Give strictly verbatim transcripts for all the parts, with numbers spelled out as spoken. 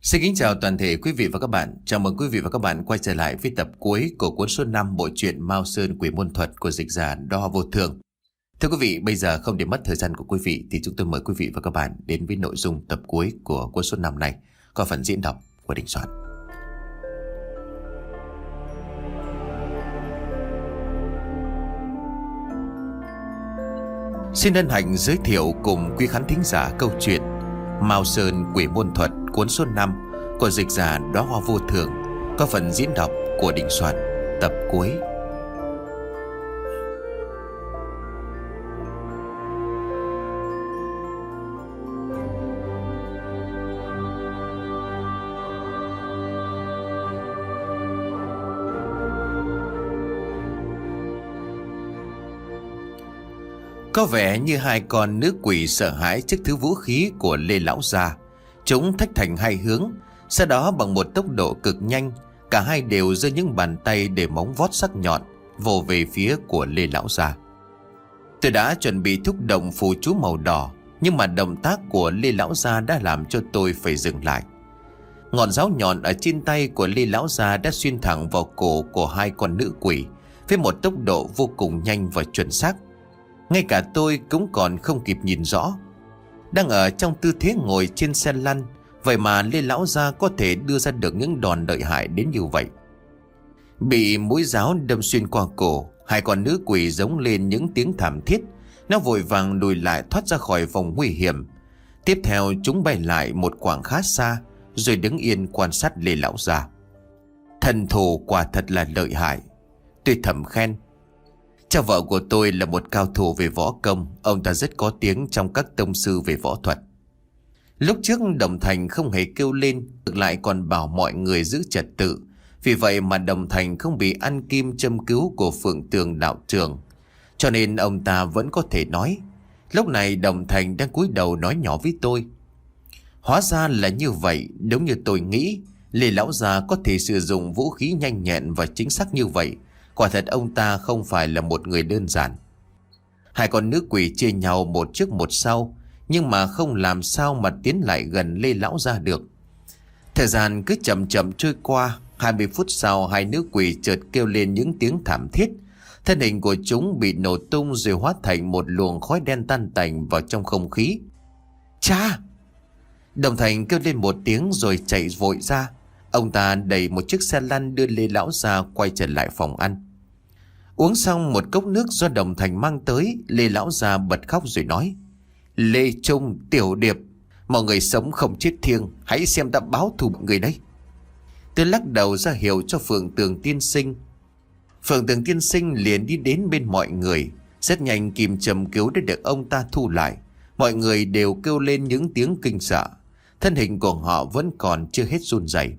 Xin kính chào toàn thể quý vị và các bạn. Chào mừng quý vị và các bạn quay trở lại với tập cuối của cuốn số năm bộ truyện Mao Sơn Quỷ Môn Thuật của dịch giả Đo Vô Thường. Thưa quý vị, bây giờ không để mất thời gian của quý vị thì chúng tôi mời quý vị và các bạn đến với nội dung tập cuối của cuốn số năm này qua phần diễn đọc của Đình Soạn. Xin hân hạnh giới thiệu cùng quý khán thính giả câu chuyện Mao Sơn Quỷ Môn Thuật cuốn số năm của dịch giả Đóa Hoa Vô Thường có phần diễn đọc của Đình Soạn, tập cuối. Có vẻ như hai con nữ quỷ sợ hãi trước thứ vũ khí của Lê Lão Gia. Chúng thách thành hai hướng, sau đó bằng một tốc độ cực nhanh, cả hai đều giơ những bàn tay để móng vuốt sắc nhọn vồ về phía của Lê Lão Gia. Tôi đã chuẩn bị thúc động phù chú màu đỏ, nhưng mà động tác của Lê Lão Gia đã làm cho tôi phải dừng lại. Ngọn giáo nhọn ở trên tay của Lê Lão Gia đã xuyên thẳng vào cổ của hai con nữ quỷ với một tốc độ vô cùng nhanh và chuẩn xác. Ngay cả tôi cũng còn không kịp nhìn rõ. Đang ở trong tư thế ngồi trên xe lăn, vậy mà Lê Lão Gia có thể đưa ra được những đòn lợi hại đến như vậy. Bị mũi giáo đâm xuyên qua cổ, hai con nữ quỷ giống lên những tiếng thảm thiết. Nó vội vàng lùi lại thoát ra khỏi vòng nguy hiểm. Tiếp theo chúng bay lại một quãng khá xa, rồi đứng yên quan sát Lê Lão Gia. Thần thủ quả thật là lợi hại, tôi thầm khen. Cha vợ của tôi là một cao thủ về võ công, ông ta rất có tiếng trong các tông sư về võ thuật. Lúc trước Đồng Thành không hề kêu lên, ngược lại còn bảo mọi người giữ trật tự. Vì vậy mà Đồng Thành không bị ăn kim châm cứu của Phượng Tường đạo trưởng, cho nên ông ta vẫn có thể nói. Lúc này Đồng Thành đang cúi đầu nói nhỏ với tôi. Hóa ra là như vậy, đúng như tôi nghĩ. Lê Lão Gia có thể sử dụng vũ khí nhanh nhẹn và chính xác như vậy. Quả thật ông ta không phải là một người đơn giản. Hai con nữ quỷ chia nhau một trước một sau, nhưng mà không làm sao mà tiến lại gần Lê Lão Gia được. Thời gian cứ chậm chậm trôi qua. Hai mươi phút sau, hai nữ quỷ chợt kêu lên những tiếng thảm thiết. Thân hình của chúng bị nổ tung rồi hóa thành một luồng khói đen tan tành vào trong không khí. Cha! Đồng Thành kêu lên một tiếng rồi chạy vội ra. Ông ta đẩy một chiếc xe lăn đưa Lê Lão Gia quay trở lại phòng ăn. Uống xong một cốc nước do Đồng Thành mang tới, Lê Lão Gia bật khóc rồi nói. Lê Trung, Tiểu Điệp, mọi người sống không chết thiêng, hãy xem ta báo thù người đây. Tôi lắc đầu ra hiệu cho Phượng Tường tiên sinh. Phượng Tường tiên sinh liền đi đến bên mọi người. Rất nhanh kim châm cứu đã được ông ta thu lại. Mọi người đều kêu lên những tiếng kinh sợ. Thân hình của họ vẫn còn chưa hết run rẩy.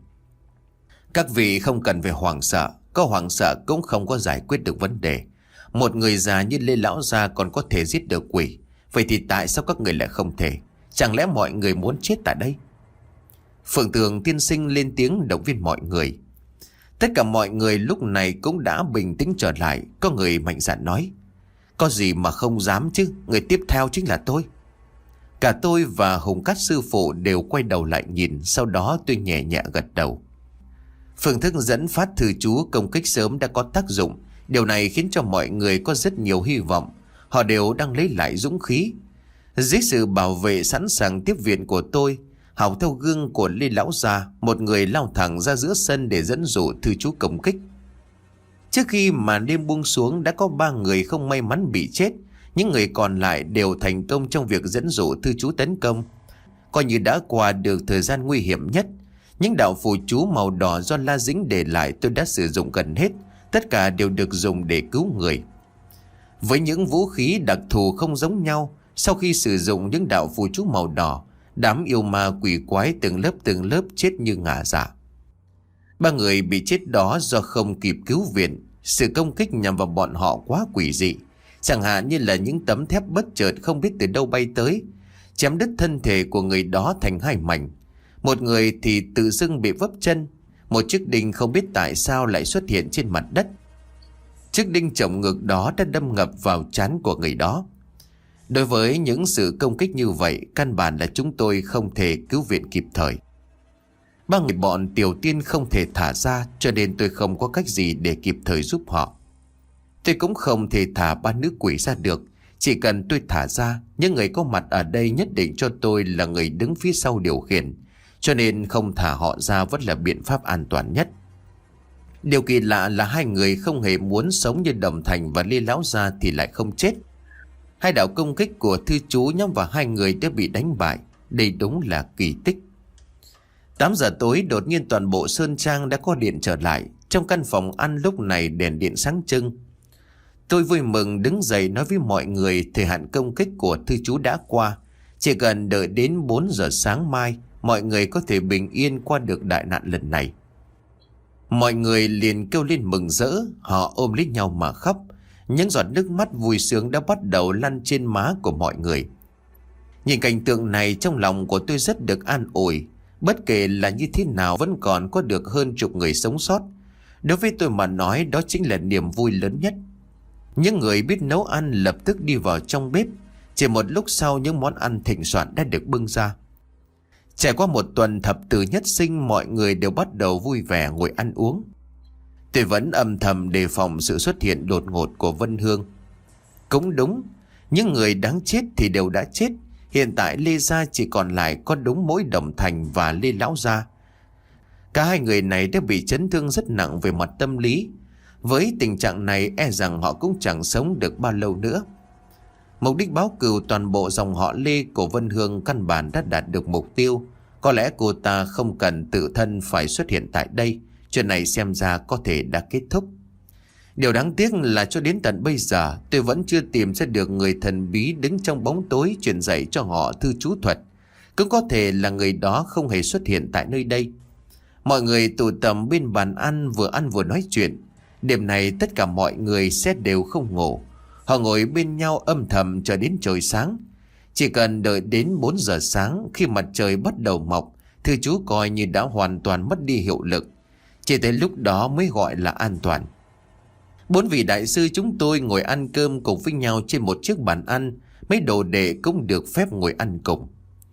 Các vị không cần phải hoảng sợ. Có hoảng sợ cũng không có giải quyết được vấn đề. Một người già như Lê Lão Gia còn có thể giết được quỷ. Vậy thì tại sao các người lại không thể? Chẳng lẽ mọi người muốn chết tại đây? Phượng Tường tiên sinh lên tiếng động viên mọi người. Tất cả mọi người lúc này cũng đã bình tĩnh trở lại. Có người mạnh dạn nói. Có gì mà không dám chứ, người tiếp theo chính là tôi. Cả tôi và Hùng Cát sư phụ đều quay đầu lại nhìn. Sau đó tôi nhẹ nhẹ gật đầu. Phương thức dẫn phát thử chú công kích sớm đã có tác dụng. Điều này khiến cho mọi người có rất nhiều hy vọng. Họ đều đang lấy lại dũng khí. Dưới sự bảo vệ sẵn sàng tiếp viện của tôi, học theo gương của Lê Lão Gia, một người lao thẳng ra giữa sân để dẫn dụ thư chú công kích. Trước khi màn đêm buông xuống đã có ba người không may mắn bị chết. Những người còn lại đều thành công trong việc dẫn dụ thư chú tấn công. Coi như đã qua được thời gian nguy hiểm nhất. Những đạo phù chú màu đỏ do La Dĩnh để lại tôi đã sử dụng gần hết. Tất cả đều được dùng để cứu người. Với những vũ khí đặc thù không giống nhau, sau khi sử dụng những đạo phù chú màu đỏ, đám yêu ma quỷ quái từng lớp từng lớp chết như ngả dạ. Ba người bị chết đó do không kịp cứu viện. Sự công kích nhằm vào bọn họ quá quỷ dị. Chẳng hạn như là những tấm thép bất chợt không biết từ đâu bay tới, chém đứt thân thể của người đó thành hai mảnh. Một người thì tự dưng bị vấp chân. Một chiếc đinh không biết tại sao lại xuất hiện trên mặt đất. Chiếc đinh chồng ngực đó đã đâm ngập vào trán của người đó. Đối với những sự công kích như vậy, căn bản là chúng tôi không thể cứu viện kịp thời. Ba người bọn Tiểu Tiên không thể thả ra, cho nên tôi không có cách gì để kịp thời giúp họ. Tôi cũng không thể thả ba nữ quỷ ra được. Chỉ cần tôi thả ra, những người có mặt ở đây nhất định cho tôi là người đứng phía sau điều khiển, cho nên không thả họ ra vẫn là biện pháp an toàn nhất. Điều kỳ lạ là hai người không hề muốn sống như Đồng Thành và Lê Lão Gia thì lại không chết. Hai đạo công kích của thư chú nhắm vào hai người đã bị đánh bại. Đây đúng là kỳ tích. Tám giờ tối đột nhiên toàn bộ sơn trang đã có điện trở lại. Trong căn phòng ăn lúc này đèn điện sáng trưng. Tôi vui mừng đứng dậy nói với mọi người thời hạn công kích của thư chú đã qua. Chỉ cần đợi đến bốn giờ sáng mai, mọi người có thể bình yên qua được đại nạn lần này. Mọi người liền kêu lên mừng rỡ, họ ôm lấy nhau mà khóc. Những giọt nước mắt vui sướng đã bắt đầu lăn trên má của mọi người. Nhìn cảnh tượng này trong lòng của tôi rất được an ủi. Bất kể là như thế nào vẫn còn có được hơn chục người sống sót. Đối với tôi mà nói đó chính là niềm vui lớn nhất. Những người biết nấu ăn lập tức đi vào trong bếp. Chỉ một lúc sau những món ăn thịnh soạn đã được bưng ra. Trải qua một tuần thập tử nhất sinh, mọi người đều bắt đầu vui vẻ ngồi ăn uống. Tôi vẫn âm thầm đề phòng sự xuất hiện đột ngột của Vân Hương. Cũng đúng, những người đáng chết thì đều đã chết. Hiện tại Lê Gia chỉ còn lại có đúng mỗi Đồng Thành và Lê Lão Gia. Cả hai người này đã bị chấn thương rất nặng về mặt tâm lý. Với tình trạng này e rằng họ cũng chẳng sống được bao lâu nữa. Mục đích báo cừu toàn bộ dòng họ Lê của Vân Hương căn bản đã đạt được mục tiêu. Có lẽ cô ta không cần tự thân phải xuất hiện tại đây. Chuyện này xem ra có thể đã kết thúc. Điều đáng tiếc là cho đến tận bây giờ tôi vẫn chưa tìm ra được người thần bí đứng trong bóng tối truyền dạy cho họ thư chú thuật. Cũng có thể là người đó không hề xuất hiện tại nơi đây. Mọi người tụ tập bên bàn ăn, vừa ăn vừa nói chuyện. Đêm này tất cả mọi người sẽ đều không ngủ. Họ ngồi bên nhau âm thầm chờ đến trời sáng. Chỉ cần đợi đến bốn giờ sáng, khi mặt trời bắt đầu mọc, thư chú coi như đã hoàn toàn mất đi hiệu lực. Chỉ tới lúc đó mới gọi là an toàn. Bốn vị đại sư chúng tôi ngồi ăn cơm cùng với nhau trên một chiếc bàn ăn. Mấy đồ đệ cũng được phép ngồi ăn cùng.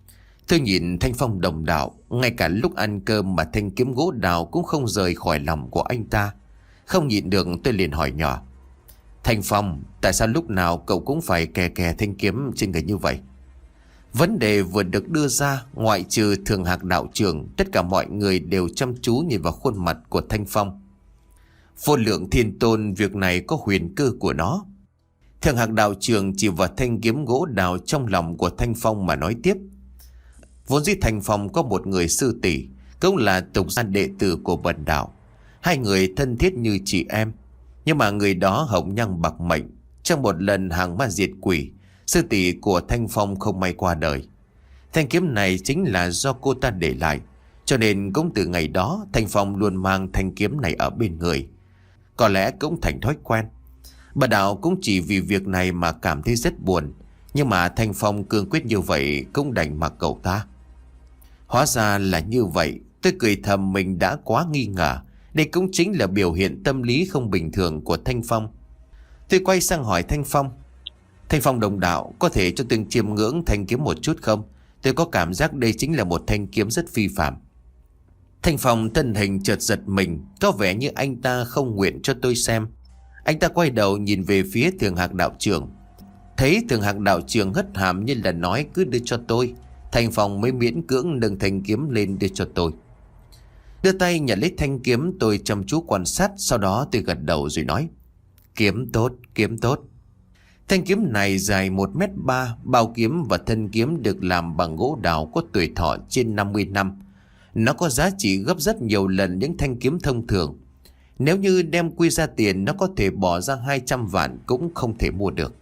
Tôi nhìn Thanh Phong đồng đạo, ngay cả lúc ăn cơm mà thanh kiếm gỗ đào cũng không rời khỏi lòng của anh ta. Không nhịn được tôi liền hỏi nhỏ: Thanh Phong, tại sao lúc nào cậu cũng phải kè kè thanh kiếm trên người như vậy? Vấn đề vừa được đưa ra, ngoại trừ Thường Hạc đạo trưởng, tất cả mọi người đều chăm chú nhìn vào khuôn mặt của Thanh Phong. Vô Lượng Thiên Tôn, việc này có huyền cơ của nó. Thường Hạc đạo trưởng chỉ vào thanh kiếm gỗ đào trong lòng của Thanh Phong mà nói tiếp: Vốn dĩ Thanh Phong có một người sư tỷ, cũng là tục gia đệ tử của bần đạo. Hai người thân thiết như chị em. Nhưng mà người đó hồng nhang bạc mệnh. Trong một lần hàng ma diệt quỷ, sư tỷ của Thanh Phong không may qua đời. Thanh kiếm này chính là do cô ta để lại. Cho nên cũng từ ngày đó Thanh Phong luôn mang thanh kiếm này ở bên người. Có lẽ cũng thành thói quen. Bà đạo cũng chỉ vì việc này mà cảm thấy rất buồn. Nhưng mà Thanh Phong cương quyết như vậy cũng đành mặc cậu ta. Hóa ra là như vậy. Tôi cười thầm mình đã quá nghi ngờ. Đây cũng chính là biểu hiện tâm lý không bình thường của Thanh Phong. Tôi quay sang hỏi Thanh Phong: Thanh Phong đồng đạo, có thể cho từng chiêm ngưỡng thanh kiếm một chút không? Tôi có cảm giác đây chính là một thanh kiếm rất phi phạm. Thanh Phong thân hình chợt giật mình, có vẻ như anh ta không nguyện cho tôi xem. Anh ta quay đầu nhìn về phía Thường Hạc đạo trưởng. Thấy Thường Hạc đạo trưởng hất hàm như là nói cứ đưa cho tôi. Thanh Phong mới miễn cưỡng nâng thanh kiếm lên đưa cho tôi. Đưa tay nhận lấy thanh kiếm, tôi chăm chú quan sát. Sau đó tôi gật đầu rồi nói: Kiếm tốt, kiếm tốt. Thanh kiếm này dài một mét ba, bao kiếm và thân kiếm được làm bằng gỗ đào có tuổi thọ trên năm mươi năm. Nó có giá trị gấp rất nhiều lần những thanh kiếm thông thường. Nếu như đem quy ra tiền, nó có thể bỏ ra hai trăm vạn cũng không thể mua được.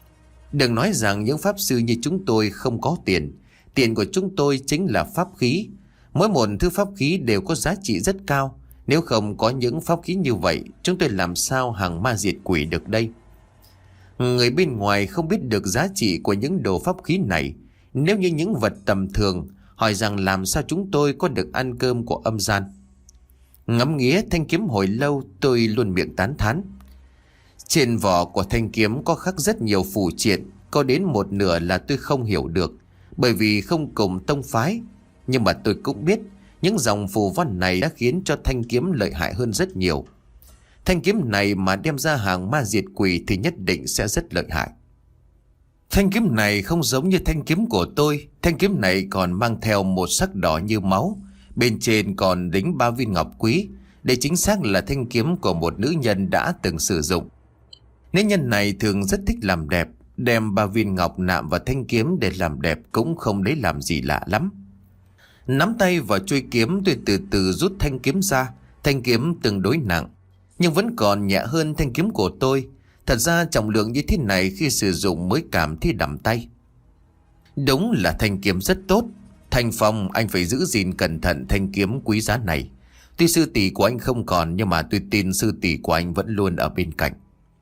Đừng nói rằng những pháp sư như chúng tôi không có tiền. Tiền của chúng tôi chính là pháp khí. Mỗi một thứ pháp khí đều có giá trị rất cao. Nếu không có những pháp khí như vậy, chúng tôi làm sao hàng ma diệt quỷ được đây? Người bên ngoài không biết được giá trị của những đồ pháp khí này. Nếu như những vật tầm thường, hỏi rằng làm sao chúng tôi có được ăn cơm của âm gian. Ngắm nghía thanh kiếm hồi lâu, tôi luôn miệng tán thán. Trên vỏ của thanh kiếm có khắc rất nhiều phù triện, có đến một nửa là tôi không hiểu được, bởi vì không cùng tông phái. Nhưng mà tôi cũng biết, Những dòng phù văn này đã khiến cho thanh kiếm lợi hại hơn rất nhiều. Thanh kiếm này mà đem ra hàng ma diệt quỷ thì nhất định sẽ rất lợi hại. Thanh kiếm này không giống như thanh kiếm của tôi. Thanh kiếm này còn mang theo một sắc đỏ như máu. Bên trên còn đính ba viên ngọc quý. Đây chính xác là thanh kiếm của một nữ nhân đã từng sử dụng. Nữ nhân này thường rất thích làm đẹp. Đem ba viên ngọc nạm vào thanh kiếm để làm đẹp cũng không lấy làm gì lạ lắm. Nắm tay vào chuôi kiếm, tôi từ từ rút thanh kiếm ra. Thanh kiếm tương đối nặng, nhưng vẫn còn nhẹ hơn thanh kiếm của tôi. Thật ra trọng lượng như thế này khi sử dụng mới cảm thấy đầm tay. Đúng là thanh kiếm rất tốt. Thanh Phong, anh phải giữ gìn cẩn thận thanh kiếm quý giá này. Tuy sư tỷ của anh không còn, nhưng mà tôi tin sư tỷ của anh vẫn luôn ở bên cạnh.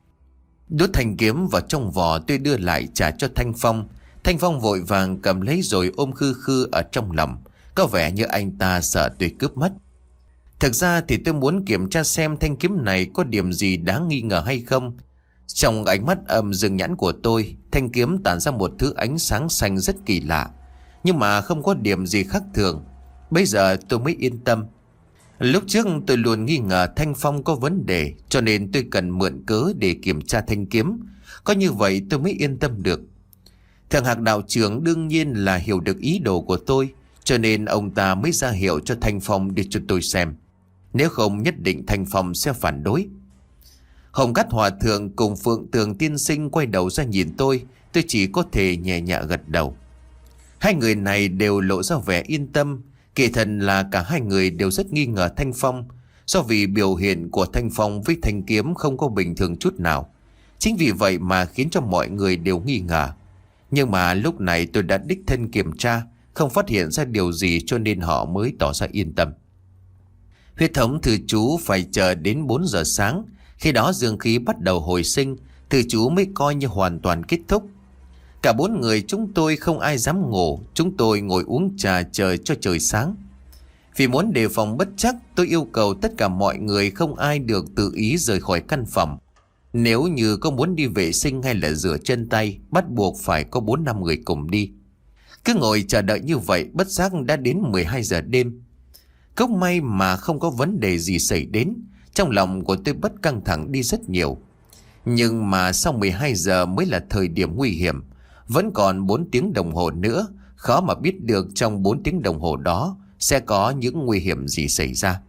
Đút thanh kiếm vào trong vỏ, tôi đưa lại trả cho Thanh Phong. Thanh Phong vội vàng cầm lấy rồi ôm khư khư ở trong lòng. Có vẻ như anh ta sợ tôi cướp mất. Thực ra thì tôi muốn kiểm tra xem thanh kiếm này có điểm gì đáng nghi ngờ hay không. Trong ánh mắt âm dương nhãn của tôi, thanh kiếm tản ra một thứ ánh sáng xanh rất kỳ lạ, nhưng mà không có điểm gì khác thường. Bây giờ tôi mới yên tâm. Lúc trước tôi luôn nghi ngờ Thanh Phong có vấn đề, cho nên tôi cần mượn cớ để kiểm tra thanh kiếm. Có như vậy tôi mới yên tâm được. Thượng Hạc đạo trưởng đương nhiên là hiểu được ý đồ của tôi, cho nên ông ta mới ra hiệu cho Thanh Phong để cho tôi xem. Nếu không nhất định Thanh Phong sẽ phản đối. Hồng Cát Hòa Thượng cùng Phượng Tường Tiên Sinh quay đầu ra nhìn tôi. Tôi chỉ có thể nhẹ nhẹ gật đầu. Hai người này đều lộ ra vẻ yên tâm. Kỳ thật là cả hai người đều rất nghi ngờ Thanh Phong, do vì biểu hiện của Thanh Phong với thanh kiếm không có bình thường chút nào. Chính vì vậy mà khiến cho mọi người đều nghi ngờ. Nhưng mà lúc này tôi đã đích thân kiểm tra, không phát hiện ra điều gì, cho nên họ mới tỏ ra yên tâm. Huyết thống thư chú phải chờ đến bốn giờ sáng. Khi đó dương khí bắt đầu hồi sinh, thư chú mới coi như hoàn toàn kết thúc. Cả bốn người chúng tôi không ai dám ngủ. Chúng tôi ngồi uống trà chờ cho trời sáng. Vì muốn đề phòng bất trắc, tôi yêu cầu tất cả mọi người không ai được tự ý rời khỏi căn phòng. Nếu như có muốn đi vệ sinh hay là rửa chân tay, bắt buộc phải có bốn năm người cùng đi. Cứ ngồi chờ đợi như vậy, bất giác đã đến mười hai giờ đêm. Cốc may mà không có vấn đề gì xảy đến. Trong lòng của tôi bất căng thẳng đi rất nhiều. Nhưng mà sau mười hai giờ mới là thời điểm nguy hiểm. Vẫn còn bốn tiếng đồng hồ nữa. Khó mà biết được trong bốn tiếng đồng hồ đó sẽ có những nguy hiểm gì xảy ra.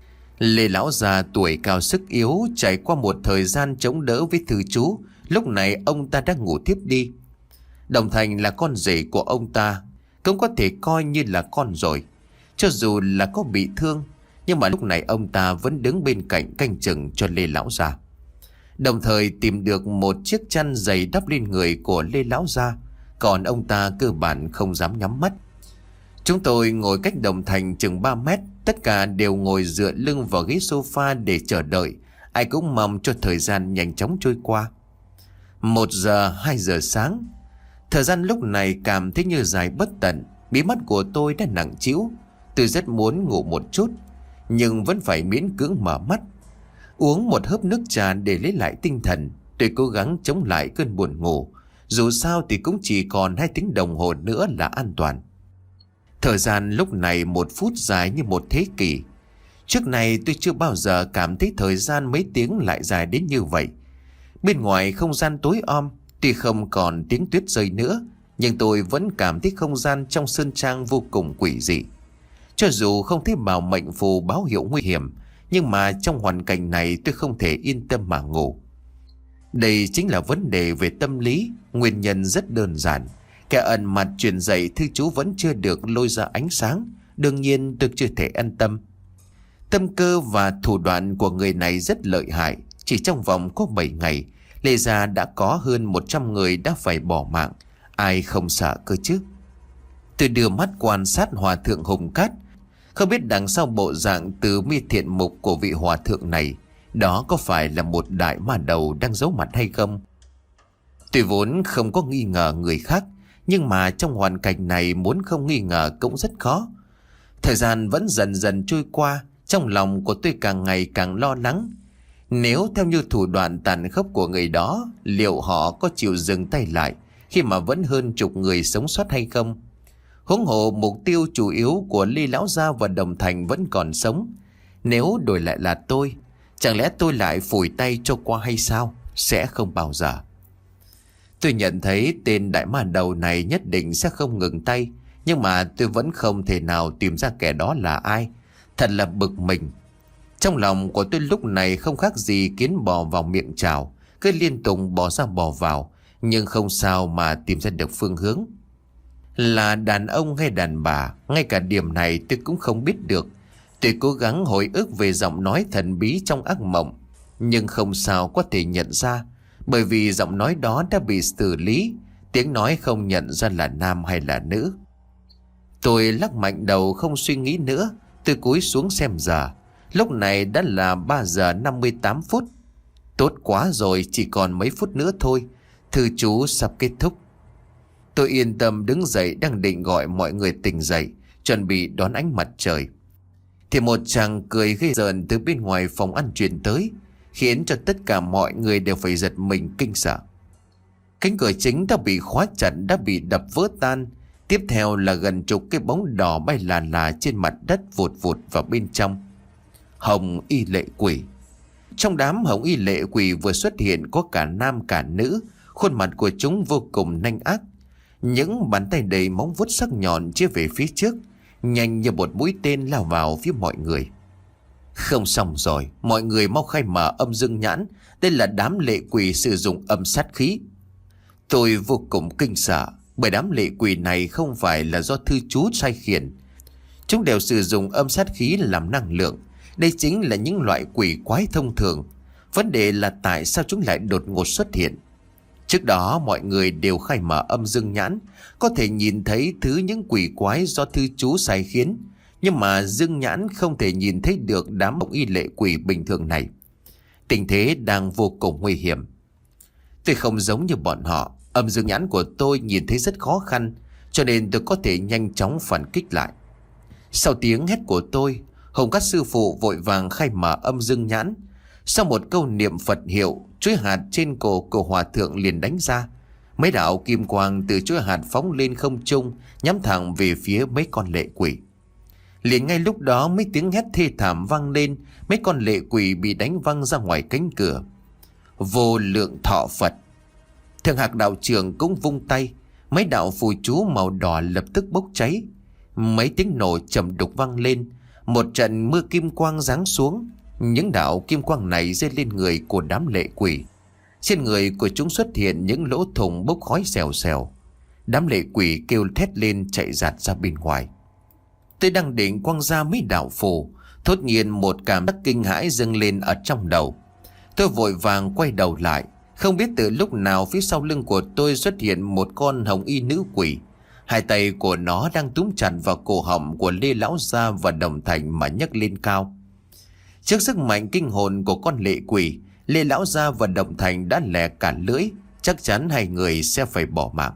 Lê lão già tuổi cao sức yếu, trải qua một thời gian chống đỡ với thư chú. Lúc này ông ta đang ngủ tiếp đi. Đồng Thành là con rể của ông ta, cũng có thể coi như là con rồi. Cho dù là có bị thương, nhưng mà lúc này ông ta vẫn đứng bên cạnh canh chừng cho Lê lão già. Đồng thời tìm được một chiếc chăn dày đắp lên người của Lê lão già. Còn ông ta cơ bản không dám nhắm mắt. Chúng tôi ngồi cách Đồng Thành chừng ba mét. Tất cả đều ngồi dựa lưng vào ghế sofa để chờ đợi. Ai cũng mong cho thời gian nhanh chóng trôi qua. Một giờ, hai giờ sáng. Thời gian lúc này cảm thấy như dài bất tận. Mí mắt của tôi đã nặng trĩu. Tôi rất muốn ngủ một chút, nhưng vẫn phải miễn cưỡng mở mắt. Uống một hớp nước trà để lấy lại tinh thần. Tôi cố gắng chống lại cơn buồn ngủ. Dù sao thì cũng chỉ còn hai tiếng đồng hồ nữa là an toàn. Thời gian lúc này một phút dài như một thế kỷ. Trước này tôi chưa bao giờ cảm thấy thời gian mấy tiếng lại dài đến như vậy. Bên ngoài không gian tối om, tuy không còn tiếng tuyết rơi nữa, nhưng tôi vẫn cảm thấy không gian trong sơn trang vô cùng quỷ dị. Cho dù không thấy bảo mệnh phù báo hiệu nguy hiểm, nhưng mà trong hoàn cảnh này tôi không thể yên tâm mà ngủ. Đây chính là vấn đề về tâm lý. Nguyên nhân rất đơn giản. Kẻ ẩn mặt truyền dạy thư chú vẫn chưa được lôi ra ánh sáng. Đương nhiên tôi chưa thể an tâm. Tâm cơ và thủ đoạn của người này rất lợi hại. Chỉ trong vòng có bảy ngày, Lê Gia đã có hơn một trăm người đã phải bỏ mạng. Ai không sợ cơ chứ? Tôi đưa mắt quan sát hòa thượng Hồng Cát. Không biết đằng sau bộ dạng từ mi thiện mục của vị hòa thượng này, đó có phải là một đại ma đầu đang giấu mặt hay không? Tôi vốn không có nghi ngờ người khác, nhưng mà trong hoàn cảnh này muốn không nghi ngờ cũng rất khó. Thời gian vẫn dần dần trôi qua. Trong lòng của tôi càng ngày càng lo lắng. Nếu theo như thủ đoạn tàn khốc của người đó, liệu họ có chịu dừng tay lại khi mà vẫn hơn chục người sống sót hay không? Huống hồ mục tiêu chủ yếu của Lê Lão Gia và Đồng Thành vẫn còn sống. Nếu đổi lại là tôi, chẳng lẽ tôi lại phủi tay cho qua hay sao? Sẽ không bao giờ. Tôi nhận thấy tên đại ma đầu này nhất định sẽ không ngừng tay, nhưng mà tôi vẫn không thể nào tìm ra kẻ đó là ai. Thật là bực mình. Trong lòng của tôi lúc này không khác gì kiến bò vào miệng chảo, cứ liên tục bò ra bò vào, nhưng không sao mà tìm ra được phương hướng. Là đàn ông hay đàn bà, ngay cả điểm này tôi cũng không biết được. Tôi cố gắng hồi ức về giọng nói thần bí trong ác mộng, nhưng không sao có thể nhận ra, bởi vì giọng nói đó đã bị xử lý, tiếng nói không nhận ra là nam hay là nữ. Tôi lắc mạnh đầu không suy nghĩ nữa. Tôi cúi xuống xem giờ. Lúc này đã là ba giờ năm mươi tám phút. Tốt quá rồi, chỉ còn mấy phút nữa thôi, thư chú sắp kết thúc. Tôi yên tâm đứng dậy, đang định gọi mọi người tỉnh dậy, chuẩn bị đón ánh mặt trời, thì một chàng cười ghê rợn từ bên ngoài phòng ăn truyền tới, khiến cho tất cả mọi người đều phải giật mình kinh sợ. Cánh cửa chính đã bị khóa chặt, đã bị đập vỡ tan. Tiếp theo là gần chục cái bóng đỏ bay là là trên mặt đất vụt vụt vào bên trong. Hồng y lệ quỷ. Trong đám hồng y lệ quỷ vừa xuất hiện có cả nam cả nữ, khuôn mặt của chúng vô cùng nanh ác. Những bàn tay đầy móng vuốt sắc nhọn chia về phía trước, nhanh như một mũi tên lao vào phía mọi người. Không xong rồi, mọi người mau khai mở âm dương nhãn, đây là đám lệ quỷ sử dụng âm sát khí. Tôi vô cùng kinh sợ, bởi đám lệ quỷ này không phải là do thư chú sai khiển. Chúng đều sử dụng âm sát khí làm năng lượng. Đây chính là những loại quỷ quái thông thường. Vấn đề là tại sao chúng lại đột ngột xuất hiện. Trước đó mọi người đều khai mở âm dương nhãn, có thể nhìn thấy thứ những quỷ quái do thư chú sai khiến, nhưng mà dương nhãn không thể nhìn thấy được đám bóng y lệ quỷ bình thường này. Tình thế đang vô cùng nguy hiểm. Tôi không giống như bọn họ. Âm dương nhãn của tôi nhìn thấy rất khó khăn, cho nên tôi có thể nhanh chóng phản kích lại. Sau tiếng hét của tôi, Hồng các sư phụ vội vàng khai mở âm dương nhãn. Sau một câu niệm Phật hiệu, chuỗi hạt trên cổ của hòa thượng liền đánh ra. Mấy đạo kim quang từ chuỗi hạt phóng lên không trung, nhắm thẳng về phía mấy con lệ quỷ. Liền ngay lúc đó mấy tiếng hét thê thảm vang lên, mấy con lệ quỷ bị đánh văng ra ngoài cánh cửa. Vô lượng thọ Phật. Thượng Hạc đạo trưởng cũng vung tay, mấy đạo phù chú màu đỏ lập tức bốc cháy. Mấy tiếng nổ trầm đục vang lên, một trận mưa kim quang giáng xuống. Những đạo kim quang này rơi lên người của đám lệ quỷ. Trên người của chúng xuất hiện những lỗ thủng bốc khói xèo xèo. Đám lệ quỷ kêu thét lên chạy giạt ra bên ngoài. Tôi đang định quăng ra mấy đạo phù, thốt nhiên một cảm giác kinh hãi dâng lên ở trong đầu. Tôi vội vàng quay đầu lại. Không biết từ lúc nào phía sau lưng của tôi xuất hiện một con hồng y nữ quỷ. Hai tay của nó đang túm chặt vào cổ họng của Lê Lão Gia và Đồng Thành mà nhấc lên cao. Trước sức mạnh kinh hồn của con lệ quỷ, Lê Lão Gia và Đồng Thành đã lè cả lưỡi, chắc chắn hai người sẽ phải bỏ mạng.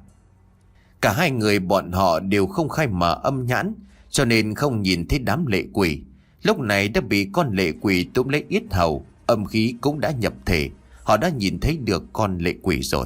Cả hai người bọn họ đều không khai mở âm nhãn, cho nên không nhìn thấy đám lệ quỷ. Lúc này đã bị con lệ quỷ túm lấy yết hầu, âm khí cũng đã nhập thể. Họ đã nhìn thấy được con lệ quỷ rồi.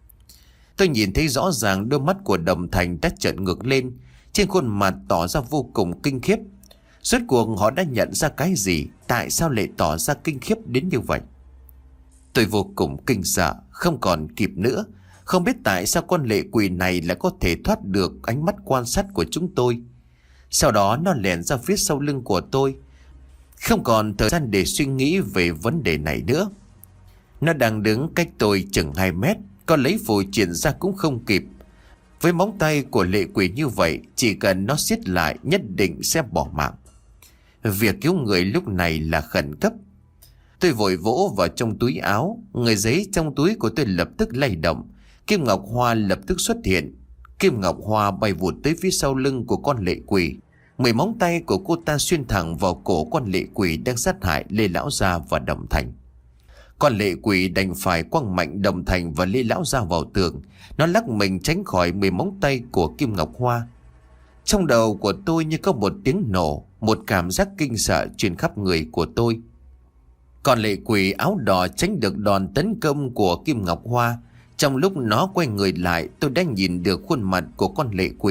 Tôi nhìn thấy rõ ràng đôi mắt của Đồng Thành đã trợn ngược lên, trên khuôn mặt tỏ ra vô cùng kinh khiếp. Rốt cuộc họ đã nhận ra cái gì? Tại sao lại tỏ ra kinh khiếp đến như vậy? Tôi vô cùng kinh sợ, không còn kịp nữa. Không biết tại sao con lệ quỷ này lại có thể thoát được ánh mắt quan sát của chúng tôi. Sau đó nó lẻn ra phía sau lưng của tôi. Không còn thời gian để suy nghĩ về vấn đề này nữa. Nó đang đứng cách tôi chừng hai mét, còn lấy phù triển ra cũng không kịp. Với móng tay của lệ quỷ như vậy, chỉ cần nó siết lại nhất định sẽ bỏ mạng. Việc cứu người lúc này là khẩn cấp. Tôi vội vỗ vào trong túi áo, người giấy trong túi của tôi lập tức lay động. Kim ngọc hoa lập tức xuất hiện. Kim ngọc hoa bay vụt tới phía sau lưng của con lệ quỷ. Mười móng tay của cô ta xuyên thẳng vào cổ con lệ quỷ đang sát hại Lê Lão Gia và Đồng Thành. Con lệ quỷ đành phải quăng mạnh Đồng Thành và Lê Lão Gia vào tường. Nó lắc mình tránh khỏi mười móng tay của Kim ngọc hoa. Trong đầu của tôi như có một tiếng nổ, một cảm giác kinh sợ truyền khắp người của tôi. Con lệ quỷ áo đỏ tránh được đòn tấn công của Kim ngọc hoa. Trong lúc nó quay người lại, tôi đã nhìn được khuôn mặt của con lệ quỷ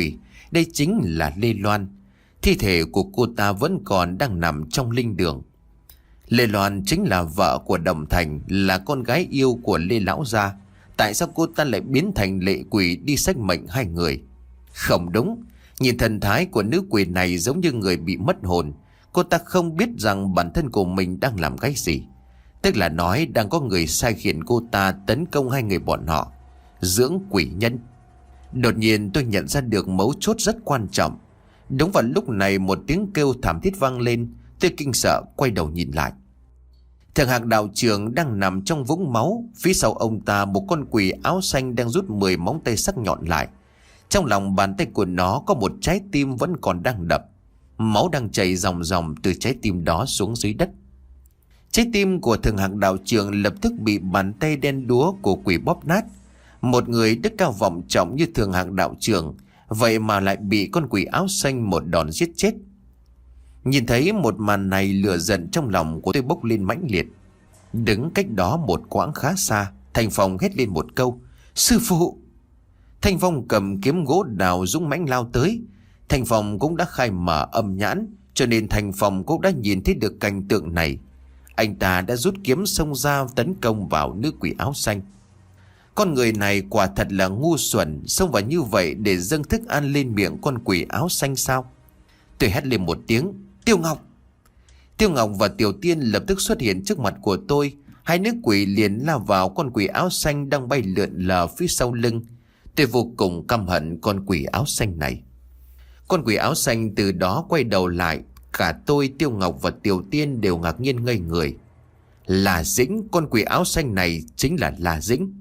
Đây chính là Lê Loan. Thi thể của cô ta vẫn còn đang nằm trong linh đường. Lê Loan chính là vợ của Đồng Thành, là con gái yêu của Lê lão gia. Tại sao cô ta lại biến thành lệ quỷ đi xách mệnh hai người? Không đúng. Nhìn thần thái của nữ quỷ này giống như người bị mất hồn. Cô ta không biết rằng bản thân của mình đang làm cái gì. Tức là nói đang có người sai khiến cô ta tấn công hai người bọn họ. Dưỡng quỷ nhân. Đột nhiên tôi nhận ra được mấu chốt rất quan trọng. Đúng vào lúc này một tiếng kêu thảm thiết vang lên. Tôi kinh sợ quay đầu nhìn lại. Thượng Hạc đạo trưởng đang nằm trong vũng máu. Phía sau ông ta một con quỷ áo xanh đang rút mười móng tay sắc nhọn lại. Trong lòng bàn tay của nó có một trái tim vẫn còn đang đập. Máu đang chảy ròng ròng từ trái tim đó xuống dưới đất. Trái tim của Thượng Hạc đạo trưởng lập tức bị bàn tay đen đúa của quỷ bóp nát. Một người đức cao vọng trọng như Thượng Hạc đạo trưởng, vậy mà lại bị con quỷ áo xanh một đòn giết chết. Nhìn thấy một màn này, lửa giận trong lòng của tôi bốc lên mãnh liệt. Đứng cách đó một quãng khá xa, Thành Phong hét lên một câu: "Sư phụ!" Thành Phong cầm kiếm gỗ đào dũng mãnh lao tới. Thành Phong cũng đã khai mở âm nhãn, cho nên Thành Phong cũng đã nhìn thấy được cảnh tượng này. Anh ta đã rút kiếm xông ra tấn công vào nữ quỷ áo xanh. Con người này quả thật là ngu xuẩn, xông vào như vậy để dâng thức ăn lên miệng con quỷ áo xanh sao? Tôi hét lên một tiếng: "Tiêu Ngọc!" Tiêu Ngọc và Tiểu Tiên lập tức xuất hiện trước mặt của tôi. Hai nữ quỷ liền lao vào con quỷ áo xanh đang bay lượn lờ phía sau lưng. Tôi vô cùng căm hận con quỷ áo xanh này. Con quỷ áo xanh từ đó quay đầu lại. Cả tôi, Tiêu Ngọc và Tiểu Tiên đều ngạc nhiên ngây người. Là Dĩnh, con quỷ áo xanh này chính là La Dĩnh.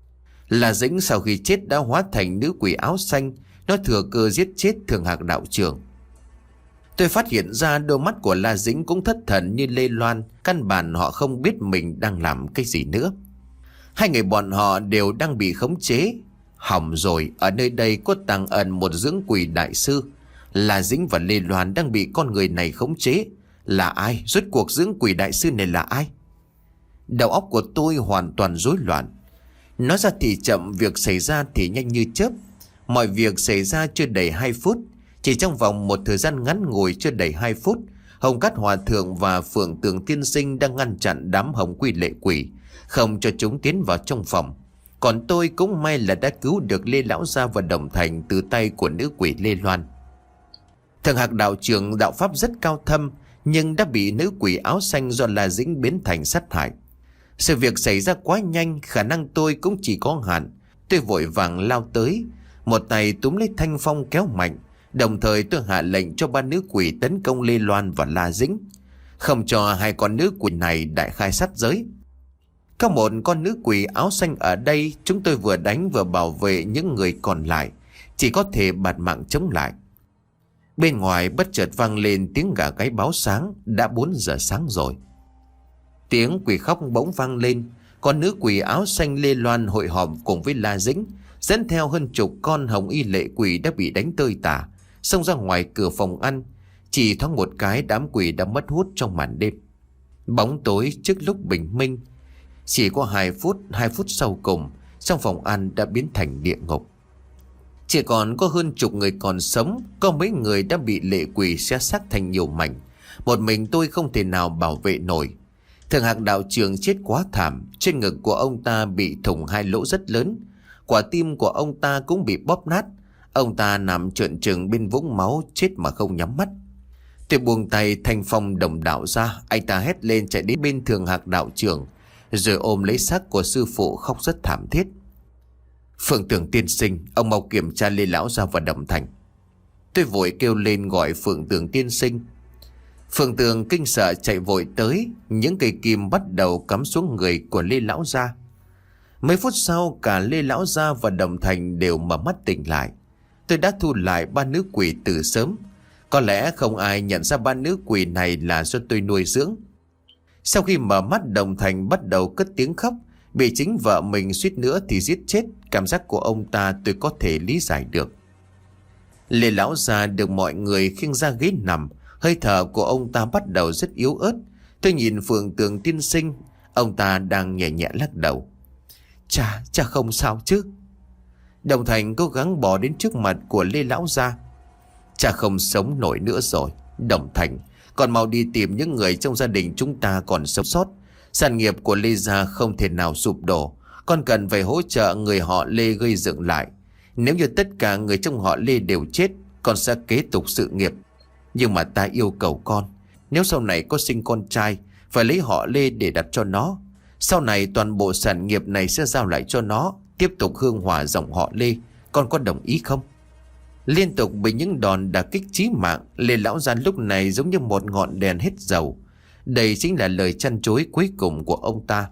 La Dĩnh sau khi chết đã hóa thành nữ quỷ áo xanh. Nó thừa cơ giết chết Thượng Hạc đạo trưởng. Tôi phát hiện ra đôi mắt của La Dĩnh cũng thất thần như Lê Loan. Căn bản họ không biết mình đang làm cái gì nữa. Hai người bọn họ đều đang bị khống chế. Hỏng rồi, ở nơi đây có tàng ẩn một dưỡng quỷ đại sư. La Dĩnh và Lê Loan đang bị con người này khống chế. Là ai? Rốt cuộc dưỡng quỷ đại sư này là ai? Đầu óc của tôi hoàn toàn rối loạn. Nói ra thì chậm, việc xảy ra thì nhanh như chớp. Mọi việc xảy ra chưa đầy hai phút. Chỉ trong vòng một thời gian ngắn ngủi chưa đầy hai phút, Hồng Cát Hòa Thượng và Phượng Tường Tiên Sinh đang ngăn chặn đám hồng quy lệ quỷ, không cho chúng tiến vào trong phòng. Còn tôi cũng may là đã cứu được Lê lão gia và Đồng Thành từ tay của nữ quỷ Lê Loan. Thượng Hạc đạo trưởng đạo pháp rất cao thâm, nhưng đã bị nữ quỷ áo xanh do La Dĩnh biến thành sát hại. Sự việc xảy ra quá nhanh, khả năng tôi cũng chỉ có hạn. Tôi vội vàng lao tới, một tay túm lấy thanh phong kéo mạnh. Đồng thời tôi hạ lệnh cho ba nữ quỷ tấn công Lê Loan và La Dĩnh, không cho hai con nữ quỷ này đại khai sát giới. Có một con nữ quỷ áo xanh ở đây, chúng tôi vừa đánh vừa bảo vệ những người còn lại, chỉ có thể bạt mạng chống lại. Bên ngoài bất chợt vang lên tiếng gà gáy báo sáng, đã bốn giờ sáng rồi. Tiếng quỷ khóc bỗng vang lên. Con nữ quỷ áo xanh Lê Loan hội họp cùng với La Dĩnh, dẫn theo hơn chục con hồng y lệ quỷ đã bị đánh tơi tả, xông ra ngoài cửa phòng ăn. Chỉ thoáng một cái, đám quỷ đã mất hút trong màn đêm. Bóng tối trước lúc bình minh. Chỉ có hai phút, hai phút sau cùng, trong phòng ăn đã biến thành địa ngục. Chỉ còn có hơn chục người còn sống, có mấy người đã bị lệ quỷ xé xác thành nhiều mảnh. Một mình tôi không thể nào bảo vệ nổi. Thượng Hạc đạo trưởng chết quá thảm, trên ngực của ông ta bị thủng hai lỗ rất lớn. Quả tim của ông ta cũng bị bóp nát. Ông ta nằm trợn trừng bên vũng máu, chết mà không nhắm mắt. Tôi buông tay thanh phong đồng đạo ra. Anh ta hét lên chạy đến bên Thượng Hạc đạo trưởng, rồi ôm lấy xác của sư phụ khóc rất thảm thiết. Phượng Tường tiên sinh, ông mau kiểm tra Lê lão gia và Đồng Thành. Tôi vội kêu lên gọi Phượng Tường tiên sinh. Phượng Tường kinh sợ chạy vội tới. Những cây kim bắt đầu cắm xuống người của Lê lão gia. Mấy phút sau, cả Lê lão gia và Đồng Thành đều mở mắt tỉnh lại. Tôi đã thu lại ba nữ quỷ từ sớm. Có lẽ không ai nhận ra ba nữ quỷ này là do tôi nuôi dưỡng. Sau khi mở mắt, Đồng Thành bắt đầu cất tiếng khóc. Bị chính vợ mình suýt nữa thì giết chết. Cảm giác của ông ta tôi có thể lý giải được. Lê lão gia được mọi người khiêng ra ghế nằm. Hơi thở của ông ta bắt đầu rất yếu ớt. Tôi nhìn Phượng Tường tiên sinh. Ông ta đang nhẹ nhẹ lắc đầu. Cha, cha không sao chứ? Đồng Thành cố gắng bỏ đến trước mặt của Lê lão gia. Cha không sống nổi nữa rồi. Đồng Thành, con mau đi tìm những người trong gia đình chúng ta còn sống sót. Sản nghiệp của Lê gia không thể nào sụp đổ. Con cần phải hỗ trợ người họ Lê gây dựng lại. Nếu như tất cả người trong họ Lê đều chết, con sẽ kế tục sự nghiệp. Nhưng mà ta yêu cầu con, nếu sau này có sinh con trai, phải lấy họ Lê để đặt cho nó. Sau này toàn bộ sản nghiệp này sẽ giao lại cho nó, tiếp tục hương hòa dòng họ Lê. Con có đồng ý không? Liên tục bị những đòn đả kích chí mạng, Lê lão gia lúc này giống như một ngọn đèn hết dầu. Đây chính là lời chăn chối cuối cùng của ông ta.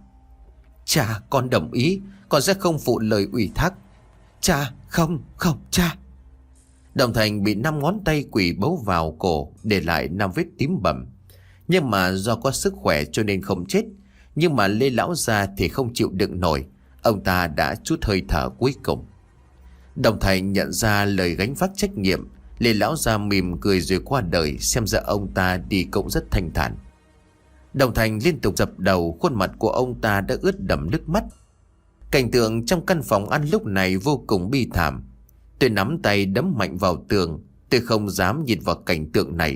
Cha, con đồng ý, con sẽ không phụ lời ủy thác. Cha, không, không, cha. Đồng Thành bị năm ngón tay quỷ bấu vào cổ, để lại năm vết tím bầm. Nhưng mà do có sức khỏe cho nên không chết. Nhưng mà Lê lão gia thì không chịu đựng nổi. Ông ta đã trút hơi thở cuối cùng. Đồng Thành nhận ra lời gánh vác trách nhiệm. Lê lão gia mỉm cười rồi qua đời. Xem ra ông ta đi cũng rất thanh thản. Đồng Thành liên tục dập đầu, khuôn mặt của ông ta đã ướt đẫm nước mắt. Cảnh tượng trong căn phòng ăn lúc này vô cùng bi thảm. Tôi nắm tay đấm mạnh vào tường. Tôi không dám nhìn vào cảnh tượng này.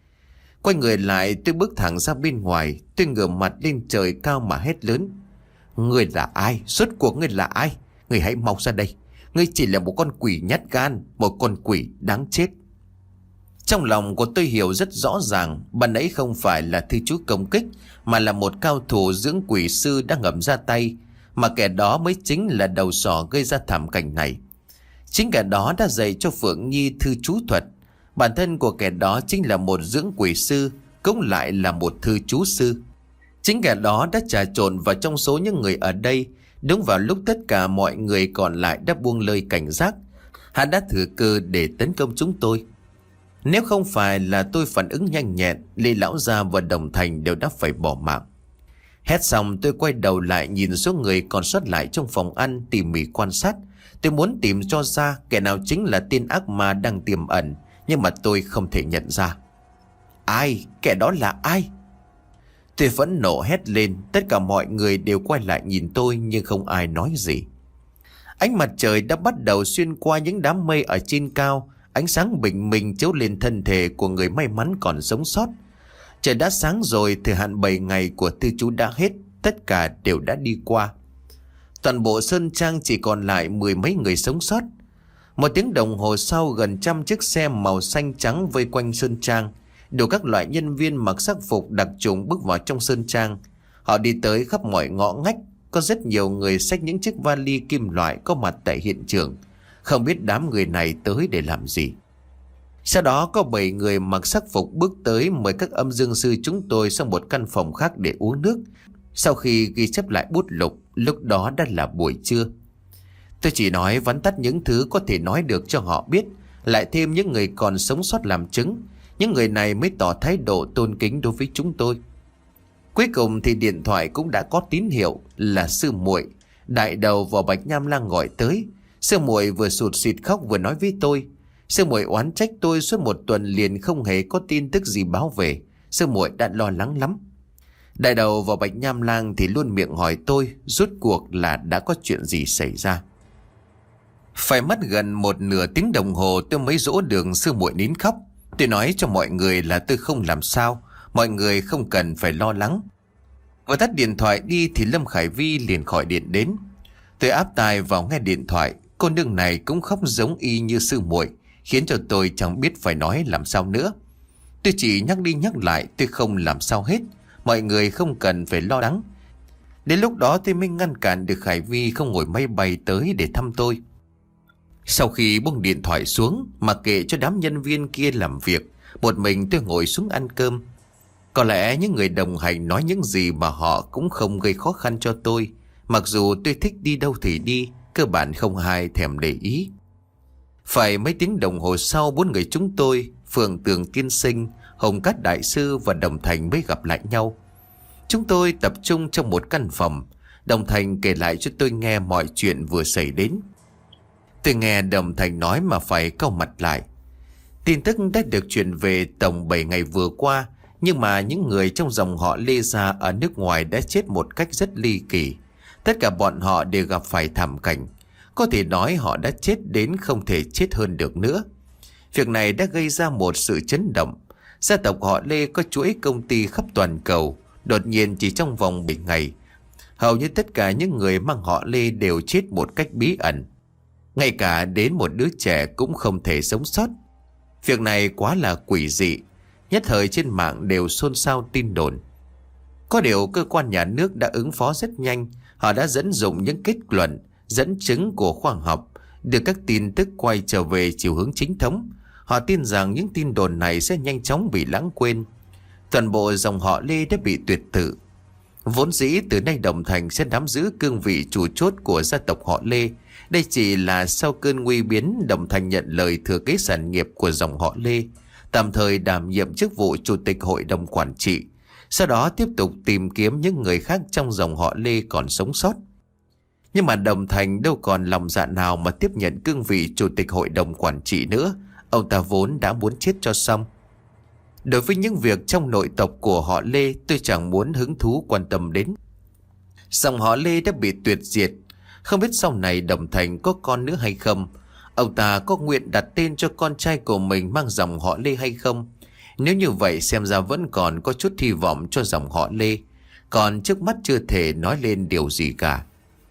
Quay người lại, tôi bước thẳng ra bên ngoài. Tôi ngửa mặt lên trời cao mà hét lớn. Ngươi là ai? Rốt cuộc ngươi là ai? Ngươi hãy mau ra đây. Ngươi chỉ là một con quỷ nhát gan, một con quỷ đáng chết. Trong lòng của tôi hiểu rất rõ ràng, bạn ấy không phải là thư chú công kích, mà là một cao thủ dưỡng quỷ sư đang ngầm ra tay. Mà kẻ đó mới chính là đầu sỏ gây ra thảm cảnh này. Chính kẻ đó đã dạy cho Phượng Nhi thư chú thuật. Bản thân của kẻ đó chính là một dưỡng quỷ sư, cũng lại là một thư chú sư. Chính kẻ đó đã trà trộn vào trong số những người ở đây. Đúng vào lúc tất cả mọi người còn lại đã buông lơi cảnh giác, hắn đã thừa cơ để tấn công chúng tôi. Nếu không phải là tôi phản ứng nhanh nhẹn, Lê lão gia và Đồng Thành đều đã phải bỏ mạng. Hét xong tôi quay đầu lại nhìn số người còn sót lại trong phòng ăn, tỉ mỉ quan sát. Tôi muốn tìm cho ra kẻ nào chính là tên ác ma đang tiềm ẩn, nhưng mà tôi không thể nhận ra. Ai? Kẻ đó là ai? Tôi phẫn nộ hét lên. Tất cả mọi người đều quay lại nhìn tôi, nhưng không ai nói gì. Ánh mặt trời đã bắt đầu xuyên qua những đám mây ở trên cao. Ánh sáng bình minh chiếu lên thân thể của người may mắn còn sống sót. Trời đã sáng rồi, thời hạn bảy ngày của tư chú đã hết. Tất cả đều đã đi qua. Toàn bộ sơn trang chỉ còn lại mười mấy người sống sót. Một tiếng đồng hồ sau, gần trăm chiếc xe màu xanh trắng vây quanh sơn trang. Đủ các loại nhân viên mặc sắc phục đặc trùng bước vào trong sơn trang. Họ đi tới khắp mọi ngõ ngách. Có rất nhiều người xách những chiếc vali kim loại có mặt tại hiện trường. Không biết đám người này tới để làm gì. Sau đó có bảy người mặc sắc phục bước tới mời các âm dương sư chúng tôi sang một căn phòng khác để uống nước. Sau khi ghi chép lại bút lục, lúc đó đã là buổi trưa. Tôi chỉ nói vắn tắt những thứ có thể nói được cho họ biết, lại thêm những người còn sống sót làm chứng. Những người này mới tỏ thái độ tôn kính đối với chúng tôi. Cuối cùng thì điện thoại cũng đã có tín hiệu là sư muội, đại đầu vào Bạch Nham Lang gọi tới. Sư muội vừa sụt sịt khóc vừa nói với tôi. Sư muội oán trách tôi suốt một tuần liền không hề có tin tức gì báo về. Sư muội đã lo lắng lắm. Đại đầu vào Bạch Nham Lang thì luôn miệng hỏi tôi rốt cuộc là đã có chuyện gì xảy ra. Phải mất gần một nửa tiếng đồng hồ tôi mới dỗ được sư muội nín khóc. Tôi nói cho mọi người là tôi không làm sao, mọi người không cần phải lo lắng. Vừa tắt điện thoại đi thì Lâm Khải Vi liền khỏi điện đến. Tôi áp tai vào nghe điện thoại. Cô nương này cũng khóc giống y như sư muội, khiến cho tôi chẳng biết phải nói làm sao nữa. Tôi chỉ nhắc đi nhắc lại tôi không làm sao hết, mọi người không cần phải lo lắng. Đến lúc đó tôi mới ngăn cản được Khải Vi không ngồi máy bay tới để thăm tôi. Sau khi buông điện thoại xuống, mặc kệ cho đám nhân viên kia làm việc, một mình tôi ngồi xuống ăn cơm. Có lẽ những người đồng hành nói những gì mà họ cũng không gây khó khăn cho tôi. Mặc dù tôi thích đi đâu thì đi, cơ bản không ai thèm để ý. Phải mấy tiếng đồng hồ sau, bốn người chúng tôi, Phượng Tường Tiên Sinh, Hồng Cát Đại Sư và Đồng Thành mới gặp lại nhau. Chúng tôi tập trung trong một căn phòng. Đồng Thành kể lại cho tôi nghe mọi chuyện vừa xảy đến. Tôi nghe Đồng Thành nói mà phải cau mặt lại. Tin tức đã được truyền về tổng bảy ngày vừa qua, nhưng mà những người trong dòng họ Lê gia ở nước ngoài đã chết một cách rất ly kỳ. Tất cả bọn họ đều gặp phải thảm cảnh. Có thể nói họ đã chết đến không thể chết hơn được nữa. Việc này đã gây ra một sự chấn động. Gia tộc họ Lê có chuỗi công ty khắp toàn cầu. Đột nhiên chỉ trong vòng bảy ngày, hầu như tất cả những người mang họ Lê đều chết một cách bí ẩn. Ngay cả đến một đứa trẻ cũng không thể sống sót. Việc này quá là quỷ dị. Nhất thời trên mạng đều xôn xao tin đồn. Có điều cơ quan nhà nước đã ứng phó rất nhanh. Họ đã dẫn dụng những kết luận, dẫn chứng của khoa học, đưa các tin tức quay trở về chiều hướng chính thống. Họ tin rằng những tin đồn này sẽ nhanh chóng bị lãng quên. Toàn bộ dòng họ Lê đã bị tuyệt tử. Vốn dĩ từ nay Đồng Thành sẽ nắm giữ cương vị chủ chốt của gia tộc họ Lê. Đây chỉ là sau cơn nguy biến, Đồng Thành nhận lời thừa kế sản nghiệp của dòng họ Lê, tạm thời đảm nhiệm chức vụ chủ tịch hội đồng quản trị. Sau đó tiếp tục tìm kiếm những người khác trong dòng họ Lê còn sống sót. Nhưng mà Đồng Thành đâu còn lòng dạ nào mà tiếp nhận cương vị chủ tịch hội đồng quản trị nữa. Ông ta vốn đã muốn chết cho xong. Đối với những việc trong nội tộc của họ Lê, tôi chẳng muốn hứng thú quan tâm đến. Dòng họ Lê đã bị tuyệt diệt. Không biết sau này Đồng Thành có con nữa hay không. Ông ta có nguyện đặt tên cho con trai của mình mang dòng họ Lê hay không. Nếu như vậy xem ra vẫn còn có chút hy vọng cho dòng họ Lê. Còn trước mắt chưa thể nói lên điều gì cả.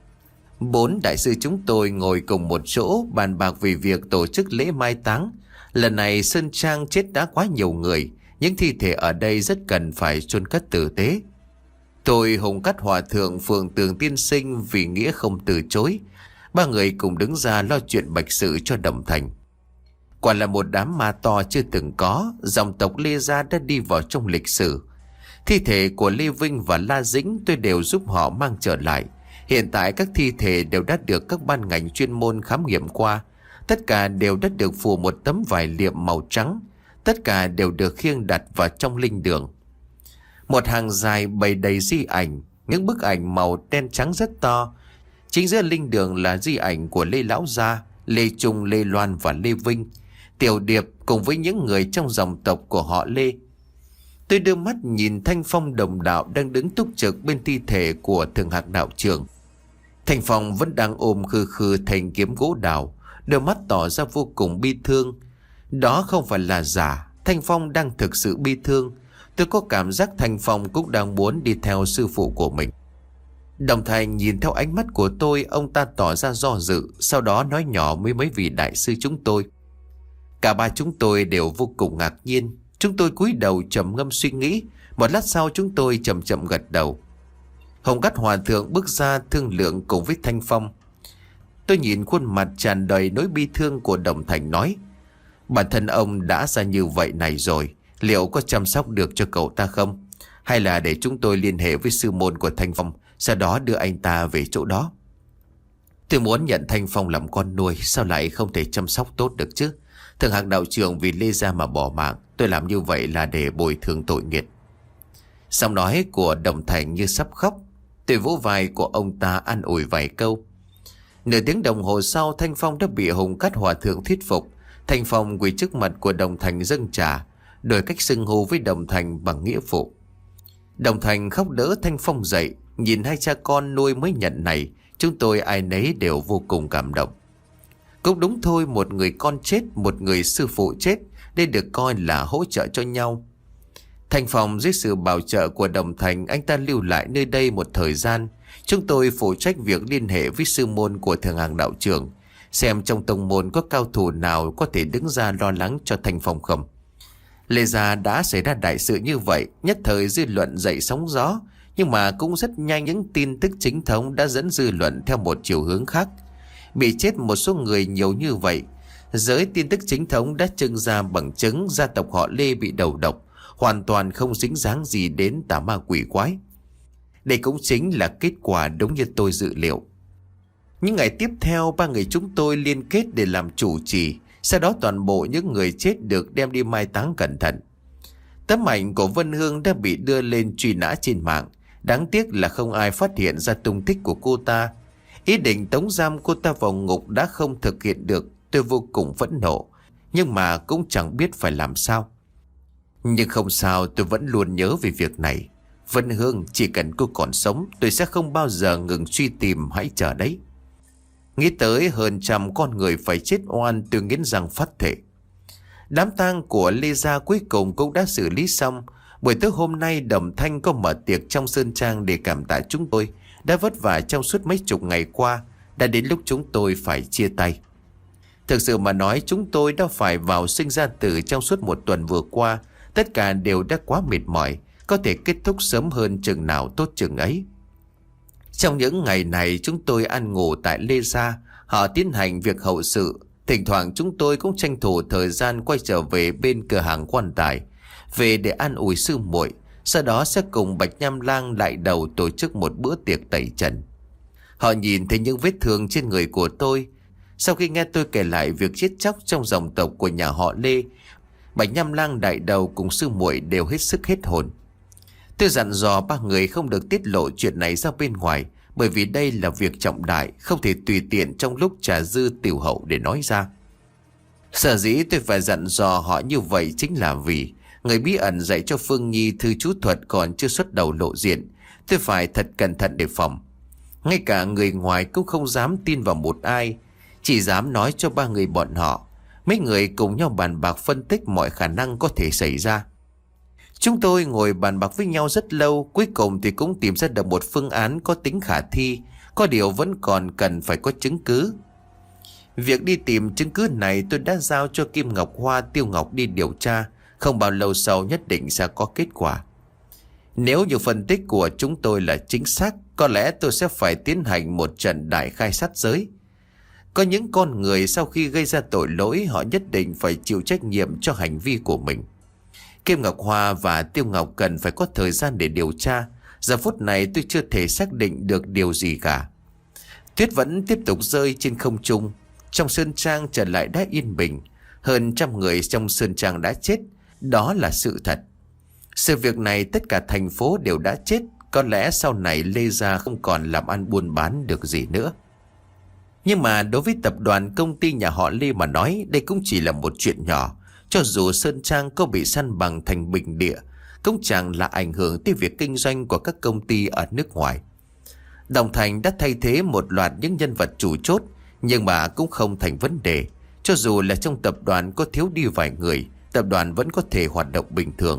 Bốn đại sư chúng tôi ngồi cùng một chỗ bàn bạc về việc tổ chức lễ mai táng. Lần này Sơn Trang chết đã quá nhiều người. Những thi thể ở đây rất cần phải chôn cất tử tế. Tôi, Hùng Cát Hòa Thượng, Phượng Tường Tiên Sinh vì nghĩa không từ chối. Ba người cùng đứng ra lo chuyện bạch sự cho Đồng Thành. Quả là một đám ma to chưa từng có. Dòng tộc Lê Gia đã đi vào trong lịch sử. Thi thể của Lê Vinh và La Dĩnh tôi đều giúp họ mang trở lại. Hiện tại các thi thể đều đã được các ban ngành chuyên môn khám nghiệm qua. Tất cả đều đã được phủ một tấm vải liệm màu trắng. Tất cả đều được khiêng đặt vào trong linh đường. Một hàng dài bày đầy di ảnh. Những bức ảnh màu đen trắng rất to. Chính giữa linh đường là di ảnh của Lê Lão Gia, Lê Trung, Lê Loan và Lê Vinh, Tiểu Điệp cùng với những người trong dòng tộc của họ Lê. Tôi đưa mắt nhìn Thanh Phong đồng đạo đang đứng túc trực bên thi thể của Thượng Hạc đạo trưởng. Thanh Phong vẫn đang ôm khư khư thanh kiếm gỗ đào, đôi mắt tỏ ra vô cùng bi thương. Đó không phải là giả, Thanh Phong đang thực sự bi thương. Tôi có cảm giác Thanh Phong cũng đang muốn đi theo sư phụ của mình. Đồng Thành nhìn theo ánh mắt của tôi, ông ta tỏ ra do dự, sau đó nói nhỏ với mấy vị đại sư chúng tôi. Cả ba chúng tôi đều vô cùng ngạc nhiên. Chúng tôi cúi đầu trầm ngâm suy nghĩ. Một lát sau chúng tôi chậm chậm gật đầu. Hồng Cát Hòa Thượng bước ra thương lượng cùng với Thanh Phong. Tôi nhìn khuôn mặt tràn đầy nỗi bi thương của Đồng Thành nói: bản thân ông đã ra như vậy này rồi, liệu có chăm sóc được cho cậu ta không? Hay là để chúng tôi liên hệ với sư môn của Thanh Phong, sau đó đưa anh ta về chỗ đó? Tôi muốn nhận Thanh Phong làm con nuôi, sao lại không thể chăm sóc tốt được chứ? Thượng Hạc đạo trưởng vì Lê Gia mà bỏ mạng, tôi làm như vậy là để bồi thường tội nghiệp. Giọng nói của Đồng Thành như sắp khóc. Tôi vỗ vai của ông ta an ủi vài câu. Nửa tiếng đồng hồ sau, Thanh Phong đã bị Hồng Cát Hòa Thượng thuyết phục. Thanh Phong quỳ trước mặt của Đồng Thành dâng trà, đổi cách xưng hô với Đồng Thành bằng nghĩa phụ. Đồng Thành khóc đỡ Thanh Phong dậy. Nhìn hai cha con nuôi mới nhận này, chúng tôi ai nấy đều vô cùng cảm động. Cũng đúng thôi, một người con chết, một người sư phụ chết, đây được coi là hỗ trợ cho nhau. Thanh Phong dưới sự bảo trợ của Đồng Thành, anh ta lưu lại nơi đây một thời gian. Chúng tôi phụ trách việc liên hệ với sư môn của Thượng Hạc đạo trưởng, xem trong tông môn có cao thủ nào có thể đứng ra lo lắng cho Thanh Phong không. Lê Gia đã xảy ra đại sự như vậy, nhất thời dư luận dậy sóng gió. Nhưng mà cũng rất nhanh những tin tức chính thống đã dẫn dư luận theo một chiều hướng khác. Bị chết một số người nhiều như vậy, giới tin tức chính thống đã trưng ra bằng chứng gia tộc họ Lê bị đầu độc, hoàn toàn không dính dáng gì đến tà ma quỷ quái. Đây cũng chính là kết quả đúng như tôi dự liệu. Những ngày tiếp theo, ba người chúng tôi liên kết để làm chủ trì. Sau đó toàn bộ những người chết được đem đi mai táng cẩn thận. Tấm ảnh của Vân Hương đã bị đưa lên truy nã trên mạng. Đáng tiếc là không ai phát hiện ra tung tích của cô ta. Ý định tống giam cô ta vào ngục đã không thực hiện được. Tôi vô cùng phẫn nộ, nhưng mà cũng chẳng biết phải làm sao. Nhưng không sao, tôi vẫn luôn nhớ về việc này. Vân Hương, chỉ cần cô còn sống, tôi sẽ không bao giờ ngừng truy tìm, hãy chờ đấy. Nghĩ tới hơn trăm con người phải chết oan, tôi nghiến răng phát thệ. Đám tang của Lê Gia cuối cùng cũng đã xử lý xong. Buổi tối hôm nay Đồng Thanh có mở tiệc trong sơn trang để cảm tạ chúng tôi đã vất vả trong suốt mấy chục ngày qua. Đã đến lúc chúng tôi phải chia tay. Thực sự mà nói, chúng tôi đã phải vào sinh ra tử trong suốt một tuần vừa qua. Tất cả đều đã quá mệt mỏi, có thể kết thúc sớm hơn chừng nào tốt chừng ấy. Trong những ngày này chúng tôi ăn ngủ tại Lê Gia. Họ tiến hành việc hậu sự. Thỉnh thoảng chúng tôi cũng tranh thủ thời gian quay trở về bên cửa hàng quan tài, về để an ủi sư muội. Sau đó sẽ cùng Bạch Nham Lang lại đầu tổ chức một bữa tiệc tẩy trần. Họ nhìn thấy những vết thương trên người của tôi. Sau khi nghe tôi kể lại việc chết chóc trong dòng tộc của nhà họ Lê, Bạch Nham Lang đại đầu cùng sư muội đều hết sức hết hồn. Tôi dặn dò ba người không được tiết lộ chuyện này ra bên ngoài, bởi vì đây là việc trọng đại, không thể tùy tiện trong lúc trà dư tiểu hậu để nói ra. Sở dĩ tôi phải dặn dò họ như vậy chính là vì người bí ẩn dạy cho Phương Nhi thư chú thuật còn chưa xuất đầu lộ diện. Tôi phải thật cẩn thận đề phòng. Ngay cả người ngoài cũng không dám tin vào một ai, chỉ dám nói cho ba người bọn họ. Mấy người cùng nhau bàn bạc phân tích mọi khả năng có thể xảy ra. Chúng tôi ngồi bàn bạc với nhau rất lâu, cuối cùng thì cũng tìm ra được một phương án có tính khả thi. Có điều vẫn còn cần phải có chứng cứ. Việc đi tìm chứng cứ này tôi đã giao cho Kim Ngọc Hoa, Tiêu Ngọc đi điều tra. Không bao lâu sau nhất định sẽ có kết quả. Nếu như phân tích của chúng tôi là chính xác, có lẽ tôi sẽ phải tiến hành một trận đại khai sát giới. Có những con người sau khi gây ra tội lỗi, họ nhất định phải chịu trách nhiệm cho hành vi của mình. Kim Ngọc Hoa và Tiêu Ngọc cần phải có thời gian để điều tra. Giờ phút này tôi chưa thể xác định được điều gì cả. Tuyết vẫn tiếp tục rơi trên không trung. Trong sơn trang trở lại đã yên bình. Hơn trăm người trong sơn trang đã chết. Đó là sự thật. Sự việc này tất cả thành phố đều đã chết. Có lẽ sau này Lê Gia không còn làm ăn buôn bán được gì nữa. Nhưng mà đối với tập đoàn công ty nhà họ Lê mà nói, đây cũng chỉ là một chuyện nhỏ. Cho dù sơn trang có bị săn bằng thành bình địa, cũng chẳng là ảnh hưởng tới việc kinh doanh của các công ty ở nước ngoài. Đồng Thành đã thay thế một loạt những nhân vật chủ chốt, nhưng mà cũng không thành vấn đề. Cho dù là trong tập đoàn có thiếu đi vài người, tập đoàn vẫn có thể hoạt động bình thường.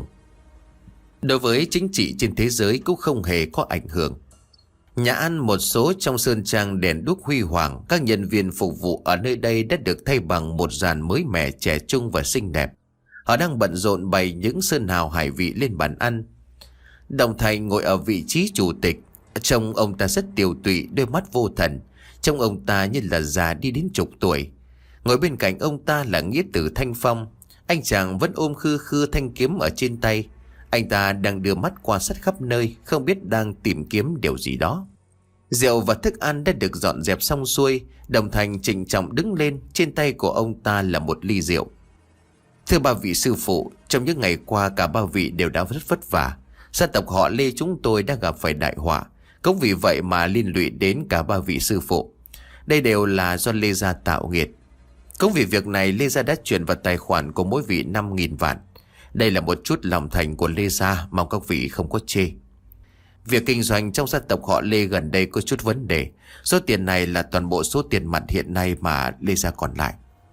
Đối với chính trị trên thế giới cũng không hề có ảnh hưởng. Nhà ăn một số trong sơn trang đèn đuốc huy hoàng, các nhân viên phục vụ ở nơi đây đã được thay bằng một dàn mới mẻ, trẻ trung và xinh đẹp. Họ đang bận rộn bày những sơn hào hải vị lên bàn ăn. Đồng Thành ngồi ở vị trí chủ tịch. Trông ông ta rất tiều tụy, đôi mắt vô thần. Trông ông ta như là già đi đến chục tuổi. Ngồi bên cạnh ông ta là nghĩa tử Thanh Phong. Anh chàng vẫn ôm khư khư thanh kiếm ở trên tay. Anh ta đang đưa mắt quan sát khắp nơi, không biết đang tìm kiếm điều gì đó. Rượu và thức ăn đã được dọn dẹp xong xuôi. Đồng Thành trịnh trọng đứng lên. Trên tay của ông ta là một ly rượu. Thưa ba vị sư phụ, trong những ngày qua cả ba vị đều đã rất vất vả. Gia tộc họ Lê chúng tôi đã gặp phải đại họa, cũng vì vậy mà liên lụy đến cả ba vị sư phụ. Đây đều là do Lê Gia tạo nghiệt. Cũng vì việc này Lê Gia đã chuyển vào tài khoản của mỗi vị năm nghìn vạn. Đây là một chút lòng thành của Lê Gia, mong các vị không có chê. Việc kinh doanh trong gia tộc họ Lê gần đây có chút vấn đề. Số tiền này là toàn bộ số tiền mặt hiện nay mà Lê Gia còn lại.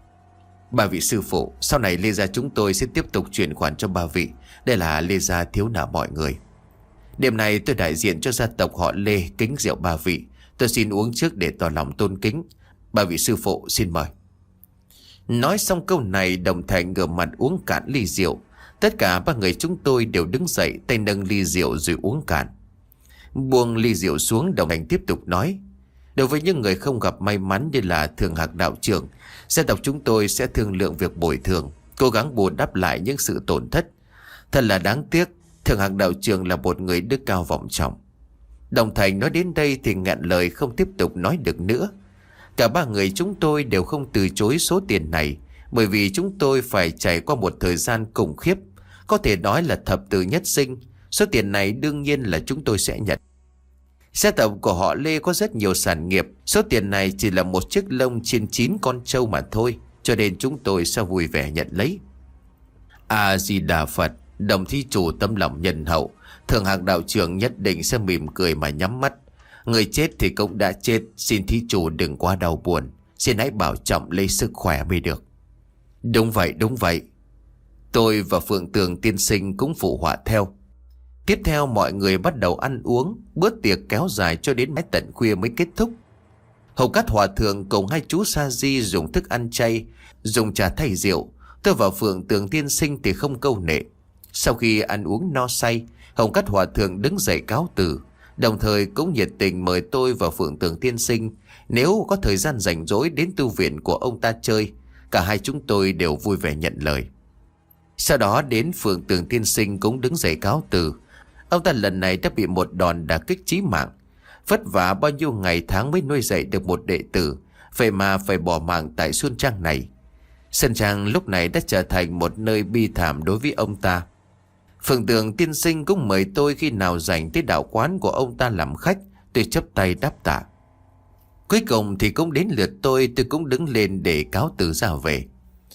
Ba vị sư phụ, sau này Lê Gia chúng tôi sẽ tiếp tục chuyển khoản cho ba vị. Đây là Lê Gia thiếu nợ mọi người. Đêm nay tôi đại diện cho gia tộc họ Lê kính rượu ba vị. Tôi xin uống trước để tỏ lòng tôn kính. Ba vị sư phụ xin mời. Nói xong câu này, Đồng Thành ngửa mặt uống cạn ly rượu. Tất cả ba người chúng tôi đều đứng dậy, tay nâng ly rượu rồi uống cạn. Buông ly rượu xuống, Đồng Thành tiếp tục nói. Đối với những người không gặp may mắn như là Thường Hạc đạo trưởng, gia tộc chúng tôi sẽ thương lượng việc bồi thường, cố gắng bù đắp lại những sự tổn thất. Thật là đáng tiếc, Thường Hạc đạo trưởng là một người đức cao vọng trọng. Đồng Thành nói đến đây thì ngạn lời không tiếp tục nói được nữa. Cả ba người chúng tôi đều không từ chối số tiền này, bởi vì chúng tôi phải trải qua một thời gian khủng khiếp, có thể nói là thập tử nhất sinh. Số tiền này đương nhiên là chúng tôi sẽ nhận. Gia tộc của họ Lê có rất nhiều sản nghiệp. Số tiền này chỉ là một chiếc lông trên chín con trâu mà thôi, cho nên chúng tôi sẽ vui vẻ nhận lấy. A-di-đà Phật. Đồng thí chủ tâm lòng nhân hậu, Thường Hạc đạo trưởng nhất định sẽ mỉm cười mà nhắm mắt. Người chết thì cũng đã chết, xin thí chủ đừng quá đau buồn, xin hãy bảo trọng lấy sức khỏe mới được. Đúng vậy, đúng vậy. Tôi và Phượng Tường tiên sinh cũng phụ họa theo. Tiếp theo mọi người bắt đầu ăn uống. Bữa tiệc kéo dài cho đến mãi tận khuya mới kết thúc. Hầu Cát Hòa Thượng cùng hai chú Sa Di dùng thức ăn chay, dùng trà thay rượu. Tôi và Phượng Tường tiên sinh thì không câu nệ. Sau khi ăn uống no say, Hầu Cát Hòa Thượng đứng dậy cáo từ, đồng thời cũng nhiệt tình mời tôi và Phượng Tường tiên sinh nếu có thời gian rảnh rỗi đến tu viện của ông ta chơi. Cả hai chúng tôi đều vui vẻ nhận lời. Sau đó đến Phượng Tường tiên sinh cũng đứng dậy cáo từ. Ông ta lần này đã bị một đòn đả kích chí mạng. Vất vả bao nhiêu ngày tháng mới nuôi dạy được một đệ tử, vậy mà phải bỏ mạng tại Xuân Trang này. Xuân Trang lúc này đã trở thành một nơi bi thảm đối với ông ta. Phượng Tường tiên sinh cũng mời tôi khi nào rảnh tới đạo quán của ông ta làm khách. Tôi chấp tay đáp tạ. Cuối cùng thì cũng đến lượt tôi, tôi cũng đứng lên để cáo từ ra về.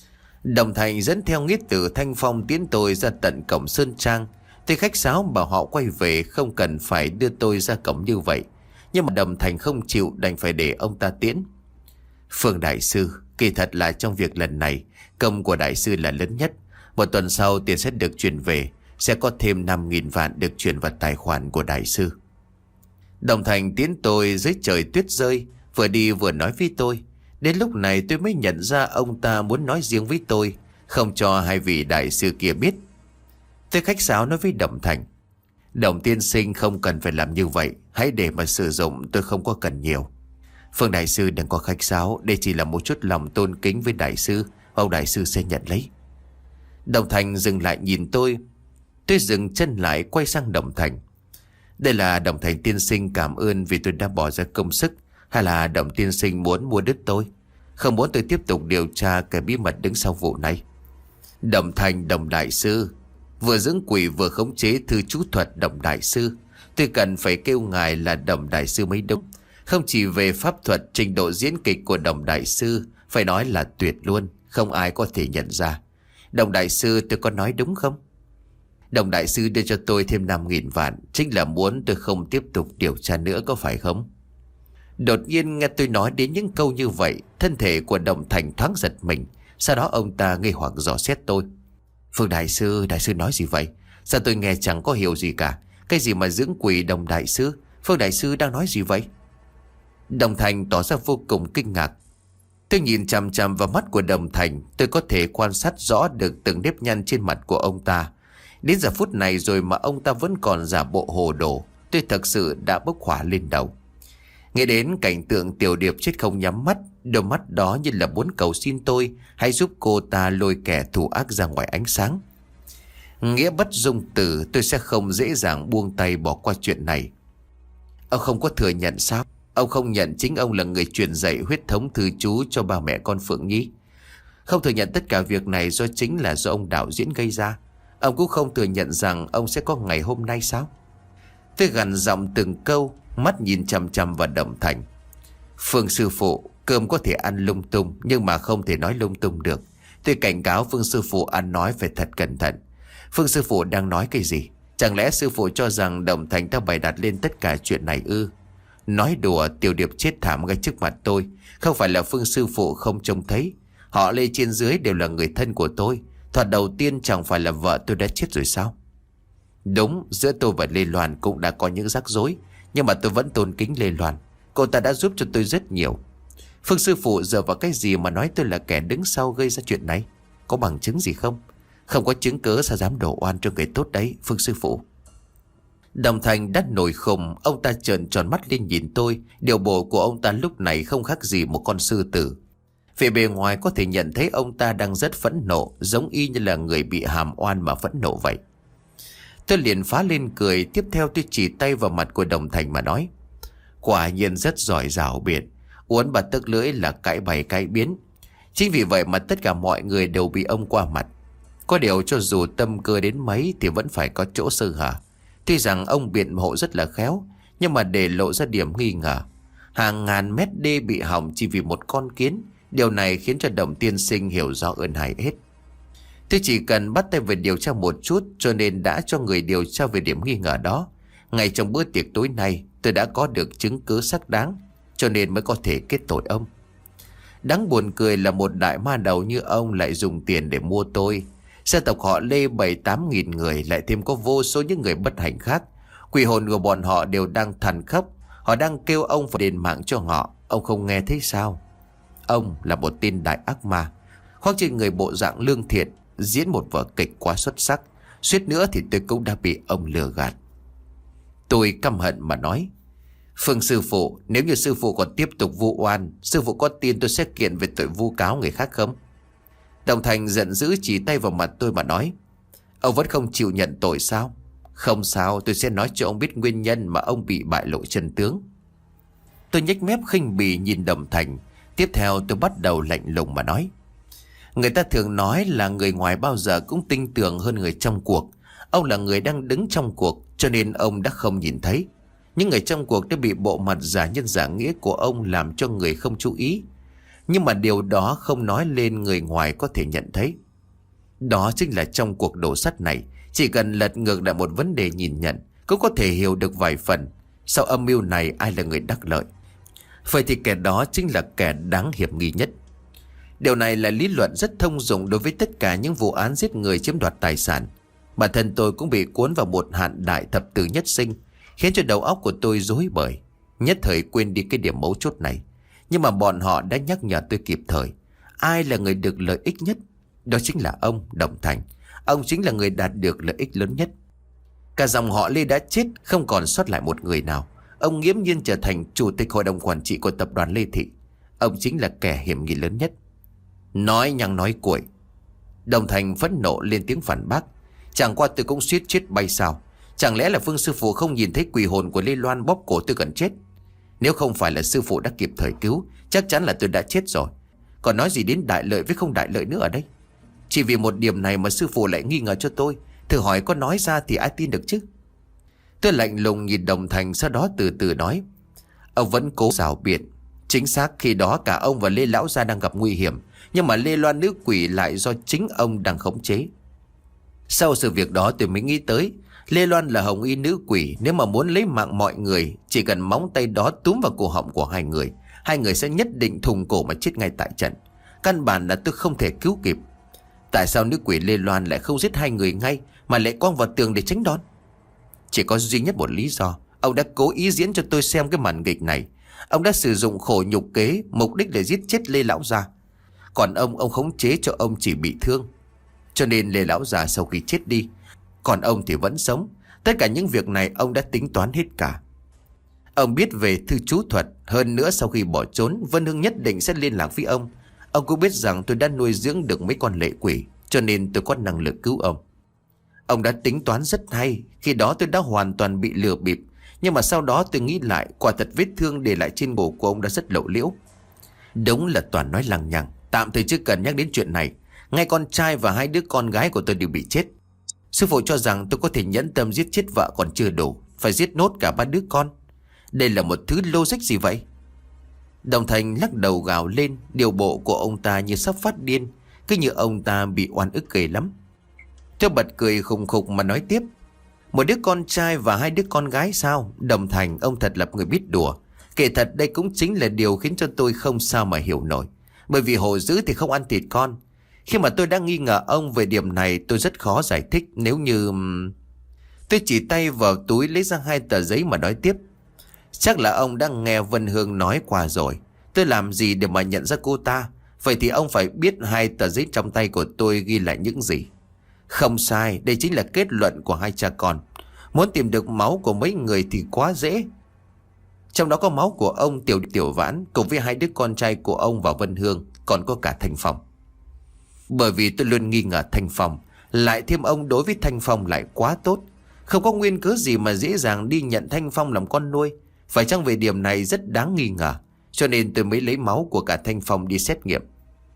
Đồng Thành dẫn theo nghĩa tử Thanh Phong tiến tôi ra tận cổng Sơn Trang. Tôi khách sáo bảo họ quay về, không cần phải đưa tôi ra cổng như vậy. Nhưng mà Đồng Thành không chịu, đành phải để ông ta tiễn. Phương đại sư, kỳ thật là trong việc lần này, công của đại sư là lớn nhất. Một tuần sau tiền sẽ được chuyển về, sẽ có thêm năm nghìn vạn được chuyển vào tài khoản của đại sư. Đồng Thành tiến tôi dưới trời tuyết rơi, vừa đi vừa nói với tôi. Đến lúc này tôi mới nhận ra ông ta muốn nói riêng với tôi, không cho hai vị đại sư kia biết. Tôi khách sáo nói với Đồng Thành: Đồng tiên sinh không cần phải làm như vậy, hãy để mà sử dụng, tôi không có cần nhiều. Phương đại sư đừng có khách sáo, đây chỉ là một chút lòng tôn kính với đại sư, ông đại sư sẽ nhận lấy. Đồng Thành dừng lại nhìn tôi. Tôi dừng chân lại quay sang Đồng Thành. Đây là Đồng Thành tiên sinh cảm ơn vì tôi đã bỏ ra công sức, hay là Đồng tiên sinh muốn mua đứt tôi, không muốn tôi tiếp tục điều tra cái bí mật đứng sau vụ này? Đồng Thành, Đồng đại sư, vừa dưỡng quỷ vừa khống chế thư chú thuật Đồng đại sư, tôi cần phải kêu ngài là Đồng đại sư mới đúng. Không chỉ về pháp thuật, trình độ diễn kịch của Đồng đại sư phải nói là tuyệt luôn, không ai có thể nhận ra. Đồng đại sư, tôi có nói đúng không? Đồng đại sư đưa cho tôi thêm năm nghìn vạn, chính là muốn tôi không tiếp tục điều tra nữa, có phải không? Đột nhiên nghe tôi nói đến những câu như vậy, thân thể của Đồng Thành thoáng giật mình. Sau đó ông ta nghi hoặc dò xét tôi. Phương đại sư, đại sư nói gì vậy? Sao tôi nghe chẳng có hiểu gì cả. Cái gì mà dưỡng quỷ Đồng đại sư? Phương đại sư đang nói gì vậy? Đồng Thành tỏ ra vô cùng kinh ngạc. Tôi nhìn chằm chằm vào mắt của Đồng Thành, tôi có thể quan sát rõ được từng nếp nhăn trên mặt của ông ta. Đến giờ phút này rồi mà ông ta vẫn còn giả bộ hồ đồ, tôi thật sự đã bốc hỏa lên đầu. Nghe đến cảnh tượng Tiểu Điệp chết không nhắm mắt, đôi mắt đó như là muốn cầu xin tôi hãy giúp cô ta lôi kẻ thù ác ra ngoài ánh sáng. Nghĩa bất dung từ, tôi sẽ không dễ dàng buông tay bỏ qua chuyện này. Ông không có thừa nhận sao? Ông không nhận chính ông là người truyền dạy huyết thống thư chú cho ba mẹ con Phượng Nhi? Không thừa nhận tất cả việc này do chính là do ông đạo diễn gây ra? Ông cũng không thừa nhận rằng ông sẽ có ngày hôm nay sao? Tôi gằn giọng từng câu, mắt nhìn chằm chằm vào Đồng Thành. Phương sư phụ, cơm có thể ăn lung tung, nhưng mà không thể nói lung tung được. Tôi cảnh cáo Phương sư phụ ăn nói phải thật cẩn thận. Phương sư phụ đang nói cái gì? Chẳng lẽ sư phụ cho rằng Đồng Thành ta bày đặt lên tất cả chuyện này ư? Nói đùa, Tiểu Điệp chết thảm ngay trước mặt tôi, không phải là Phương sư phụ không trông thấy. Họ Lê trên dưới đều là người thân của tôi. Thoạt đầu tiên chẳng phải là vợ tôi đã chết rồi sao? Đúng, giữa tôi và Lê Loan cũng đã có những rắc rối, nhưng mà tôi vẫn tôn kính Lê Loan. Cô ta đã giúp cho tôi rất nhiều. Phương sư phụ dựa vào cái gì mà nói tôi là kẻ đứng sau gây ra chuyện này? Có bằng chứng gì không? Không có chứng cớ sao dám đổ oan cho người tốt đấy, Phương sư phụ. Đồng Thành đắt nổi khùng, ông ta trợn tròn mắt lên nhìn tôi. Điều bộ của ông ta lúc này không khác gì một con sư tử. Về bề ngoài có thể nhận thấy ông ta đang rất phẫn nộ, giống y như là người bị hàm oan mà phẫn nộ vậy. Tôi liền phá lên cười. Tiếp theo tôi chỉ tay vào mặt của Đồng Thành mà nói: quả nhiên rất giỏi rảo biện, uốn bạt tức lưỡi là cãi bày cãi biến. Chính vì vậy mà tất cả mọi người đều bị ông qua mặt. Có điều cho dù tâm cơ đến mấy thì vẫn phải có chỗ sơ hở. Tuy rằng ông biện hộ rất là khéo, nhưng mà để lộ ra điểm nghi ngờ. Hàng ngàn mét đê bị hỏng chỉ vì một con kiến. Điều này khiến cho Đồng tiên sinh hiểu rõ ơn hại hết. Tôi chỉ cần bắt tay về điều tra một chút, cho nên đã cho người điều tra về điểm nghi ngờ đó. Ngay trong bữa tiệc tối nay, tôi đã có được chứng cứ xác đáng, cho nên mới có thể kết tội ông. Đáng buồn cười là một đại ma đầu như ông lại dùng tiền để mua tôi. Gia tộc họ Lê bảy tám nghìn người, lại thêm có vô số những người bất hạnh khác. Quỷ hồn của bọn họ đều đang than khóc. Họ đang kêu ông phải đền mạng cho họ. Ông không nghe thấy sao? Ông là một tên đại ác ma, khoác trên người bộ dạng lương thiện, diễn một vở kịch quá xuất sắc. Suýt nữa thì tôi cũng đã bị ông lừa gạt. Tôi căm hận mà nói: Phương sư phụ, nếu như sư phụ còn tiếp tục vu oan, sư phụ có tin tôi sẽ kiện về tội vu cáo người khác không? Đồng Thành giận dữ chỉ tay vào mặt tôi mà nói: Ông vẫn không chịu nhận tội sao? Không sao, tôi sẽ nói cho ông biết nguyên nhân mà ông bị bại lộ chân tướng. Tôi nhếch mép khinh bỉ nhìn Đồng Thành. Tiếp theo tôi bắt đầu lạnh lùng mà nói: Người ta thường nói là người ngoài bao giờ cũng tinh tường hơn người trong cuộc. Ông là người đang đứng trong cuộc, cho nên ông đã không nhìn thấy. Những người trong cuộc đã bị bộ mặt giả nhân giả nghĩa của ông làm cho người không chú ý. Nhưng mà điều đó không nói lên người ngoài có thể nhận thấy. Đó chính là trong cuộc đổ sắt này, chỉ cần lật ngược lại một vấn đề nhìn nhận, cũng có thể hiểu được vài phần. Sau âm mưu này ai là người đắc lợi? Vậy thì kẻ đó chính là kẻ đáng hiểm nghi nhất. Điều này là lý luận rất thông dụng đối với tất cả những vụ án giết người chiếm đoạt tài sản. Bản thân tôi cũng bị cuốn vào một hạn đại thập tử nhất sinh, khiến cho đầu óc của tôi rối bời, nhất thời quên đi cái điểm mấu chốt này. Nhưng mà bọn họ đã nhắc nhở tôi kịp thời. Ai là người được lợi ích nhất? Đó chính là ông Đồng Thành. Ông chính là người đạt được lợi ích lớn nhất. Cả dòng họ Lê đã chết, không còn sót lại một người nào. Ông nghiễm nhiên trở thành chủ tịch hội đồng quản trị của tập đoàn Lê Thị. Ông chính là kẻ hiểm nghi lớn nhất. Nói nhăng nói cuội. Đồng Thành phẫn nộ lên tiếng phản bác: Chẳng qua tôi cũng suýt chết bay sao? Chẳng lẽ là Phương sư phụ không nhìn thấy quỷ hồn của Lê Loan bóp cổ tôi gần chết? Nếu không phải là sư phụ đã kịp thời cứu, chắc chắn là tôi đã chết rồi. Còn nói gì đến đại lợi với không đại lợi nữa ở đây? Chỉ vì một điểm này mà sư phụ lại nghi ngờ cho tôi. Thử hỏi có nói ra thì ai tin được chứ? Tôi lạnh lùng nhìn Đồng Thành, sau đó từ từ nói: Ông vẫn cố rào biện. Chính xác khi đó cả ông và Lê Lão Gia đang gặp nguy hiểm, nhưng mà Lê Loan nữ quỷ lại do chính ông đang khống chế. Sau sự việc đó tôi mới nghĩ tới, Lê Loan là hồng y nữ quỷ. Nếu mà muốn lấy mạng mọi người, chỉ cần móng tay đó túm vào cổ họng của hai người, hai người sẽ nhất định thùng cổ mà chết ngay tại trận. Căn bản là tôi không thể cứu kịp. Tại sao nữ quỷ Lê Loan lại không giết hai người ngay, mà lại quăng vào tường để tránh đòn? Chỉ có duy nhất một lý do: ông đã cố ý diễn cho tôi xem cái màn kịch này. Ông đã sử dụng khổ nhục kế, mục đích để giết chết Lê Lão Gia. Còn ông, ông khống chế cho ông chỉ bị thương. Cho nên Lê Lão Già sau khi chết đi, còn ông thì vẫn sống. Tất cả những việc này ông đã tính toán hết cả. Ông biết về thư chú thuật. Hơn nữa sau khi bỏ trốn, Vân Hưng nhất định sẽ liên lạc với ông. Ông cũng biết rằng tôi đã nuôi dưỡng được mấy con lệ quỷ, cho nên tôi có năng lực cứu ông. Ông đã tính toán rất hay. Khi đó tôi đã hoàn toàn bị lừa bịp. Nhưng mà sau đó tôi nghĩ lại, quả thật vết thương để lại trên cổ của ông đã rất lộ liễu. Đúng là toàn nói lằng nhằng. Tạm thời chưa cần nhắc đến chuyện này. Ngay con trai và hai đứa con gái của tôi đều bị chết. Sư phụ cho rằng tôi có thể nhẫn tâm giết chết vợ còn chưa đủ, phải giết nốt cả ba đứa con. Đây là một thứ logic gì vậy? Đồng Thành lắc đầu gào lên. Điều bộ của ông ta như sắp phát điên, cứ như ông ta bị oan ức ghê lắm. Tôi bật cười khùng khục mà nói tiếp: Một đứa con trai và hai đứa con gái sao? Đồng Thành, ông thật là người biết đùa. Kể thật đây cũng chính là điều khiến cho tôi không sao mà hiểu nổi. Bởi vì hổ dữ thì không ăn thịt con. Khi mà tôi đang nghi ngờ ông về điểm này, tôi rất khó giải thích. Nếu như... Tôi chỉ tay vào túi lấy ra hai tờ giấy mà nói tiếp: Chắc là ông đang nghe Vân Hương nói qua rồi. Tôi làm gì để mà nhận ra cô ta? Vậy thì ông phải biết hai tờ giấy trong tay của tôi ghi lại những gì. Không sai, đây chính là kết luận của hai cha con. Muốn tìm được máu của mấy người thì quá dễ. Trong đó có máu của ông Tiểu Tiểu Vãn, cùng với hai đứa con trai của ông và Vân Hương, còn có cả Thanh Phong. Bởi vì tôi luôn nghi ngờ Thanh Phong, lại thêm ông đối với Thanh Phong lại quá tốt. Không có nguyên cớ gì mà dễ dàng đi nhận Thanh Phong làm con nuôi. Phải chăng về điểm này rất đáng nghi ngờ, cho nên tôi mới lấy máu của cả Thanh Phong đi xét nghiệm.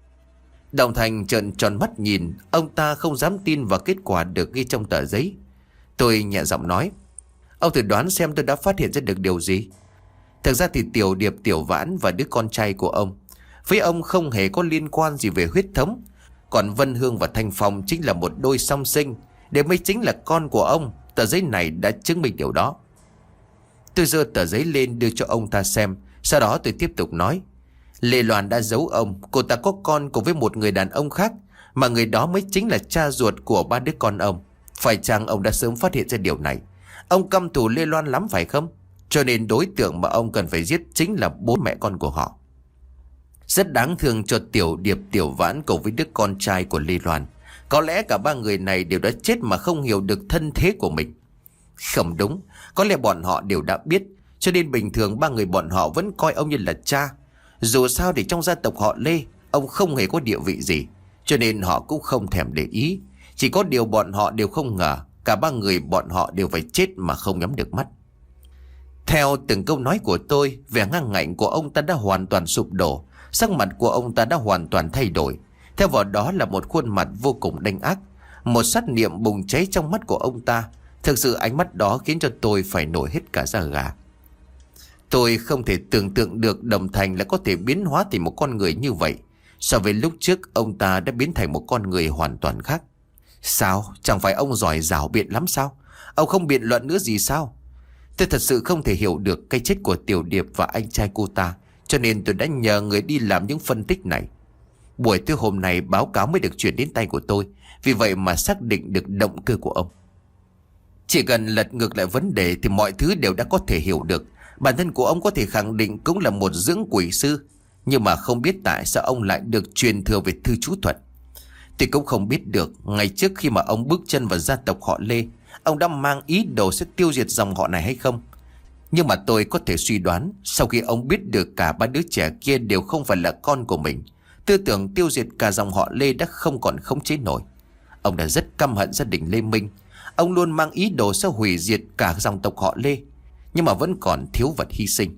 Đồng Thành trợn tròn mắt nhìn. Ông ta không dám tin vào kết quả được ghi trong tờ giấy. Tôi nhẹ giọng nói: Ông thử đoán xem tôi đã phát hiện ra được điều gì. Thực ra thì Tiểu Điệp, Tiểu Vãn và đứa con trai của ông với ông không hề có liên quan gì về huyết thống. Còn Vân Hương và Thanh Phong chính là một đôi song sinh, để mới chính là con của ông. Tờ giấy này đã chứng minh điều đó. Tôi giơ tờ giấy lên đưa cho ông ta xem. Sau đó tôi tiếp tục nói: Lê Loan đã giấu ông. Cô ta có con cùng với một người đàn ông khác, Mà người đó mới chính là cha ruột của ba đứa con ông. Phải chăng ông đã sớm phát hiện ra điều này? Ông căm thù Lê Loan lắm phải không? Cho nên đối tượng mà ông cần phải giết chính là bố mẹ con của họ. Rất đáng thương cho Tiểu Điệp, Tiểu Vãn cùng với đứa con trai của Lê Loan. Có lẽ cả ba người này đều đã chết mà không hiểu được thân thế của mình. Không đúng, có lẽ bọn họ đều đã biết, cho nên bình thường ba người bọn họ vẫn coi ông như là cha. Dù sao thì trong gia tộc họ Lê, ông không hề có địa vị gì, cho nên họ cũng không thèm để ý. Chỉ có điều bọn họ đều không ngờ cả ba người bọn họ đều phải chết mà không nhắm được mắt. Theo từng câu nói của tôi, vẻ ngang ngạnh của ông ta đã hoàn toàn sụp đổ. Sắc mặt của ông ta đã hoàn toàn thay đổi. Theo vào đó là một khuôn mặt vô cùng đanh ác. Một sát niệm bùng cháy trong mắt của ông ta. Thực sự ánh mắt đó khiến cho tôi phải nổi hết cả da gà. Tôi không thể tưởng tượng được Đồng Thành là có thể biến hóa thành một con người như vậy. So với lúc trước, ông ta đã biến thành một con người hoàn toàn khác. Sao? Chẳng phải ông giỏi giảo biện lắm sao? Ông không biện luận nữa gì sao? Tôi thật sự không thể hiểu được cái chết của Tiểu Điệp và anh trai cô ta, cho nên tôi đã nhờ người đi làm những phân tích này. Buổi tối hôm nay báo cáo mới được chuyển đến tay của tôi, vì vậy mà xác định được động cơ của ông. Chỉ cần lật ngược lại vấn đề thì mọi thứ đều đã có thể hiểu được. Bản thân của ông có thể khẳng định cũng là một dưỡng quỷ sư, nhưng mà không biết tại sao ông lại được truyền thừa về thư chú thuật. Tôi cũng không biết được ngày trước khi mà ông bước chân vào gia tộc họ Lê, ông đã mang ý đồ sẽ tiêu diệt dòng họ này hay không. Nhưng mà tôi có thể suy đoán, sau khi ông biết được cả ba đứa trẻ kia đều không phải là con của mình, tư tưởng tiêu diệt cả dòng họ Lê đã không còn khống chế nổi. Ông đã rất căm hận gia đình Lê Minh. Ông luôn mang ý đồ sẽ hủy diệt cả dòng tộc họ Lê, nhưng mà vẫn còn thiếu vật hy sinh.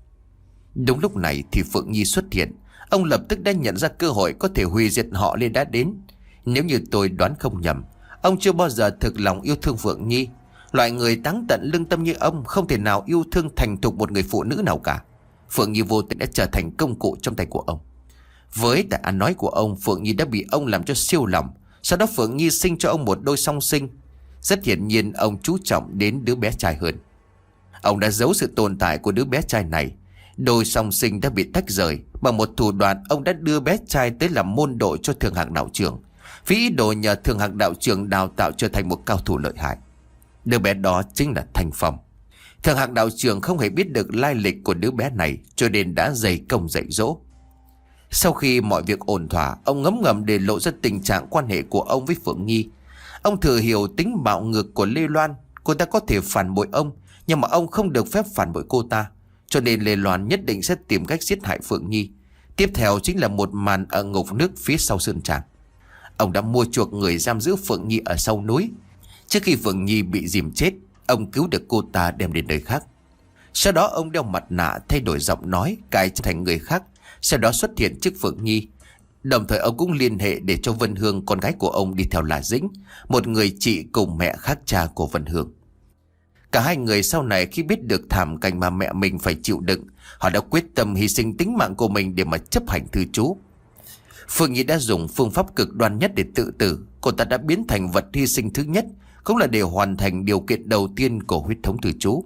Đúng lúc này thì Phượng Nhi xuất hiện. Ông lập tức đã nhận ra cơ hội có thể hủy diệt họ Lê đã đến. Nếu như tôi đoán không nhầm, ông chưa bao giờ thực lòng yêu thương Phượng Nhi. Loại người táng tận lương tâm như ông không thể nào yêu thương thành thục một người phụ nữ nào cả. Phượng Nhi vô tình đã trở thành công cụ trong tay của ông. Với tài ăn nói của ông, Phượng Nhi đã bị ông làm cho siêu lòng. Sau đó Phượng Nhi sinh cho ông một đôi song sinh. Rất hiển nhiên ông chú trọng đến đứa bé trai hơn. Ông đã giấu sự tồn tại của đứa bé trai này. Đôi song sinh đã bị tách rời. Bằng một thủ đoạn, ông đã đưa bé trai tới làm môn đồ cho Thường Hạc đạo trưởng, vì ý đồ nhờ Thường Hạc đạo trưởng đào tạo trở thành một cao thủ lợi hại. Đứa bé đó chính là Thanh Phong. Thường Hạc đạo trưởng không hề biết được lai lịch của đứa bé này, cho nên đã dày công dạy dỗ. Sau khi mọi việc ổn thỏa, ông ngấm ngầm để lộ ra tình trạng quan hệ của ông với Phượng Nhi. Ông thừa hiểu tính bạo ngược của Lê Loan. Cô ta có thể phản bội ông, nhưng mà ông không được phép phản bội cô ta, cho nên Lê Loan nhất định sẽ tìm cách giết hại Phượng Nhi. Tiếp theo chính là một màn ở ngục nước phía sau sơn tràng. Ông đã mua chuộc người giam giữ Phượng Nhi ở sau núi. Trước khi Phượng Nhi bị dìm chết, ông cứu được cô ta đem đến nơi khác. Sau đó ông đeo mặt nạ, thay đổi giọng nói, cải trở thành người khác, sau đó xuất hiện trước Phượng Nhi. Đồng thời ông cũng liên hệ để cho Vân Hương, con gái của ông, đi theo La Dĩnh, một người chị cùng mẹ khác cha của Vân Hương. Cả hai người sau này khi biết được thảm cảnh mà mẹ mình phải chịu đựng, họ đã quyết tâm hy sinh tính mạng của mình để mà chấp hành thư chú. Phượng Nhi đã dùng phương pháp cực đoan nhất để tự tử. Cô ta đã biến thành vật hy sinh thứ nhất, cũng là để hoàn thành điều kiện đầu tiên của huyết thống thư chú.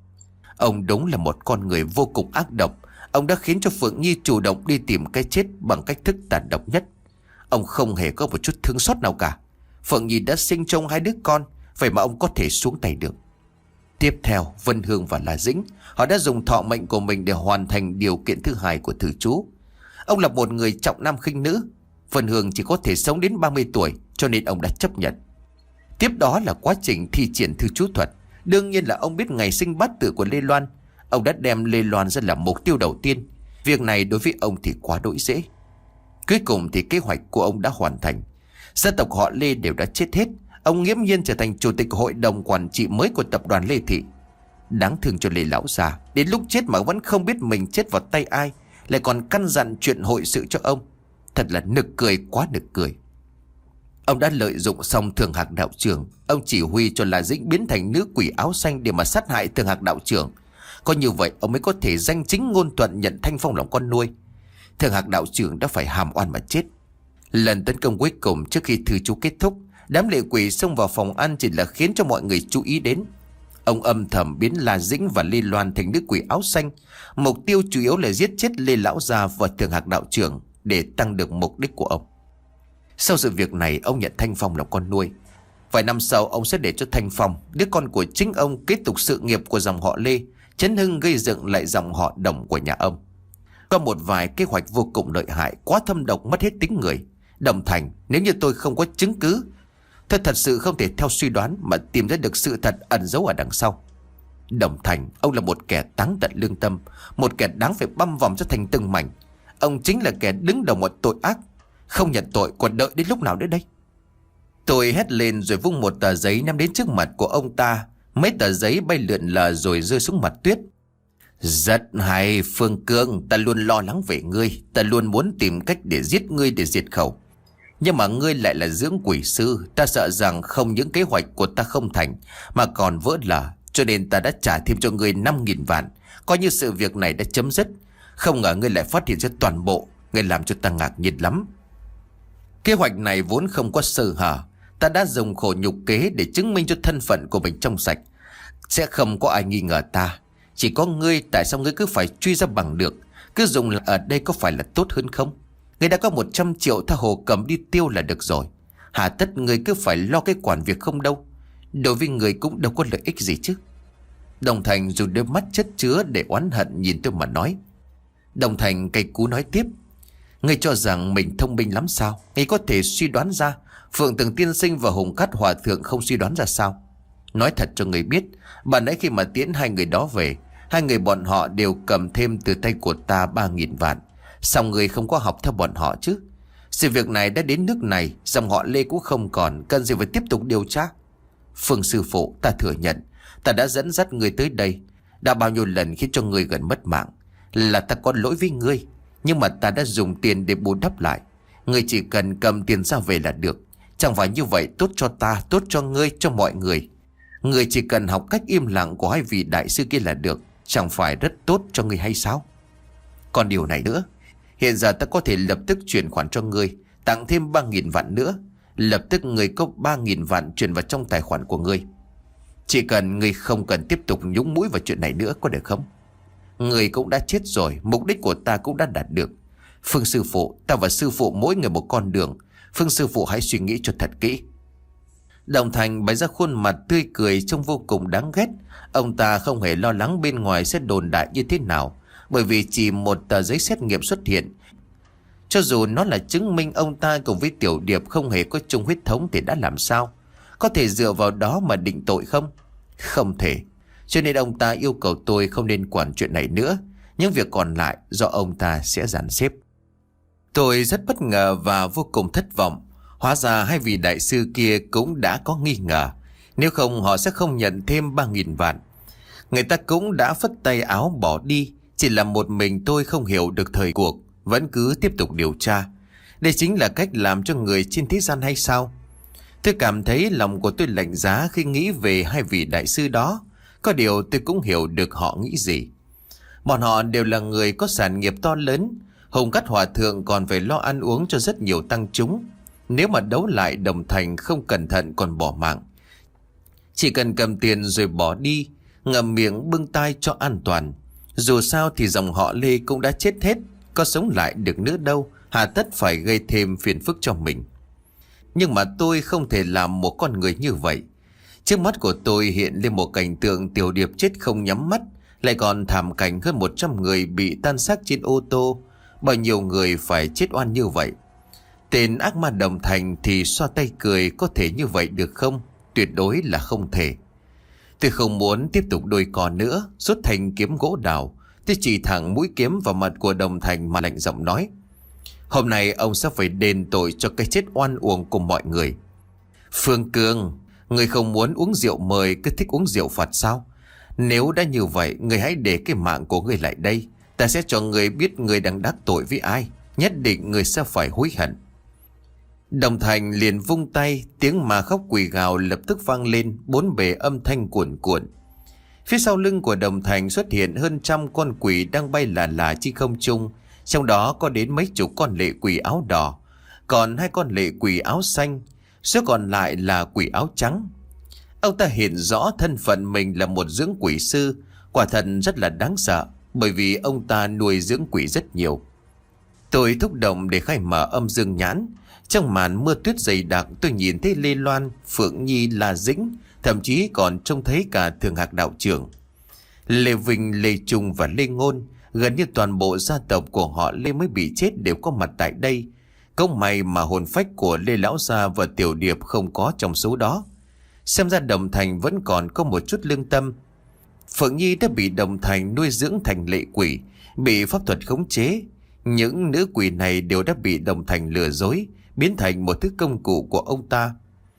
Ông đúng là một con người vô cùng ác độc. Ông đã khiến cho Phượng Nhi chủ động đi tìm cái chết bằng cách thức tàn độc nhất. Ông không hề có một chút thương xót nào cả. Phượng Nhi đã sinh trong hai đứa con, vậy mà ông có thể xuống tay được. Tiếp theo, Vân Hương và La Dĩnh, họ đã dùng thọ mệnh của mình để hoàn thành điều kiện thứ hai của thử chú. Ông là một người trọng nam khinh nữ. Vân Hương chỉ có thể sống đến ba mươi tuổi, cho nên ông đã chấp nhận. Tiếp đó là quá trình thi triển thư chú thuật. Đương nhiên là ông biết ngày sinh bát tự của Lê Loan. Ông đã đem Lê Loan ra làm mục tiêu đầu tiên. Việc này đối với ông thì quá đỗi dễ. Cuối cùng thì kế hoạch của ông đã hoàn thành. Gia tộc họ Lê đều đã chết hết. Ông nghiễm nhiên trở thành chủ tịch hội đồng quản trị mới của tập đoàn Lê Thị. Đáng thương cho Lê lão già, đến lúc chết mà vẫn không biết mình chết vào tay ai, lại còn căn dặn chuyện hội sự cho ông. Thật là nực cười, quá nực cười. Ông đã lợi dụng xong Thường Hạc đạo trưởng. Ông chỉ huy cho La Dĩnh biến thành nữ quỷ áo xanh để mà sát hại Thường Hạc đạo trưởng. Có như vậy ông mới có thể danh chính ngôn thuận nhận Thanh Phong làm con nuôi. Thường Hạc đạo trưởng đã phải hàm oan mà chết. Lần tấn công cuối cùng trước khi thư chú kết thúc, đám lệ quỷ xông vào phòng ăn chỉ là khiến cho mọi người chú ý đến. Ông âm thầm biến La Dĩnh và Lê Loan thành nữ quỷ áo xanh. Mục tiêu chủ yếu là giết chết Lê lão gia và Thường Hạc đạo trưởng để tăng được mục đích của ông. Sau sự việc này ông nhận Thanh Phong làm con nuôi. Vài năm sau ông sẽ để cho Thanh Phong, đứa con của chính ông, kế tục sự nghiệp của dòng họ Lê, chấn hưng gây dựng lại dòng họ Đồng của nhà ông. Có một vài kế hoạch vô cùng lợi hại, quá thâm độc, mất hết tính người. Đồng Thành, nếu như tôi không có chứng cứ, tôi thật sự không thể theo suy đoán mà tìm ra được sự thật ẩn giấu ở đằng sau. Đồng Thành, ông là một kẻ táng tận lương tâm, một kẻ đáng phải băm vằm cho thành từng mảnh. Ông chính là kẻ đứng đầu mọi tội ác. Không nhận tội còn đợi đến lúc nào nữa đây? Tôi hét lên rồi vung một tờ giấy ném đến trước mặt của ông ta. Mấy tờ giấy bay lượn lờ rồi rơi xuống mặt tuyết. Rất hay Phương Cương, ta luôn lo lắng về ngươi. Ta luôn muốn tìm cách để giết ngươi, để diệt khẩu. Nhưng mà ngươi lại là dưỡng quỷ sư. Ta sợ rằng không những kế hoạch của ta không thành mà còn vỡ lở. Cho nên ta đã trả thêm cho ngươi năm nghìn vạn, coi như sự việc này đã chấm dứt. Không ngờ ngươi lại phát hiện ra toàn bộ. Ngươi làm cho ta ngạc nhiên lắm. Kế hoạch này vốn không có sơ hở. Ta đã dùng khổ nhục kế để chứng minh cho thân phận của mình trong sạch. Sẽ không có ai nghi ngờ ta. Chỉ có ngươi, tại sao ngươi cứ phải truy ra bằng được? Cứ dùng là ở đây có phải là tốt hơn không? Ngươi đã có một trăm triệu, tha hồ cầm đi tiêu là được rồi. Hà tất ngươi cứ phải lo cái quản việc không đâu? Đối với ngươi cũng đâu có lợi ích gì chứ. Đồng Thành dùng đôi mắt chất chứa để oán hận nhìn tôi mà nói. Đồng Thành cay cú nói tiếp. Ngươi cho rằng mình thông minh lắm sao? Ngươi có thể suy đoán ra Phượng Tường Tiên Sinh và Hùng Cát Hòa Thượng không suy đoán ra sao? Nói thật cho ngươi biết, bạn nãy khi mà tiễn hai người đó về, hai người bọn họ đều cầm thêm từ tay của ta ba nghìn vạn. Sao ngươi không có học theo bọn họ chứ? Sự việc này đã đến nước này, dòng họ Lê cũng không còn, cần gì phải tiếp tục điều tra? Phương sư phụ, ta thừa nhận, ta đã dẫn dắt ngươi tới đây, đã bao nhiêu lần khiến cho ngươi gần mất mạng. Là ta có lỗi với ngươi, nhưng mà ta đã dùng tiền để bù đắp lại. Ngươi chỉ cần cầm tiền ra về là được. Chẳng phải như vậy tốt cho ta, tốt cho ngươi, cho mọi người. Ngươi chỉ cần học cách im lặng của hai vị đại sư kia là được. Chẳng phải rất tốt cho ngươi hay sao? Còn điều này nữa, hiện giờ ta có thể lập tức chuyển khoản cho ngươi, tặng thêm ba nghìn vạn nữa. Lập tức ngươi có ba nghìn vạn chuyển vào trong tài khoản của ngươi. Chỉ cần ngươi không cần tiếp tục nhúng mũi vào chuyện này nữa, có được không? Ngươi cũng đã chết rồi, mục đích của ta cũng đã đạt được. Phương sư phụ, ta và sư phụ mỗi người một con đường. Phương sư phụ hãy suy nghĩ cho thật kỹ. Đồng Thành bày ra khuôn mặt tươi cười trông vô cùng đáng ghét. Ông ta không hề lo lắng bên ngoài sẽ đồn đại như thế nào, bởi vì chỉ một tờ giấy xét nghiệm xuất hiện. Cho dù nó là chứng minh ông ta cùng với Tiểu Điệp không hề có chung huyết thống thì đã làm sao? Có thể dựa vào đó mà định tội không? Không thể. Cho nên ông ta yêu cầu tôi không nên quản chuyện này nữa. Những việc còn lại do ông ta sẽ dàn xếp. Tôi rất bất ngờ và vô cùng thất vọng. Hóa ra hai vị đại sư kia cũng đã có nghi ngờ. Nếu không họ sẽ không nhận thêm ba nghìn vạn. Người ta cũng đã phất tay áo bỏ đi. Chỉ là một mình tôi không hiểu được thời cuộc, vẫn cứ tiếp tục điều tra. Đây chính là cách làm cho người trên thế gian hay sao? Tôi cảm thấy lòng của tôi lạnh giá khi nghĩ về hai vị đại sư đó. Có điều tôi cũng hiểu được họ nghĩ gì. Bọn họ đều là người có sản nghiệp to lớn. Hùng Cát Hòa Thượng còn phải lo ăn uống cho rất nhiều tăng chúng. Nếu mà đấu lại Đồng Thành không cẩn thận còn bỏ mạng. Chỉ cần cầm tiền rồi bỏ đi, ngậm miệng bưng tai cho an toàn. Dù sao thì dòng họ Lê cũng đã chết hết, có sống lại được nữa đâu, hà tất phải gây thêm phiền phức cho mình. Nhưng mà tôi không thể làm một con người như vậy. Trước mắt của tôi hiện lên một cảnh tượng Tiểu Điệp chết không nhắm mắt, lại còn thảm cảnh hơn một trăm người bị tan xác trên ô tô. Bao nhiêu người phải chết oan như vậy? Tên ác ma Đồng Thành thì xoa tay cười, có thể như vậy được không? Tuyệt đối là không thể. Tôi không muốn tiếp tục đôi cò nữa, rút thành kiếm gỗ đào. Tôi chỉ thẳng mũi kiếm vào mặt của Đồng Thành mà lạnh giọng nói. Hôm nay ông sẽ phải đền tội cho cái chết oan uổng của mọi người. Phương Cương, người không muốn uống rượu mời, cứ thích uống rượu phạt sao? Nếu đã như vậy, người hãy để cái mạng của người lại đây. Ta sẽ cho người biết người đang đắc tội với ai. Nhất định người sẽ phải hối hận. Đồng Thành liền vung tay, tiếng mà khóc quỷ gào lập tức vang lên, bốn bề âm thanh cuồn cuộn. Phía sau lưng của Đồng Thành xuất hiện hơn trăm con quỷ đang bay lả lả trên không trung, trong đó có đến mấy chục con lệ quỷ áo đỏ, còn hai con lệ quỷ áo xanh, số còn lại là quỷ áo trắng. Ông ta hiện rõ thân phận mình là một dưỡng quỷ sư, quả thật rất là đáng sợ, bởi vì ông ta nuôi dưỡng quỷ rất nhiều. Tôi thúc động để khai mở âm dương nhãn, Trong màn mưa tuyết dày đặc, tôi nhìn thấy Lê Loan, Phượng Nhi, La Dĩnh, thậm chí còn trông thấy cả Thường Hạc đạo trưởng. Lê Vinh, Lê Trung và Lê Ngôn, gần như toàn bộ gia tộc của họ Lê mới bị chết đều có mặt tại đây. Cũng may mà hồn phách của Lê lão gia và Tiểu Điệp không có trong số đó. Xem ra Đồng Thành vẫn còn có một chút lương tâm. Phượng Nhi đã bị Đồng Thành nuôi dưỡng thành lệ quỷ, bị pháp thuật khống chế. Những nữ quỷ này đều đã bị Đồng Thành lừa dối, biến thành một thứ công cụ của ông ta.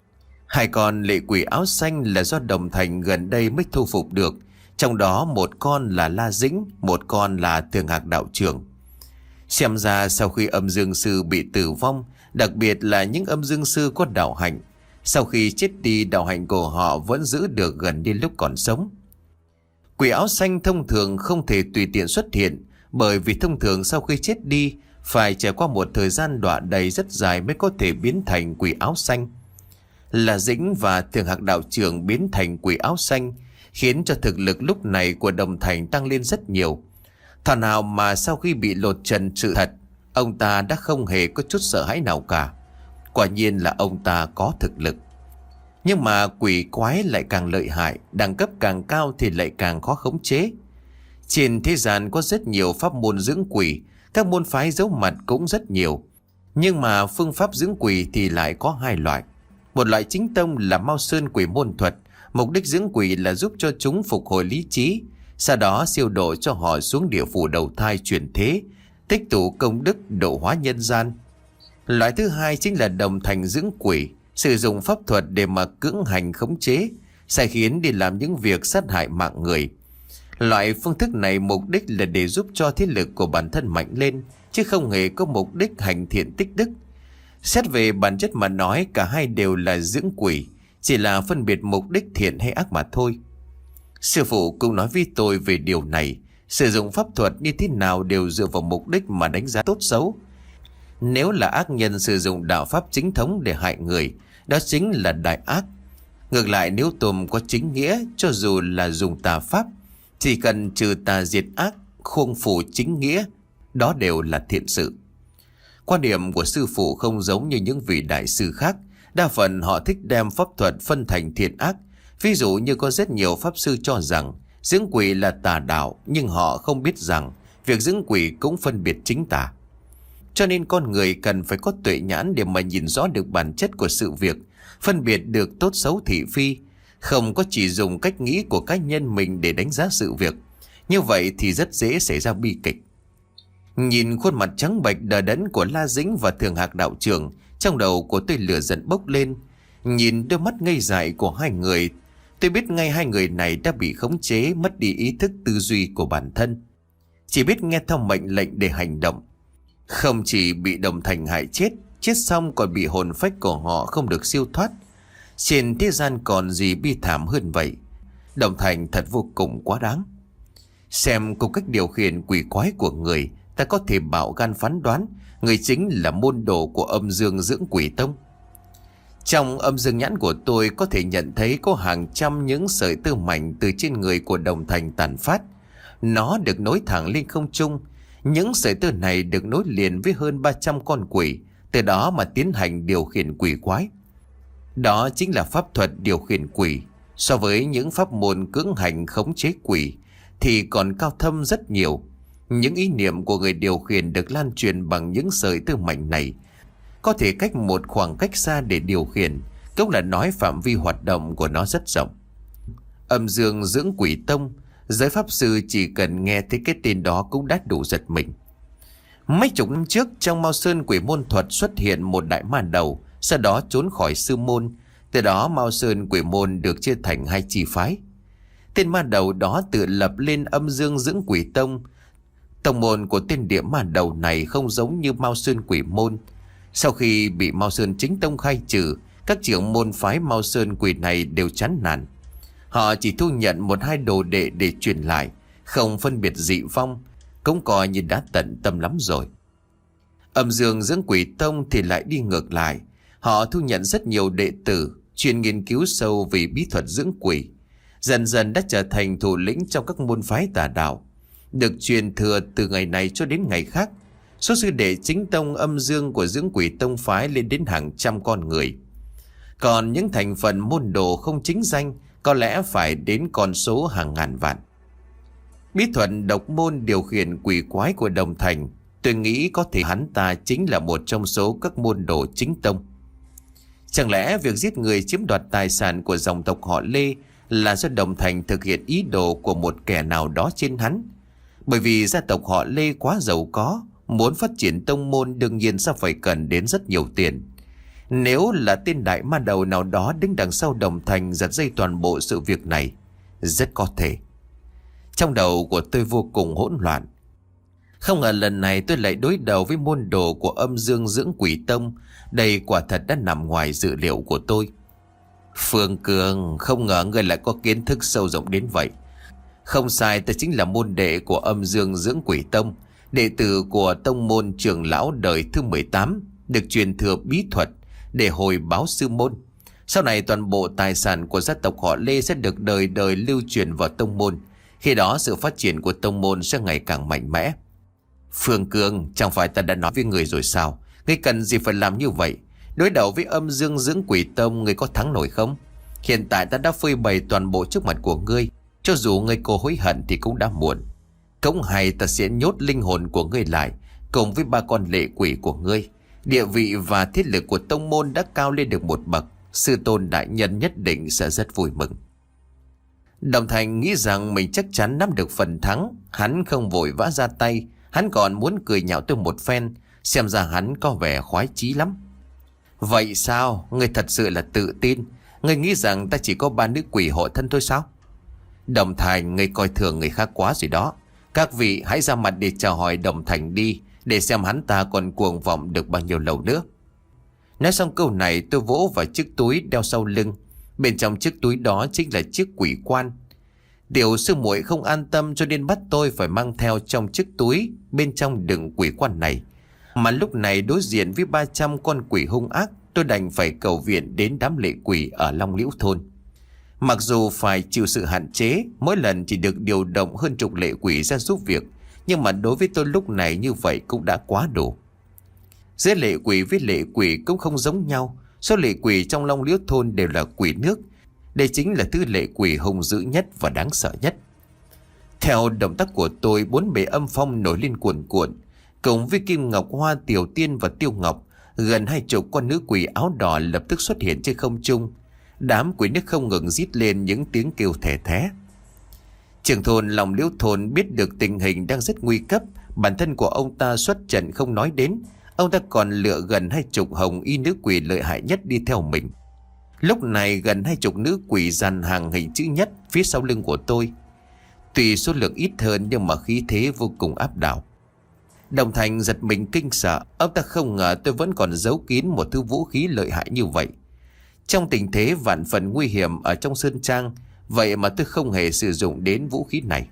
Hai con lệ quỷ áo xanh là do Đồng Thành gần đây mới thu phục được. Trong đó một con là La Dĩnh, một con là Thường Hạc đạo trưởng. Xem ra sau khi âm dương sư bị tử vong, đặc biệt là những âm dương sư có đạo hạnh, sau khi chết đi đạo hạnh của họ vẫn giữ được gần như lúc còn sống. Quỷ áo xanh thông thường không thể tùy tiện xuất hiện, bởi vì thông thường sau khi chết đi phải trải qua một thời gian đọa đầy rất dài mới có thể biến thành quỷ áo xanh. La Dĩnh và Thường Hạc đạo trưởng biến thành quỷ áo xanh, khiến cho thực lực lúc này của Đồng Thành tăng lên rất nhiều. Thảo nào mà sau khi bị lột trần sự thật, ông ta đã không hề có chút sợ hãi nào cả. Quả nhiên là ông ta có thực lực. Nhưng mà quỷ quái lại càng lợi hại, đẳng cấp càng cao thì lại càng khó khống chế. Trên thế gian có rất nhiều pháp môn dưỡng quỷ, các môn phái giấu mặt cũng rất nhiều. Nhưng mà phương pháp dưỡng quỷ thì lại có hai loại. Một loại chính tông là Mao Sơn quỷ môn thuật, mục đích dưỡng quỷ là giúp cho chúng phục hồi lý trí, sau đó siêu độ cho họ xuống địa phủ đầu thai chuyển thế, tích tụ công đức độ hóa nhân gian. Loại thứ hai chính là Đồng Thành dưỡng quỷ, sử dụng pháp thuật để mà cưỡng hành khống chế, sai khiến đi làm những việc sát hại mạng người. Loại phương thức này mục đích là để giúp cho thế lực của bản thân mạnh lên, chứ không hề có mục đích hành thiện tích đức. Xét về bản chất mà nói, cả hai đều là dưỡng quỷ, chỉ là phân biệt mục đích thiện hay ác mà thôi. Sư phụ cũng nói với tôi về điều này. Sử dụng pháp thuật như thế nào đều dựa vào mục đích mà đánh giá tốt xấu. Nếu là ác nhân sử dụng đạo pháp chính thống để hại người, đó chính là đại ác. Ngược lại, nếu tùm có chính nghĩa, cho dù là dùng tà pháp, chỉ cần trừ tà diệt ác, khuôn phủ chính nghĩa, đó đều là thiện sự. Quan điểm của sư phụ không giống như những vị đại sư khác. Đa phần họ thích đem pháp thuật phân thành thiện ác. Ví dụ như có rất nhiều pháp sư cho rằng dưỡng quỷ là tà đạo, nhưng họ không biết rằng việc dưỡng quỷ cũng phân biệt chính tà. Cho nên con người cần phải có tuệ nhãn để mà nhìn rõ được bản chất của sự việc, phân biệt được tốt xấu thị phi, không có chỉ dùng cách nghĩ của cá nhân mình để đánh giá sự việc. Như vậy thì rất dễ xảy ra bi kịch. Nhìn khuôn mặt trắng bệch đờ đẫn của La Dĩnh và Thường Hạc đạo trưởng, trong đầu của tôi lửa giận bốc lên. Nhìn đôi mắt ngây dại của hai người, tôi biết ngay hai người này đã bị khống chế, mất đi ý thức tư duy của bản thân, chỉ biết nghe theo mệnh lệnh để hành động. Không chỉ bị Đồng Thành hại chết, chết xong còn bị hồn phách của họ không được siêu thoát. Trên thế gian còn gì bi thảm hơn vậy. Đồng Thành thật vô cùng quá đáng. Xem cùng cách điều khiển quỷ quái của người, ta có thể bạo gan phán đoán người chính là môn đồ của âm dương dưỡng quỷ tông. Trong âm dương nhãn của tôi có thể nhận thấy có hàng trăm những sợi tơ mảnh từ trên người của Đồng Thành tản phát. Nó được nối thẳng lên không trung. Những sợi tơ này được nối liền với hơn ba trăm con quỷ, từ đó mà tiến hành điều khiển quỷ quái. Đó chính là pháp thuật điều khiển quỷ. So với những pháp môn cưỡng hành khống chế quỷ thì còn cao thâm rất nhiều. Những ý niệm của người điều khiển được lan truyền bằng những sợi tơ mảnh này, có thể cách một khoảng cách xa để điều khiển, cũng là nói phạm vi hoạt động của nó rất rộng. Âm dương dưỡng quỷ tông, giới pháp sư chỉ cần nghe thấy cái tên đó cũng đã đủ giật mình. Mấy chục năm trước, trong Mao Sơn quỷ môn thuật xuất hiện một đại ma đầu, sau đó trốn khỏi sư môn. Từ đó Mao Sơn quỷ môn được chia thành hai chi phái. Tên ma đầu đó tự lập lên âm dương dưỡng quỷ tông. Tông môn của tên địa ma đầu này không giống như Mao Sơn quỷ môn. Sau khi bị Mao Sơn chính tông khai trừ, các trưởng môn phái Mao Sơn quỷ này đều chán nản. Họ chỉ thu nhận một hai đồ đệ để truyền lại, không phân biệt dị vong, cũng coi như đã tận tâm lắm rồi. Âm dương dưỡng quỷ tông thì lại đi ngược lại. Họ thu nhận rất nhiều đệ tử, chuyên nghiên cứu sâu về bí thuật dưỡng quỷ. Dần dần đã trở thành thủ lĩnh trong các môn phái tà đạo, được truyền thừa từ ngày này cho đến ngày khác. Số sư đệ chính tông âm dương của dưỡng quỷ tông phái lên đến hàng trăm con người. Còn những thành phần môn đồ không chính danh có lẽ phải đến con số hàng ngàn vạn. Bí thuật độc môn điều khiển quỷ quái của Đồng Thành, tôi nghĩ có thể hắn ta chính là một trong số các môn đồ chính tông. Chẳng lẽ việc giết người chiếm đoạt tài sản của dòng tộc họ Lê là do Đồng Thành thực hiện ý đồ của một kẻ nào đó trên hắn? Bởi vì gia tộc họ Lê quá giàu có, muốn phát triển tông môn đương nhiên sẽ phải cần đến rất nhiều tiền. Nếu là tên đại ma đầu nào đó đứng đằng sau Đồng Thành giật dây toàn bộ sự việc này, rất có thể. Trong đầu của tôi vô cùng hỗn loạn. Không ngờ lần này tôi lại đối đầu với môn đồ của âm dương dưỡng quỷ tông. Đây quả thật đã nằm ngoài dự liệu của tôi. Phương Cường, không ngờ ngươi lại có kiến thức sâu rộng đến vậy. Không sai, tôi chính là môn đệ của âm dương dưỡng quỷ tông, đệ tử của tông môn trưởng lão đời thứ mười tám, được truyền thừa bí thuật để hồi báo sư môn. Sau này toàn bộ tài sản của gia tộc họ Lê sẽ được đời đời lưu truyền vào tông môn. Khi đó sự phát triển của tông môn sẽ ngày càng mạnh mẽ. Phương Cường, chẳng phải ta đã nói với người rồi sao? Ngươi cần gì phải làm như vậy? Đối đầu với âm dương dưỡng quỷ tông, ngươi có thắng nổi không? Hiện tại ta đã phơi bày toàn bộ trước mặt của ngươi. Cho dù ngươi có hối hận thì cũng đã muộn. Cống hay ta sẽ nhốt linh hồn của ngươi lại, cùng với ba con lệ quỷ của ngươi. Địa vị và thiết lực của tông môn đã cao lên được một bậc. Sư tôn đại nhân nhất định sẽ rất vui mừng. Đồng Thành nghĩ rằng mình chắc chắn nắm được phần thắng. Hắn không vội vã ra tay. Hắn còn muốn cười nhạo tôi một phen. Xem ra hắn có vẻ khoái chí lắm. Vậy sao? Ngươi thật sự là tự tin? Ngươi nghĩ rằng ta chỉ có ba nữ quỷ hộ thân thôi sao? Đồng Thành, ngươi coi thường người khác quá rồi đó. Các vị hãy ra mặt để chào hỏi Đồng Thành đi, để xem hắn ta còn cuồng vọng được bao nhiêu lâu nữa. Nói xong câu này, tôi vỗ vào chiếc túi đeo sau lưng. Bên trong chiếc túi đó chính là chiếc quỷ quan. Tiểu sư muội không an tâm cho nên bắt tôi phải mang theo trong chiếc túi bên trong đựng quỷ quan này. Mà lúc này đối diện với ba trăm con quỷ hung ác, tôi đành phải cầu viện đến đám lệ quỷ ở Long Liễu thôn. Mặc dù phải chịu sự hạn chế, mỗi lần chỉ được điều động hơn chục lệ quỷ ra giúp việc, nhưng mà đối với tôi lúc này như vậy cũng đã quá đủ. Giữa lệ quỷ với lệ quỷ cũng không giống nhau. Số lệ quỷ trong Long Liễu thôn đều là quỷ nước. Đây chính là thứ lệ quỷ hung dữ nhất và đáng sợ nhất. Theo động tác của tôi, bốn bề âm phong nổi lên cuồn cuộn. Cùng với Kim Ngọc Hoa, Tiểu Tiên và Tiêu Ngọc, gần hai chục con nữ quỷ áo đỏ lập tức xuất hiện trên không trung. Đám quỷ nước không ngừng rít lên những tiếng kêu thẻ thé. Trưởng thôn Long Liễu thôn biết được tình hình đang rất nguy cấp. Bản thân của ông ta xuất trận không nói đến, ông ta còn lựa gần hai chục hồng y nữ quỷ lợi hại nhất đi theo mình. Lúc này gần hai chục nữ quỷ dàn hàng hình chữ nhất phía sau lưng của tôi. Tuy số lượng ít hơn nhưng mà khí thế vô cùng áp đảo. Đồng Thành giật mình kinh sợ. Ông ta không ngờ tôi vẫn còn giấu kín một thứ vũ khí lợi hại như vậy. Trong tình thế vạn phần nguy hiểm ở trong sơn trang, vậy mà tôi không hề sử dụng đến vũ khí này.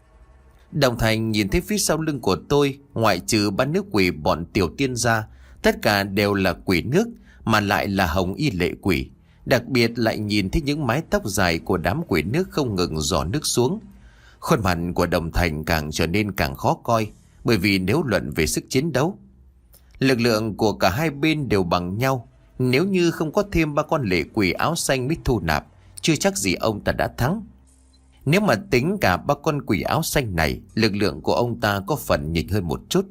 Đồng Thành nhìn thấy phía sau lưng của tôi, ngoại trừ ba nữ quỷ bọn Tiểu Tiên ra, tất cả đều là quỷ nước, mà lại là hồng y lệ quỷ. Đặc biệt lại nhìn thấy những mái tóc dài của đám quỷ nước không ngừng rỏ nước xuống. Khuôn mặt của Đồng Thành càng trở nên càng khó coi, bởi vì nếu luận về sức chiến đấu, lực lượng của cả hai bên đều bằng nhau. Nếu như không có thêm ba con lệ quỷ áo xanh mới thu nạp, chưa chắc gì ông ta đã thắng. Nếu mà tính cả ba con quỷ áo xanh này, lực lượng của ông ta có phần nhỉnh hơn một chút.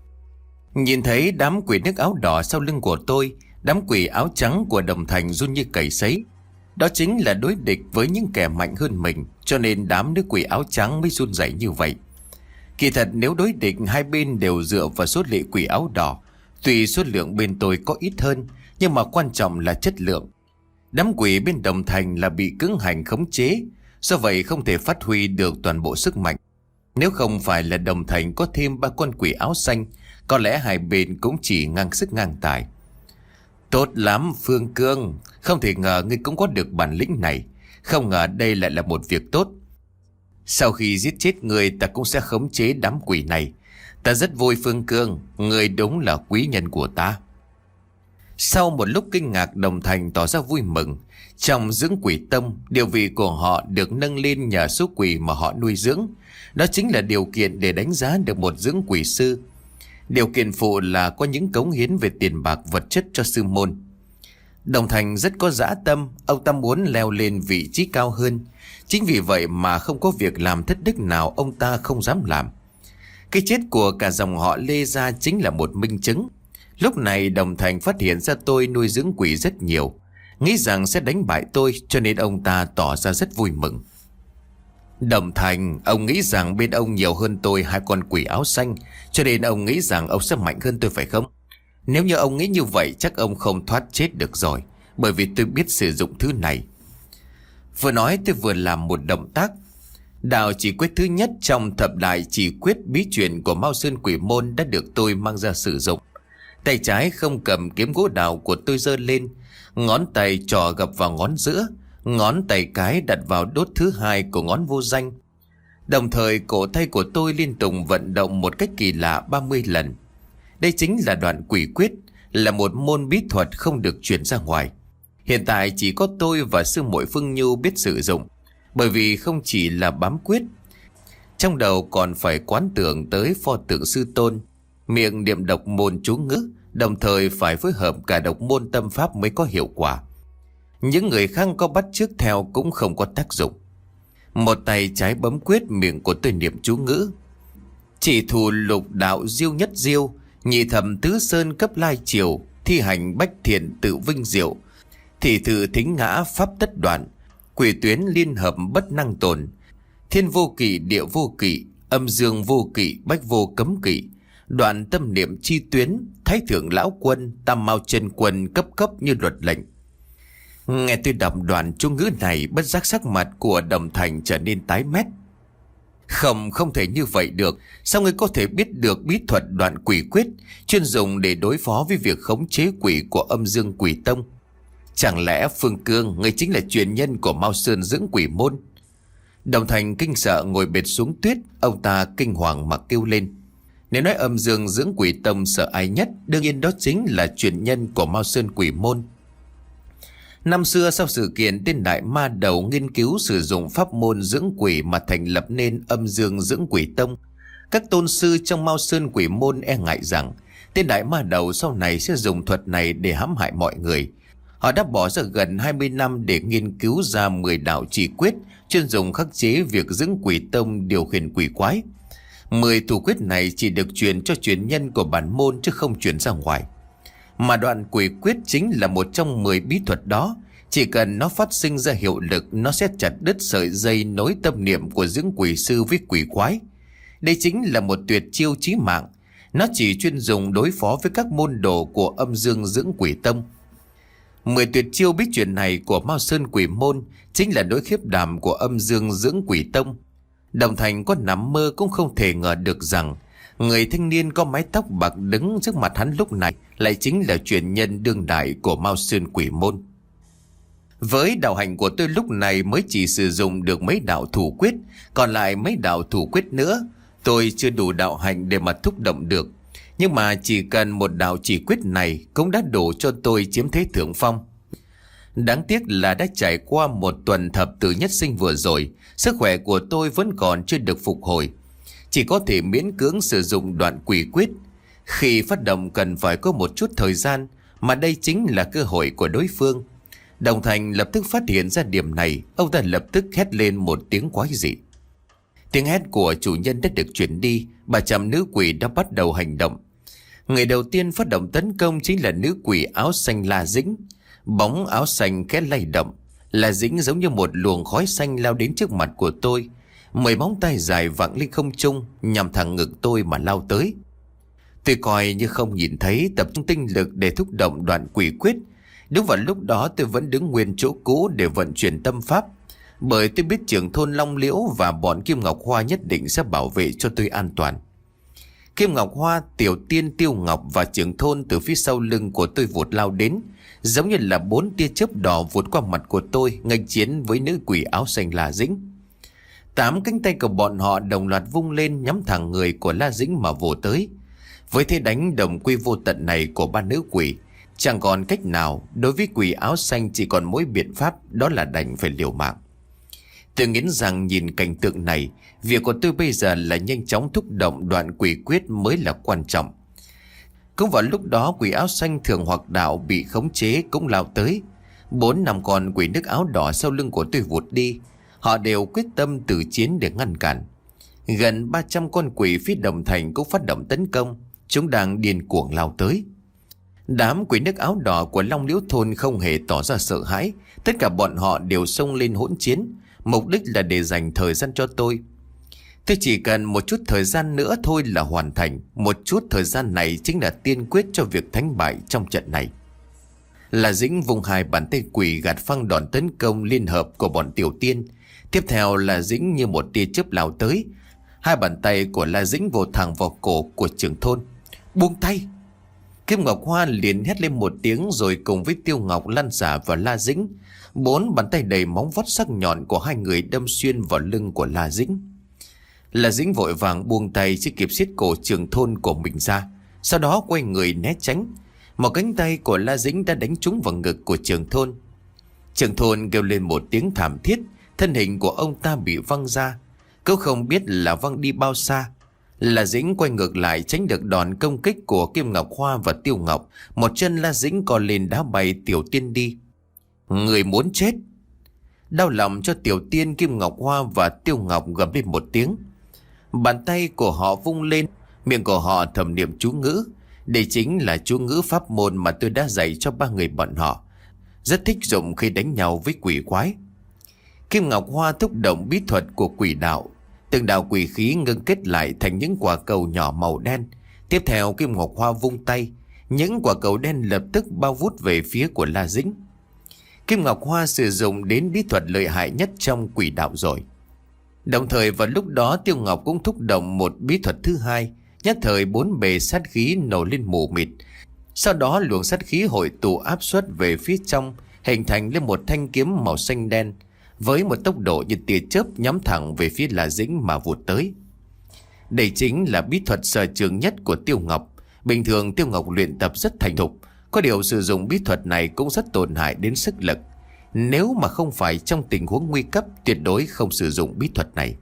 Nhìn thấy đám quỷ nước áo đỏ sau lưng của tôi, đám quỷ áo trắng của Đồng Thành run như cầy sấy. Đó chính là đối địch với những kẻ mạnh hơn mình, cho nên đám nữ quỷ áo trắng mới run rẩy như vậy. Kỳ thật nếu đối địch hai bên đều dựa vào số lệ quỷ áo đỏ, tuy số lượng bên tôi có ít hơn, nhưng mà quan trọng là chất lượng. Đám quỷ bên Đồng Thành là bị cưỡng hành khống chế, do vậy không thể phát huy được toàn bộ sức mạnh. Nếu không phải là Đồng Thành có thêm ba con quỷ áo xanh, có lẽ hai bên cũng chỉ ngang sức ngang tài. Tốt lắm Phương Cương, không thể ngờ ngươi cũng có được bản lĩnh này. Không ngờ đây lại là một việc tốt. Sau khi giết chết người, ta cũng sẽ khống chế đám quỷ này. Ta rất vui Phương Cương, ngươi đúng là quý nhân của ta. Sau một lúc kinh ngạc, Đồng Thành tỏ ra vui mừng. Trong dưỡng quỷ tông, địa vị của họ được nâng lên nhờ số quỷ mà họ nuôi dưỡng. Đó chính là điều kiện để đánh giá được một dưỡng quỷ sư. Điều kiện phụ là có những cống hiến về tiền bạc vật chất cho sư môn. Đồng Thành rất có dã tâm, ông ta muốn leo lên vị trí cao hơn. Chính vì vậy mà không có việc làm thất đức nào ông ta không dám làm. Cái chết của cả dòng họ Lê gia chính là một minh chứng. Lúc này Đồng Thành phát hiện ra tôi nuôi dưỡng quỷ rất nhiều, nghĩ rằng sẽ đánh bại tôi, cho nên ông ta tỏ ra rất vui mừng. Đồng Thành, ông nghĩ rằng bên ông nhiều hơn tôi hai con quỷ áo xanh, cho nên ông nghĩ rằng ông sẽ mạnh hơn tôi phải không? Nếu như ông nghĩ như vậy chắc ông không thoát chết được rồi, bởi vì tôi biết sử dụng thứ này. Vừa nói tôi vừa làm một động tác. Đạo chỉ quyết thứ nhất trong thập đại chỉ quyết bí truyền của Mao Sơn Quỷ Môn đã được tôi mang ra sử dụng. Tay trái không cầm kiếm gỗ đào của tôi giơ lên, ngón tay trỏ gập vào ngón giữa, ngón tay cái đặt vào đốt thứ hai của ngón vô danh. Đồng thời cổ tay của tôi liên tục vận động một cách kỳ lạ ba mươi lần. Đây chính là đoạn quỷ quyết, là một môn bí thuật không được truyền ra ngoài. Hiện tại chỉ có tôi và sư muội Phương Nhu biết sử dụng, bởi vì không chỉ là bám quyết, trong đầu còn phải quán tưởng tới pho tượng sư tôn, miệng niệm độc môn chú ngữ, đồng thời phải phối hợp cả độc môn tâm pháp mới có hiệu quả. Những người khác có bắt chước theo cũng không có tác dụng. Một tay trái bấm quyết, miệng của tôi niệm chú ngữ: chỉ thủ lục đạo diêu nhất diêu, nhị thẩm tứ sơn cấp lai triều, thi hành bách thiện tự vinh diệu, thị thử thính ngã pháp tất đoạn, quỷ tuyến liên hợp bất năng tồn, thiên vô kỵ địa vô kỵ, âm dương vô kỵ bách vô cấm kỵ, đoạn tâm niệm chi tuyến, thái thượng lão quân, tam mao chân quân cấp cấp như luật lệnh. Nghe tôi đọc đoạn chú ngữ này, bất giác sắc mặt của Đồng Thành trở nên tái mét. Không, không thể như vậy được. Sao ngươi có thể biết được bí thuật đoạn quỷ quyết chuyên dùng để đối phó với việc khống chế quỷ của âm dương quỷ tông? Chẳng lẽ Phương Cương, ngươi chính là truyền nhân của Mao Sơn dưỡng quỷ môn? Đồng Thành kinh sợ ngồi bệt xuống tuyết. Ông ta kinh hoàng mà kêu lên. Nếu nói âm dương dưỡng quỷ tông sợ ai nhất, đương nhiên đó chính là truyền nhân của Mao Sơn quỷ môn. Năm xưa sau sự kiện tên đại ma đầu nghiên cứu sử dụng pháp môn dưỡng quỷ mà thành lập nên âm dương dưỡng quỷ tông, các tôn sư trong Mao Sơn quỷ môn e ngại rằng tên đại ma đầu sau này sẽ dùng thuật này để hãm hại mọi người. Họ đã bỏ ra gần hai mươi năm để nghiên cứu ra mười đạo chỉ quyết chuyên dùng khắc chế việc dưỡng quỷ tông điều khiển quỷ quái. Mười thủ quyết này chỉ được truyền cho truyền nhân của bản môn chứ không truyền ra ngoài. Mà đoạn quỷ quyết chính là một trong mười bí thuật đó. Chỉ cần nó phát sinh ra hiệu lực, nó sẽ chặt đứt sợi dây nối tâm niệm của dưỡng quỷ sư với quỷ quái. Đây chính là một tuyệt chiêu chí mạng. Nó chỉ chuyên dùng đối phó với các môn đồ của âm dương dưỡng quỷ tông. Mười tuyệt chiêu bí truyền này của Mao Sơn quỷ môn chính là đối khiếp đảm của âm dương dưỡng quỷ tông. Đồng Thành có nằm mơ cũng không thể ngờ được rằng người thanh niên có mái tóc bạc đứng trước mặt hắn lúc này lại chính là truyền nhân đương đại của Mao Sơn quỷ môn. Với đạo hành của tôi lúc này mới chỉ sử dụng được mấy đạo thủ quyết, còn lại mấy đạo thủ quyết nữa tôi chưa đủ đạo hành để mà thúc động được. Nhưng mà chỉ cần một đạo chỉ quyết này cũng đã đủ cho tôi chiếm thế thượng phong. Đáng tiếc là đã trải qua một tuần thập tử nhất sinh vừa rồi, sức khỏe của tôi vẫn còn chưa được phục hồi, chỉ có thể miễn cưỡng sử dụng đoạn quỷ quyết. Khi phát động cần phải có một chút thời gian, mà đây chính là cơ hội của đối phương. Đồng Thành lập tức phát hiện ra điểm này, ông ta lập tức hét lên một tiếng quái dị. Tiếng hét của chủ nhân đã được chuyển đi, bà trầm nữ quỷ đã bắt đầu hành động. Người đầu tiên phát động tấn công chính là nữ quỷ áo xanh La Dĩnh. Bóng áo xanh khẽ lay động, La Dĩnh giống như một luồng khói xanh lao đến trước mặt của tôi. Mười móng tay dài vặn lên không trung, nhằm thẳng ngực tôi mà lao tới. Tôi coi như không nhìn thấy, tập trung tinh lực để thúc động đoạn quỷ quyết. Đúng vào lúc đó tôi vẫn đứng nguyên chỗ cũ để vận chuyển tâm pháp, bởi tôi biết trưởng thôn Long Liễu và bọn Kim Ngọc Hoa nhất định sẽ bảo vệ cho tôi an toàn. Kim Ngọc Hoa, Tiểu Tiên, Tiêu Ngọc và trưởng thôn từ phía sau lưng của tôi vụt lao đến, giống như là bốn tia chớp đỏ vụt qua mặt của tôi, nghênh chiến với nữ quỷ áo xanh La Dĩnh. Tám cánh tay của bọn họ đồng loạt vung lên nhắm thẳng người của La Dĩnh mà vồ tới. Với thế đánh đồng quy vô tận này của ba nữ quỷ, chẳng còn cách nào, đối với quỷ áo xanh chỉ còn mỗi biện pháp, đó là đành phải liều mạng. Tôi nghĩ rằng nhìn cảnh tượng này, việc của tôi bây giờ là nhanh chóng thúc động đoạn quỷ quyết mới là quan trọng. Cũng vào lúc đó, quỷ áo xanh thường hoặc đạo bị khống chế cũng lao tới. Bốn năm con quỷ nước áo đỏ sau lưng của tôi vụt đi. Họ đều quyết tâm tử chiến để ngăn cản. Gần ba trăm con quỷ phía Đồng Thành cũng phát động tấn công. Chúng đang điên cuồng lao tới. Đám quỷ nước áo đỏ của Long Liễu thôn không hề tỏ ra sợ hãi. Tất cả bọn họ đều xông lên hỗn chiến. Mục đích là để dành thời gian cho tôi. Tôi chỉ cần một chút thời gian nữa thôi là hoàn thành. Một chút thời gian này chính là tiên quyết cho việc thắng bại trong trận này. La Dĩnh vùng hai bàn tay quỷ gạt phăng đòn tấn công liên hợp của bọn Tiểu Tiên. Tiếp theo La Dĩnh như một tia chớp lao tới. Hai bàn tay của La Dĩnh vồ thẳng vào cổ của trưởng thôn. Buông tay! Kim Ngọc Hoa liền hét lên một tiếng rồi cùng với Tiêu Ngọc lăn xả vào La Dĩnh. Bốn bàn tay đầy móng vuốt sắc nhọn của hai người đâm xuyên vào lưng của La Dĩnh. La Dĩnh vội vàng buông tay, chỉ kịp siết cổ trưởng thôn của mình ra. Sau đó quay người né tránh. Một cánh tay của La Dĩnh đã đánh trúng vào ngực của trưởng thôn. Trưởng thôn kêu lên một tiếng thảm thiết. Thân hình của ông ta bị văng ra. Cậu không biết là văng đi bao xa. La Dĩnh quay ngược lại tránh được đòn công kích của Kim Ngọc Hoa và Tiêu Ngọc. Một chân La Dĩnh còn lên đá bay Tiểu Tiên đi. Người muốn chết! Đau lòng cho Tiểu Tiên, Kim Ngọc Hoa và Tiêu Ngọc gầm lên một tiếng. Bàn tay của họ vung lên, miệng của họ thầm niệm chú ngữ. Đây chính là chú ngữ pháp môn mà tôi đã dạy cho ba người bọn họ. Rất thích dùng khi đánh nhau với quỷ quái. Kim Ngọc Hoa thúc động bí thuật của quỷ đạo. Từng đạo quỷ khí ngưng kết lại thành những quả cầu nhỏ màu đen. Tiếp theo Kim Ngọc Hoa vung tay. Những quả cầu đen lập tức bao vút về phía của La Dĩnh. Kim Ngọc Hoa sử dụng đến bí thuật lợi hại nhất trong quỷ đạo rồi. Đồng thời vào lúc đó Tiêu Ngọc cũng thúc động một bí thuật thứ hai. Nhất thời bốn bề sát khí nổ lên mù mịt. Sau đó luồng sát khí hội tụ áp suất về phía trong, hình thành lên một thanh kiếm màu xanh đen, với một tốc độ như tia chớp nhắm thẳng về phía La Dĩnh mà vụt tới. Đây chính là bí thuật sở trường nhất của Tiêu Ngọc. Bình thường Tiêu Ngọc luyện tập rất thành thục, có điều sử dụng bí thuật này cũng rất tổn hại đến sức lực. Nếu mà không phải trong tình huống nguy cấp, tuyệt đối không sử dụng bí thuật này.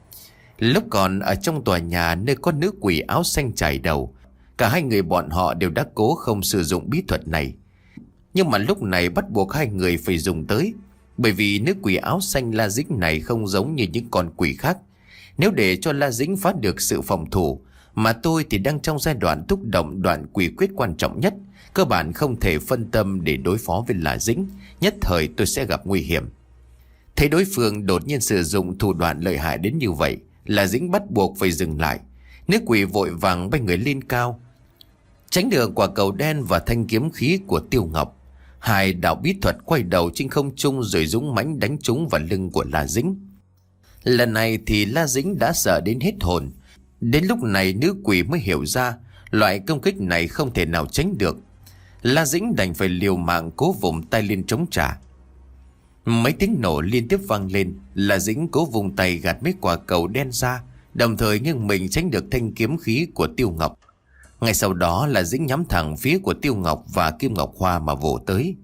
Lúc còn ở trong tòa nhà nơi có nữ quỷ áo xanh trải đầu, cả hai người bọn họ đều đã cố không sử dụng bí thuật này. Nhưng mà lúc này bắt buộc hai người phải dùng tới. Bởi vì nữ quỷ áo xanh La Dĩnh này không giống như những con quỷ khác. Nếu để cho La Dĩnh phá được sự phòng thủ, mà tôi thì đang trong giai đoạn thúc động đoạn quỷ quyết quan trọng nhất, cơ bản không thể phân tâm để đối phó với La Dĩnh. Nhất thời tôi sẽ gặp nguy hiểm. Thấy đối phương đột nhiên sử dụng thủ đoạn lợi hại đến như vậy, La Dĩnh bắt buộc phải dừng lại. Nữ quỷ vội vàng bay người lên cao, tránh được quả cầu đen và thanh kiếm khí của Tiêu Ngọc. Hai đạo bí thuật quay đầu trên không trung rồi dũng mãnh đánh trúng vào lưng của La Dĩnh. Lần này thì La Dĩnh đã sợ đến hết hồn. Đến lúc này nữ quỷ mới hiểu ra loại công kích này không thể nào tránh được. La Dĩnh đành phải liều mạng cố vùng tay lên chống trả. Mấy tiếng nổ liên tiếp vang lên. La Dĩnh cố vùng tay gạt mấy quả cầu đen ra, đồng thời nghiêng mình tránh được thanh kiếm khí của Tiêu Ngọc. Ngay sau đó La Dĩnh nhắm thẳng phía của Tiêu Ngọc và Kim Ngọc Hoa mà vồ tới.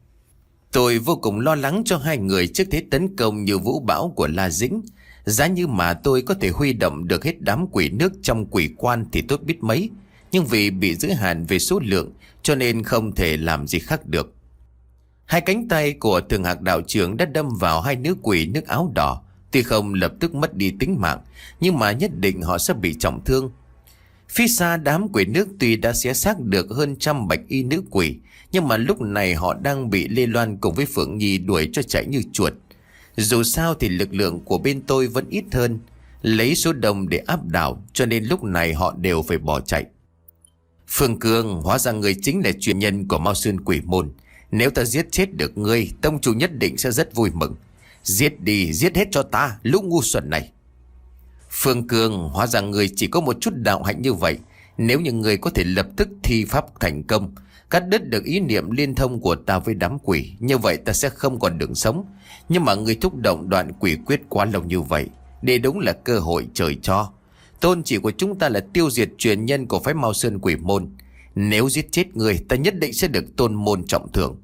Tôi vô cùng lo lắng cho hai người trước thế tấn công như vũ bão của La Dĩnh. Giá như mà tôi có thể huy động được hết đám quỷ nước trong quỷ quan thì tốt biết mấy. Nhưng vì bị giới hạn về số lượng cho nên không thể làm gì khác được. Hai cánh tay của Thường Hạc đạo trưởng đã đâm vào hai nữ quỷ nước áo đỏ. Tuy không lập tức mất đi tính mạng, nhưng mà nhất định họ sẽ bị trọng thương. Phía xa đám quỷ nước tuy đã xé xác được hơn trăm bạch y nữ quỷ, nhưng mà lúc này họ đang bị Lê Loan cùng với Phượng Nhi đuổi cho chạy như chuột. Dù sao thì lực lượng của bên tôi vẫn ít hơn, lấy số đông để áp đảo, cho nên lúc này họ đều phải bỏ chạy. Phương Cương, hóa ra người chính là truyền nhân của Mao Sơn Quỷ Môn. Nếu ta giết chết được ngươi, tông chủ nhất định sẽ rất vui mừng. Giết đi, giết hết cho ta, lũ ngu xuẩn này. Phương Cương, hóa ra người chỉ có một chút đạo hạnh như vậy. Nếu như người có thể lập tức thi pháp thành công, cắt đứt được ý niệm liên thông của ta với đám quỷ, như vậy ta sẽ không còn đường sống. Nhưng mà người thúc động đoạn quỷ quyết quá lâu như vậy, đây đúng là cơ hội trời cho. Tôn chỉ của chúng ta là tiêu diệt truyền nhân của phái Mao Sơn Quỷ Môn. Nếu giết chết người, ta nhất định sẽ được tôn môn trọng thưởng.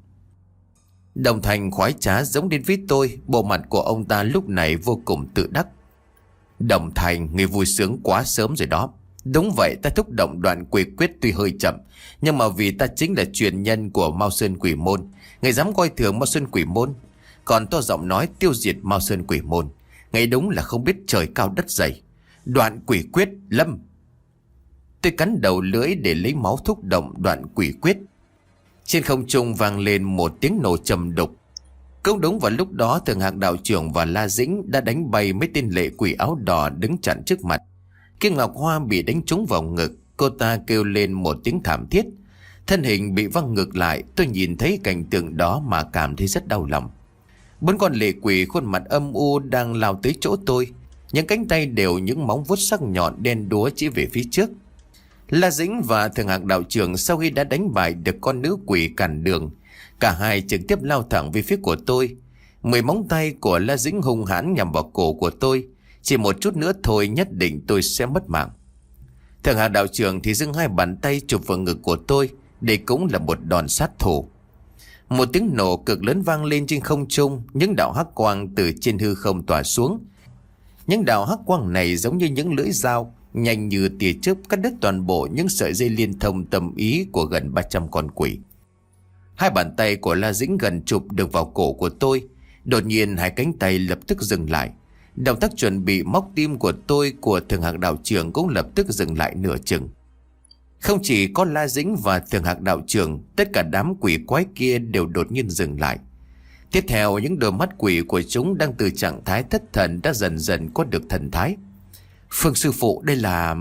Đồng Thành khoái trá giống đến với tôi. Bộ mặt của ông ta lúc này vô cùng tự đắc. Đồng Thành, người vui sướng quá sớm rồi đó. Đúng vậy, ta thúc động đoạn quỷ quyết tuy hơi chậm, nhưng mà vì ta chính là truyền nhân của Mao Sơn Quỷ Môn. Ngài dám coi thường Mao Sơn Quỷ Môn, còn to giọng nói tiêu diệt Mao Sơn Quỷ Môn. Ngài đúng là không biết trời cao đất dày. Đoạn quỷ quyết, lâm. Tôi cắn đầu lưỡi để lấy máu thúc động đoạn quỷ quyết. Trên không trung vang lên một tiếng nổ trầm đục. Cũng đúng vào lúc đó, Thượng Hạc đạo trưởng và La Dĩnh đã đánh bay mấy tên lệ quỷ áo đỏ đứng chặn trước mặt. Kim Ngọc Hoa bị đánh trúng vào ngực, cô ta kêu lên một tiếng thảm thiết. Thân hình bị văng ngược lại, tôi nhìn thấy cảnh tượng đó mà cảm thấy rất đau lòng. Bốn con lệ quỷ khuôn mặt âm u đang lao tới chỗ tôi, những cánh tay đều những móng vuốt sắc nhọn đen đúa chỉ về phía trước. La Dĩnh và Thượng Hạc đạo trưởng sau khi đã đánh bại được con nữ quỷ cản đường, cả hai trực tiếp lao thẳng về phía của tôi. Mười móng tay của La Dĩnh hung hãn nhằm vào cổ của tôi. Chỉ một chút nữa thôi nhất định tôi sẽ mất mạng. Thượng Hạc đạo trưởng thì dưng hai bàn tay chụp vào ngực của tôi. Đây cũng là một đòn sát thủ. Một tiếng nổ cực lớn vang lên trên không trung. Những đạo hắc quang từ trên hư không tỏa xuống. Những đạo hắc quang này giống như những lưỡi dao, nhanh như tia chớp cắt đứt toàn bộ những sợi dây liên thông tâm ý của gần ba trăm con quỷ. Hai bàn tay của La Dĩnh gần chụp được vào cổ của tôi. Đột nhiên hai cánh tay lập tức dừng lại. Động tác chuẩn bị móc tim của tôi của Thượng Hạc đạo trưởng cũng lập tức dừng lại nửa chừng. Không chỉ có La Dĩnh và Thượng Hạc đạo trưởng, tất cả đám quỷ quái kia đều đột nhiên dừng lại. Tiếp theo, những đôi mắt quỷ của chúng đang từ trạng thái thất thần đã dần dần có được thần thái. Phương sư phụ, đây là...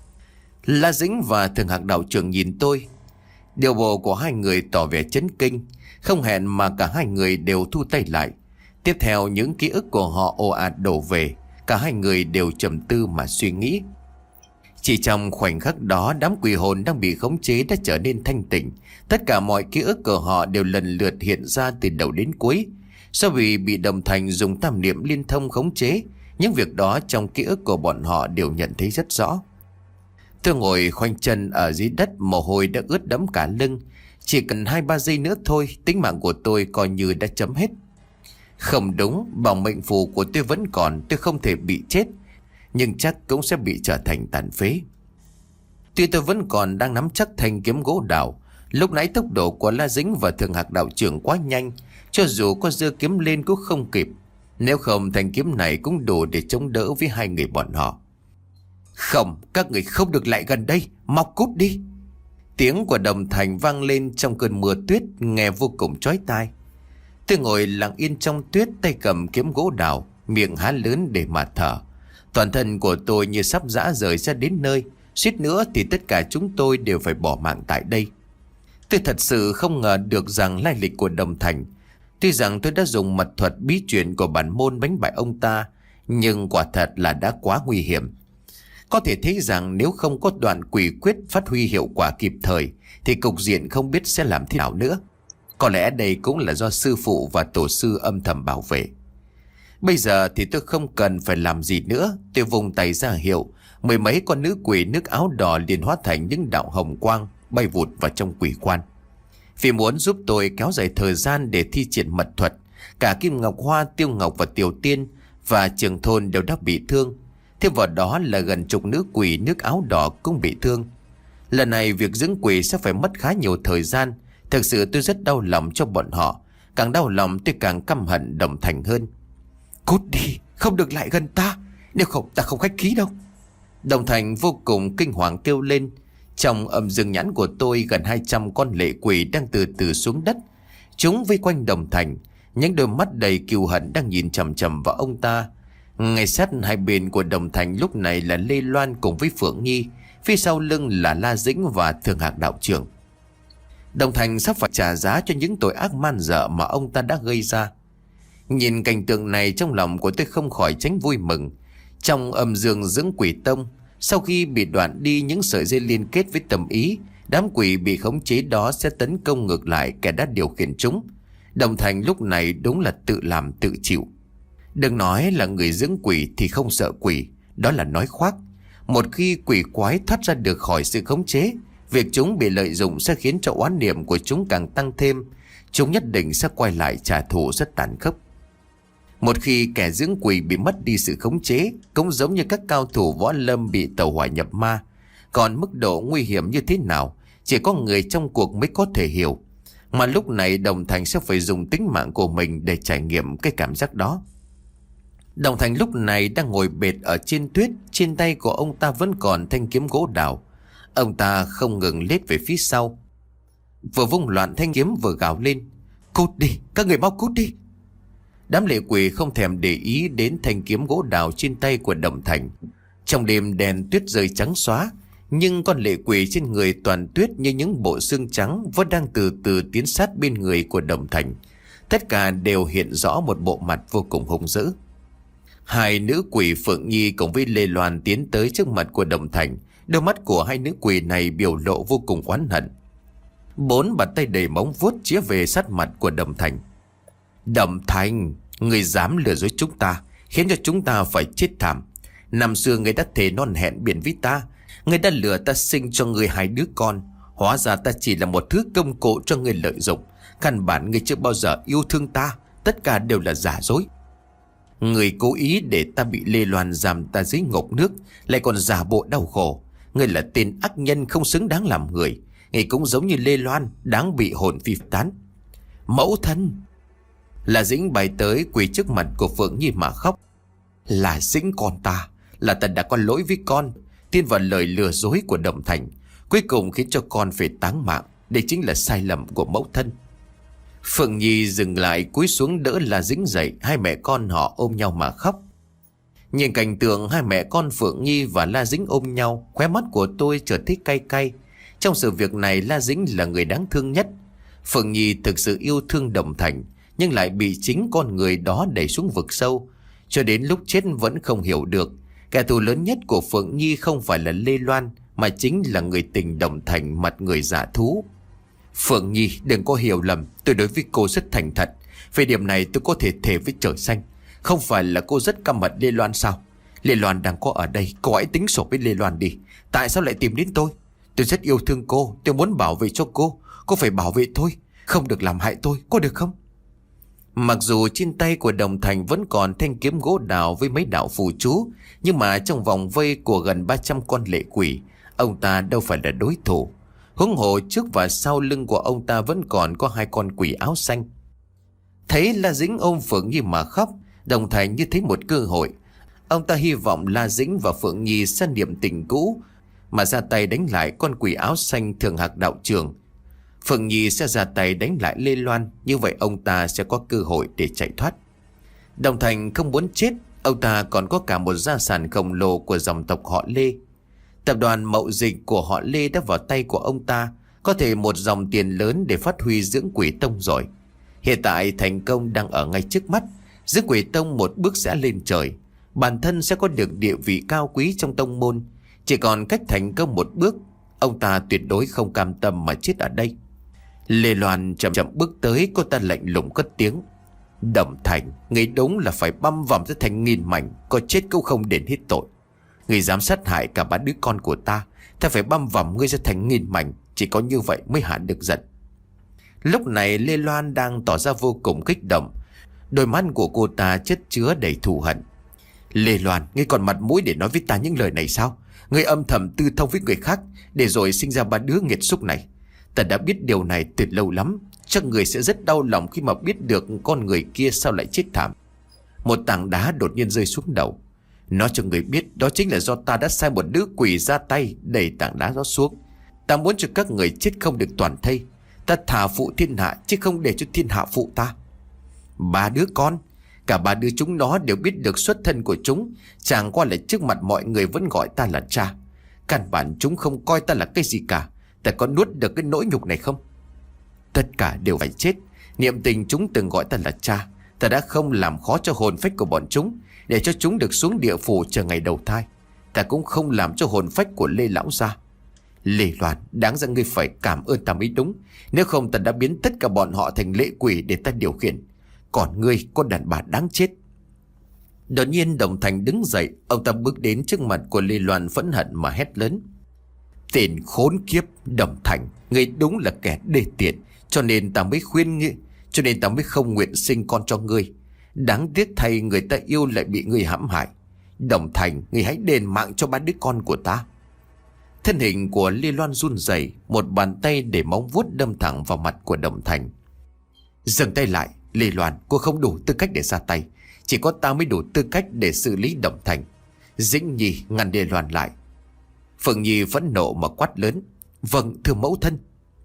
La Dĩnh và Thượng Hạc đạo trưởng nhìn tôi. Điều bộ của hai người tỏ vẻ chấn kinh. Không hẹn mà cả hai người đều thu tay lại. Tiếp theo những ký ức của họ ồ ạt đổ về. Cả hai người đều trầm tư mà suy nghĩ. Chỉ trong khoảnh khắc đó, đám quỷ hồn đang bị khống chế đã trở nên thanh tỉnh. Tất cả mọi ký ức của họ đều lần lượt hiện ra từ đầu đến cuối. Sau vì bị Đồng Thành dùng tam niệm liên thông khống chế, những việc đó trong ký ức của bọn họ đều nhận thấy rất rõ. Tôi ngồi khoanh chân ở dưới đất, mồ hôi đã ướt đẫm cả lưng. Chỉ cần hai ba giây nữa thôi, tính mạng của tôi coi như đã chấm hết. Không đúng, bảo mệnh phù của tôi vẫn còn, tôi không thể bị chết, nhưng chắc cũng sẽ bị trở thành tàn phế. Tuy tôi vẫn còn đang nắm chắc thanh kiếm gỗ đào, lúc nãy tốc độ của La Dĩnh và Thượng Hạc đạo trưởng quá nhanh, cho dù có giơ kiếm lên cũng không kịp. Nếu không, thanh kiếm này cũng đủ để chống đỡ với hai người bọn họ. Không, các người không được lại gần đây, mau cút đi. Tiếng của Đồng Thành vang lên trong cơn mưa tuyết, nghe vô cùng chói tai. Tôi ngồi lặng yên trong tuyết, tay cầm kiếm gỗ đào, miệng há lớn để mà thở. Toàn thân của tôi như sắp giã rời ra đến nơi, suýt nữa thì tất cả chúng tôi đều phải bỏ mạng tại đây. Tôi thật sự không ngờ được rằng lai lịch của Đồng Thành. Tuy rằng tôi đã dùng mật thuật bí truyền của bản môn đánh bại ông ta, nhưng quả thật là đã quá nguy hiểm. Có thể thấy rằng nếu không có đoạn quỷ quyết phát huy hiệu quả kịp thời, thì cục diện không biết sẽ làm thế nào nữa. Có lẽ đây cũng là do sư phụ và tổ sư âm thầm bảo vệ. Bây giờ thì tôi không cần phải làm gì nữa. Tôi vùng tay ra hiệu, mười mấy con nữ quỷ nước áo đỏ liền hóa thành những đạo hồng quang bay vụt vào trong quỷ quan. Vì muốn giúp tôi kéo dài thời gian để thi triển mật thuật, cả Kim Ngọc Hoa, Tiêu Ngọc và Tiểu Tiên và Trường Thôn đều đã bị thương. Thêm vào đó là gần chục nữ quỷ nước áo đỏ cũng bị thương. Lần này việc dưỡng quỷ sẽ phải mất khá nhiều thời gian. Thực sự tôi rất đau lòng cho bọn họ. Càng đau lòng tôi càng căm hận Đồng Thành hơn. Cút đi, không được lại gần ta, nếu không ta không khách khí đâu. Đồng Thành vô cùng kinh hoàng kêu lên. Trong âm dương nhãn của tôi, gần hai trăm con lệ quỷ đang từ từ xuống đất. Chúng vây quanh Đồng Thành, những đôi mắt đầy kiêu hận đang nhìn chằm chằm vào ông ta. Ngay sát hai bên của Đồng Thành lúc này là Lê Loan cùng với Phượng Nhi, phía sau lưng là La Dĩnh và Thượng Hạc đạo trưởng. Đồng Thành sắp phải trả giá cho những tội ác man dợ mà ông ta đã gây ra. Nhìn cảnh tượng này, trong lòng của tôi không khỏi tránh vui mừng. Trong âm dương dưỡng quỷ tông, sau khi bị đoạn đi những sợi dây liên kết với tâm ý, đám quỷ bị khống chế đó sẽ tấn công ngược lại kẻ đã điều khiển chúng. Đồng Thành lúc này đúng là tự làm tự chịu. Đừng nói là người dưỡng quỷ thì không sợ quỷ, đó là nói khoác. Một khi quỷ quái thoát ra được khỏi sự khống chế, việc chúng bị lợi dụng sẽ khiến cho oán niệm của chúng càng tăng thêm. Chúng nhất định sẽ quay lại trả thù rất tàn khốc. Một khi kẻ dưỡng quỷ bị mất đi sự khống chế, cũng giống như các cao thủ võ lâm bị tẩu hỏa nhập ma, Còn mức độ nguy hiểm như thế nào, chỉ có người trong cuộc mới có thể hiểu. Mà lúc này Đồng Thành sẽ phải dùng tính mạng của mình để trải nghiệm cái cảm giác đó. Đồng Thành lúc này đang ngồi bệt ở trên tuyết. Trên tay của ông ta vẫn còn thanh kiếm gỗ đào. Ông ta không ngừng lết về phía sau, vừa vung loạn thanh kiếm vừa gào lên: "Cút đi, các người mau cút đi!" Đám lệ quỷ không thèm để ý đến thanh kiếm gỗ đào trên tay của Đồng Thành. Trong đêm đèn tuyết rơi trắng xóa, nhưng con lệ quỷ trên người toàn tuyết như những bộ xương trắng vẫn đang từ từ tiến sát bên người của Đồng Thành. Tất cả đều hiện rõ một bộ mặt vô cùng hung dữ. Hai nữ quỷ Phượng Nhi cùng với Lê Loan tiến tới trước mặt của Đồng Thành. Đôi mắt của hai nữ quỷ này biểu lộ vô cùng oán hận. Bốn bàn tay đầy móng vuốt chĩa về sát mặt của Đồng Thành. "Đồng Thành, người dám lừa dối chúng ta, khiến cho chúng ta phải chết thảm. Năm xưa người đã thề non hẹn biển với ta, người đã lừa ta sinh cho người hai đứa con. Hóa ra ta chỉ là một thứ công cụ cho người lợi dụng. Căn bản người chưa bao giờ yêu thương ta, tất cả đều là giả dối. Người cố ý để ta bị Lê Loan giam ta dưới ngục nước, lại còn giả bộ đau khổ. Người là tên ác nhân không xứng đáng làm người. Người cũng giống như Lê Loan, đáng bị hồn phi tán." "Mẫu thân!" La Dĩnh bay tới quỳ trước mặt của Phượng Nhi mà khóc. "Là Dĩnh con ta, là ta đã có lỗi với con, tin vào lời lừa dối của Đồng Thành, cuối cùng khiến cho con phải táng mạng. Đây chính là sai lầm của mẫu thân." Phượng Nhi dừng lại, cúi xuống đỡ La Dĩnh dậy. Hai mẹ con họ ôm nhau mà khóc. Nhìn cảnh tượng hai mẹ con Phượng Nhi và La Dĩnh ôm nhau, khóe mắt của tôi trở thấy cay cay. Trong sự việc này, La Dĩnh là người đáng thương nhất. Phượng Nhi thực sự yêu thương Đồng Thành, nhưng lại bị chính con người đó đẩy xuống vực sâu. Cho đến lúc chết vẫn không hiểu được, kẻ thù lớn nhất của Phượng Nhi không phải là Lê Loan, mà chính là người tình Đồng Thành, mặt người dạ thú. "Phượng Nhi, đừng có hiểu lầm, tôi đối với cô rất thành thật. Về điểm này tôi có thể thề với trời xanh. Không phải là cô rất căm hận Lê Loan sao? Lê Loan đang có ở đây, cô hãy tính sổ với Lê Loan đi. Tại sao lại tìm đến tôi? Tôi rất yêu thương cô, tôi muốn bảo vệ cho cô. Cô phải bảo vệ tôi, không được làm hại tôi, có được không?" Mặc dù trên tay của Đồng Thành vẫn còn thanh kiếm gỗ đào với mấy đạo phù chú, nhưng mà trong vòng vây của gần ba trăm con lệ quỷ, ông ta đâu phải là đối thủ. Huống hồ trước và sau lưng của ông ta vẫn còn có hai con quỷ áo xanh. Thấy La Dĩnh ôm Phượng Nhi mà khóc, Đồng Thành như thấy một cơ hội. Ông ta hy vọng La Dĩnh và Phượng Nhi sẽ niệm tình cũ mà ra tay đánh lại con quỷ áo xanh Thường Hạc đạo trưởng. Phượng Nhi sẽ ra tay đánh lại Lê Loan, như vậy ông ta sẽ có cơ hội để chạy thoát. Đồng Thành không muốn chết, ông ta còn có cả một gia sản khổng lồ của dòng tộc họ Lê. Tập đoàn Mậu Dịch của họ Lê đã vào tay của ông ta, có thể một dòng tiền lớn để phát huy Dưỡng Quỷ Tông rồi. Hiện tại thành công đang ở ngay trước mắt. Dưỡng Quỷ Tông một bước sẽ lên trời, bản thân sẽ có được địa vị cao quý trong tông môn. Chỉ còn cách thành công một bước, ông ta tuyệt đối không cam tâm mà chết ở đây. Lê Loan chậm chậm bước tới, cô ta lạnh lùng cất tiếng: "Đồng Thành, người đúng là phải băm vằm ra thành nghìn mảnh, có chết cũng không đền hết tội. Người dám sát hại cả ba đứa con của ta, ta phải băm vằm ngươi ra thành nghìn mảnh, chỉ có như vậy mới hạ được giận." Lúc này Lê Loan đang tỏ ra vô cùng kích động, đôi mắt của cô ta chất chứa đầy thù hận. "Lê Loan, ngươi còn mặt mũi để nói với ta những lời này sao? Ngươi âm thầm tư thông với người khác, để rồi sinh ra ba đứa nghiệt xúc này. Ta đã biết điều này từ lâu lắm. Chắc người sẽ rất đau lòng khi mà biết được con người kia sao lại chết thảm." Một tảng đá đột nhiên rơi xuống đầu. "Nói cho người biết, đó chính là do ta đã sai một đứa quỷ ra tay đẩy tảng đá đó xuống. Ta muốn cho các người chết không được toàn thây. Ta thả phụ thiên hạ chứ không để cho thiên hạ phụ ta. Ba đứa con, cả ba đứa chúng nó đều biết được xuất thân của chúng, chẳng qua là trước mặt mọi người vẫn gọi ta là cha. Căn bản chúng không coi ta là cái gì cả. Ta có nuốt được cái nỗi nhục này không? Tất cả đều phải chết. Niệm tình chúng từng gọi ta là cha, ta đã không làm khó cho hồn phách của bọn chúng, để cho chúng được xuống địa phủ chờ ngày đầu thai. Ta cũng không làm cho hồn phách của Lê lão gia. Lê Loan, đáng ra ngươi phải cảm ơn ta mới đúng. Nếu không ta đã biến tất cả bọn họ thành lệ quỷ để ta điều khiển. Còn ngươi, con đàn bà đáng chết." Đột nhiên Đồng Thành đứng dậy, ông ta bước đến trước mặt của Lê Loan phẫn hận mà hét lớn: "Tên khốn kiếp Đồng Thành, ngươi đúng là kẻ đê tiện, cho nên ta mới khuyên ngươi, cho nên ta mới không nguyện sinh con cho ngươi. Đáng tiếc thay người ta yêu lại bị ngươi hãm hại. Đồng Thành, ngươi hãy đền mạng cho ba đứa con của ta." Thân hình của Lê Loan run rẩy, một bàn tay để móng vuốt đâm thẳng vào mặt của Đồng Thành. Dừng tay lại, Lê Loan, cô không đủ tư cách để ra tay. Chỉ có ta mới đủ tư cách để xử lý Đồng Thành. Dĩnh Nhi ngăn Lê Loan lại. Phượng Nhi phẫn nộ mà quát lớn. Vâng, thưa mẫu thân.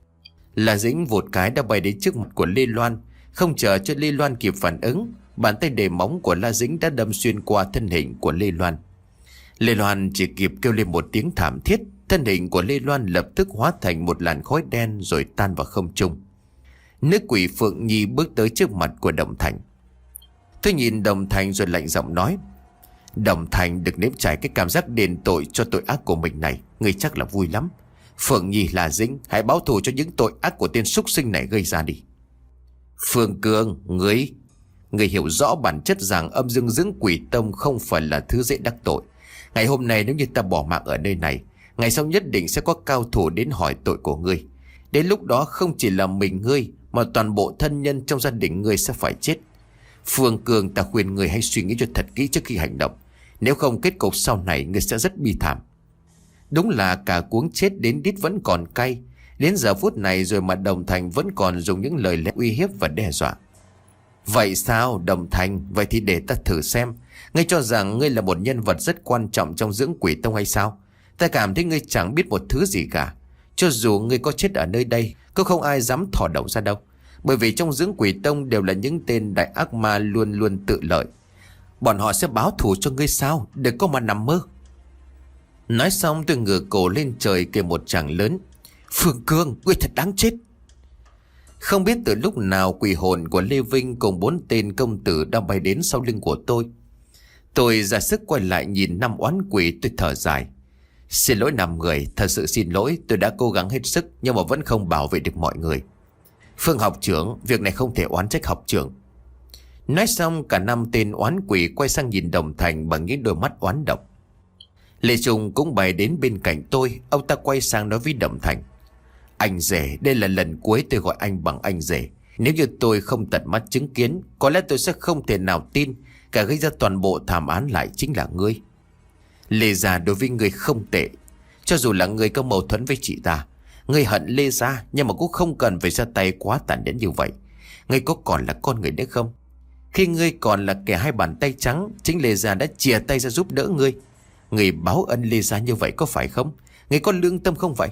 La Dĩnh vụt cái đã bay đến trước mặt của Lê Loan. Không chờ cho Lê Loan kịp phản ứng, bàn tay đề móng của La Dĩnh đã đâm xuyên qua thân hình của Lê Loan. Lê Loan chỉ kịp kêu lên một tiếng thảm thiết. Thân hình của Lê Loan lập tức hóa thành một làn khói đen rồi tan vào không trung. Nữ quỷ Phượng Nhi bước tới trước mặt của Đồng Thành. Tôi nhìn Đồng Thành rồi lạnh giọng nói. Đồng Thành, được nếm trải cái cảm giác đền tội cho tội ác của mình này, ngươi chắc là vui lắm. Phượng Nhi, là Dĩnh, hãy báo thù cho những tội ác của tên súc sinh này gây ra đi. Phương Cương, ngươi Ngươi hiểu rõ bản chất rằng âm dương dưỡng quỷ tông không phải là thứ dễ đắc tội. Ngày hôm nay nếu như ta bỏ mạng ở nơi này, ngày sau nhất định sẽ có cao thủ đến hỏi tội của ngươi. Đến lúc đó không chỉ là mình ngươi, mà toàn bộ thân nhân trong gia đình ngươi sẽ phải chết. Phương Cương, ta khuyên ngươi hãy suy nghĩ cho thật kỹ trước khi hành động. Nếu không, kết cục sau này ngươi sẽ rất bi thảm. Đúng là cả cuống chết đến đít vẫn còn cay. Đến giờ phút này rồi mà Đồng Thành vẫn còn dùng những lời lẽ uy hiếp và đe dọa. Vậy sao Đồng Thành? Vậy thì để ta thử xem. Ngươi cho rằng ngươi là một nhân vật rất quan trọng trong dưỡng quỷ tông hay sao? Ta cảm thấy ngươi chẳng biết một thứ gì cả. Cho dù ngươi có chết ở nơi đây, cũng không ai dám thò đầu ra đâu. Bởi vì trong dưỡng quỷ tông đều là những tên đại ác ma luôn luôn tự lợi. Bọn họ sẽ báo thù cho ngươi sao? Đừng có mà nằm mơ. Nói xong tôi ngửa cổ lên trời kêu một tràng lớn. Phương Cương, ngươi thật đáng chết. Không biết từ lúc nào quỷ hồn của Lê Vinh cùng bốn tên công tử đã bay đến sau lưng của tôi. Tôi ra sức quay lại nhìn năm oán quỷ, tôi thở dài. Xin lỗi năm người, thật sự xin lỗi, tôi đã cố gắng hết sức nhưng mà vẫn không bảo vệ được mọi người. Phương học trưởng, việc này không thể oán trách học trưởng. Nói xong cả năm tên oán quỷ quay sang nhìn Đồng Thành bằng những đôi mắt oán độc. Lê Trung cũng bay đến bên cạnh tôi. Ông ta quay sang nói với Đồng Thành. Anh rể, đây là lần cuối tôi gọi anh bằng anh rể. Nếu như tôi không tận mắt chứng kiến, có lẽ tôi sẽ không thể nào tin cả gây ra toàn bộ thảm án lại chính là ngươi. Lê Gia đối với ngươi không tệ. Cho dù là ngươi có mâu thuẫn với chị ta, ngươi hận Lê Gia, nhưng mà cũng không cần phải ra tay quá tàn nhẫn như vậy. Ngươi có còn là con người nữa không? Khi ngươi còn là kẻ hai bàn tay trắng, chính Lê Gia đã chìa tay ra giúp đỡ ngươi. Ngươi báo ân Lê Gia như vậy có phải không? Ngươi có lương tâm không vậy?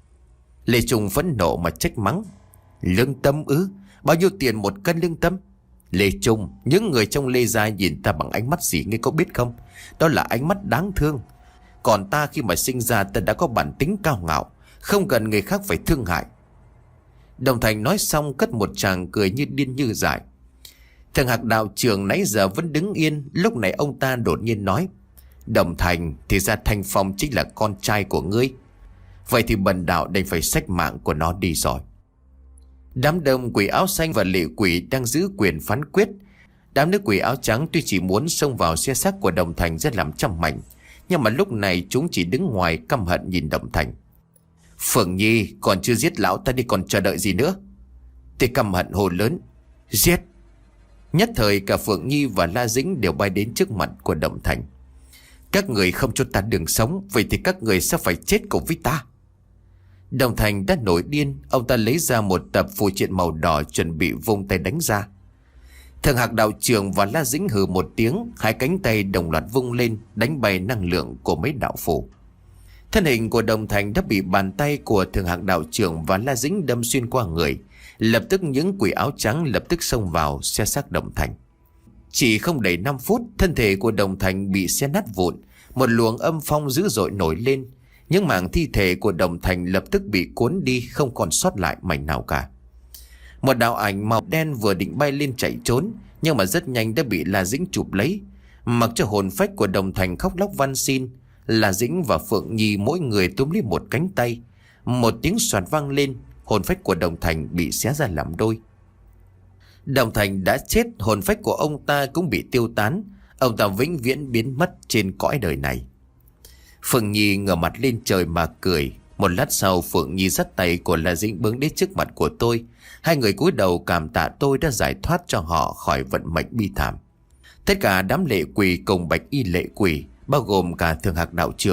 Lê Trung phẫn nộ mà trách mắng. Lương tâm ư? Bao nhiêu tiền một cân lương tâm? Lê Trung, những người trong Lê Gia nhìn ta bằng ánh mắt gì ngươi có biết không? Đó là ánh mắt đáng thương. Còn ta khi mà sinh ra ta đã có bản tính cao ngạo, không cần người khác phải thương hại. Đồng Thành nói xong cất một tràng cười như điên như dại. Thằng Hạc đạo trưởng nãy giờ vẫn đứng yên. Lúc này ông ta đột nhiên nói. Đồng Thành, thì ra Thanh Phong chính là con trai của ngươi. Vậy thì bần đạo đành phải xách mạng của nó đi rồi. Đám đông quỷ áo xanh và lệ quỷ đang giữ quyền phán quyết. Đám nữ quỷ áo trắng tuy chỉ muốn xông vào xe xác của Đồng Thành rất làm trăm mảnh, nhưng mà lúc này chúng chỉ đứng ngoài căm hận nhìn Đồng Thành. Phượng Nhi, còn chưa giết lão ta đi còn chờ đợi gì nữa? Thì căm hận hồ lớn. Giết! Nhất thời cả Phượng Nhi và La Dĩnh đều bay đến trước mặt của Đồng Thành. Các người không cho ta đường sống, vậy thì các người sẽ phải chết cùng với ta. Đồng Thành đã nổi điên. Ông ta lấy ra một tập phù triện màu đỏ, chuẩn bị vung tay đánh ra. Thằng Hạc đạo trưởng và La Dĩnh hừ một tiếng, hai cánh tay đồng loạt vung lên, đánh bay năng lượng của mấy đạo phù. Thân hình của Đồng Thành đã bị bàn tay của Thượng Hạc đạo trưởng và La Dĩnh đâm xuyên qua người. Lập tức những quỷ áo trắng lập tức xông vào xé xác Đồng Thành. Chỉ không đầy năm phút, thân thể của Đồng Thành bị xé nát vụn. Một luồng âm phong dữ dội nổi lên. Những mảng thi thể của Đồng Thành lập tức bị cuốn đi, không còn sót lại mảnh nào cả. Một đạo ảnh màu đen vừa định bay lên chạy trốn, nhưng mà rất nhanh đã bị La Dĩnh chụp lấy. Mặc cho hồn phách của Đồng Thành khóc lóc van xin, La Dĩnh và Phượng Nhi mỗi người túm lấy một cánh tay. Một tiếng xoạt vang lên, hồn phách của Đồng Thành bị xé ra làm đôi. Đồng Thành đã chết, hồn phách của ông ta cũng bị tiêu tán. Ông ta vĩnh viễn biến mất trên cõi đời này. Phượng Nhi ngửa mặt lên trời mà cười. Một lát sau Phượng Nhi dắt tay của La Dĩnh bước đến trước mặt của tôi. Hai người cúi đầu cảm tạ tôi đã giải thoát cho họ khỏi vận mệnh bi thảm. Tất cả đám lệ quỷ cùng bạch y lệ quỷ, bao gồm cả Thượng Hạc đạo trưởng,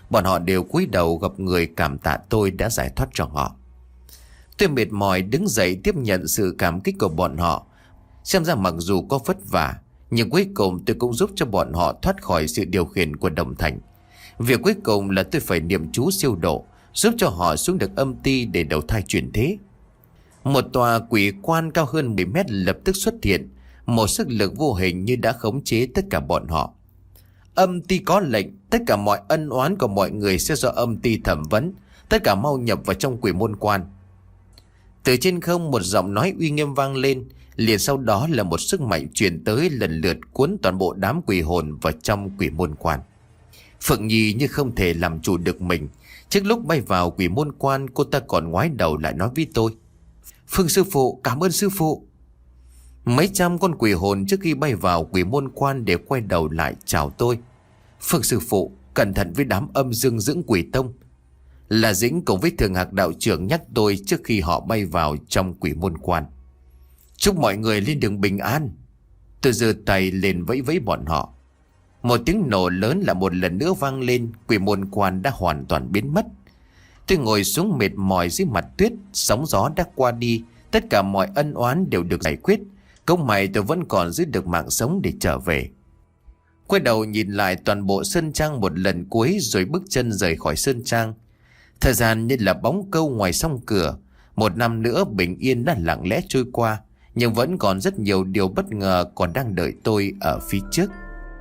Bọn họ đều cúi đầu gặp người cảm tạ tôi đã giải thoát cho họ. Tôi mệt mỏi đứng dậy tiếp nhận sự cảm kích của bọn họ. Xem ra mặc dù có vất vả, nhưng cuối cùng tôi cũng giúp cho bọn họ thoát khỏi sự điều khiển của Đồng Thành. Việc cuối cùng là tôi phải niệm chú siêu độ, giúp cho họ xuống được âm ti để đầu thai chuyển thế. Một tòa quỷ quan cao hơn mười mét lập tức xuất hiện. Một sức lực vô hình như đã khống chế tất cả bọn họ. Âm ti có lệnh, tất cả mọi ân oán của mọi người sẽ do âm ti thẩm vấn. Tất cả mau nhập vào trong quỷ môn quan. Từ trên không một giọng nói uy nghiêm vang lên. Liền sau đó là một sức mạnh truyền tới, lần lượt cuốn toàn bộ đám quỷ hồn vào trong quỷ môn quan. Phượng Nhi như không thể làm chủ được mình. Trước lúc bay vào quỷ môn quan, cô ta còn ngoái đầu lại nói với tôi: Phương sư phụ, cảm ơn sư phụ. Mấy trăm con quỷ hồn trước khi bay vào quỷ môn quan đều quay đầu lại chào tôi. Phương sư phụ, cẩn thận với đám âm dương dưỡng quỷ tông. Là Dĩnh cùng với Thường Hạc đạo trưởng nhắc tôi trước khi họ bay vào trong quỷ môn quan. Chúc mọi người lên đường bình an. Tôi giơ tay lên vẫy vẫy bọn họ. Một tiếng nổ lớn là một lần nữa vang lên. Quỷ môn quan đã hoàn toàn biến mất. Tôi ngồi xuống mệt mỏi dưới mặt tuyết. Sóng gió đã qua đi. Tất cả mọi ân oán đều được giải quyết. Công mày tôi vẫn còn giữ được mạng sống để trở về. Quay đầu nhìn lại toàn bộ sơn trang một lần cuối, rồi bước chân rời khỏi sơn trang. Thời gian như là bóng câu ngoài song cửa. Một năm nữa bình yên đã lặng lẽ trôi qua, nhưng vẫn còn rất nhiều điều bất ngờ còn đang đợi tôi ở phía trước.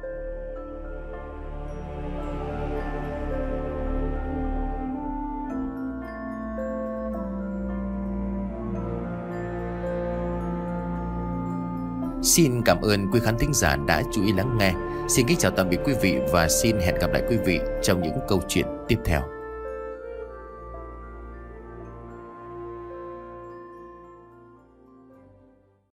Xin cảm ơn quý khán thính giả đã chú ý lắng nghe. Xin kính chào tạm biệt quý vị và xin hẹn gặp lại quý vị trong những câu chuyện tiếp theo.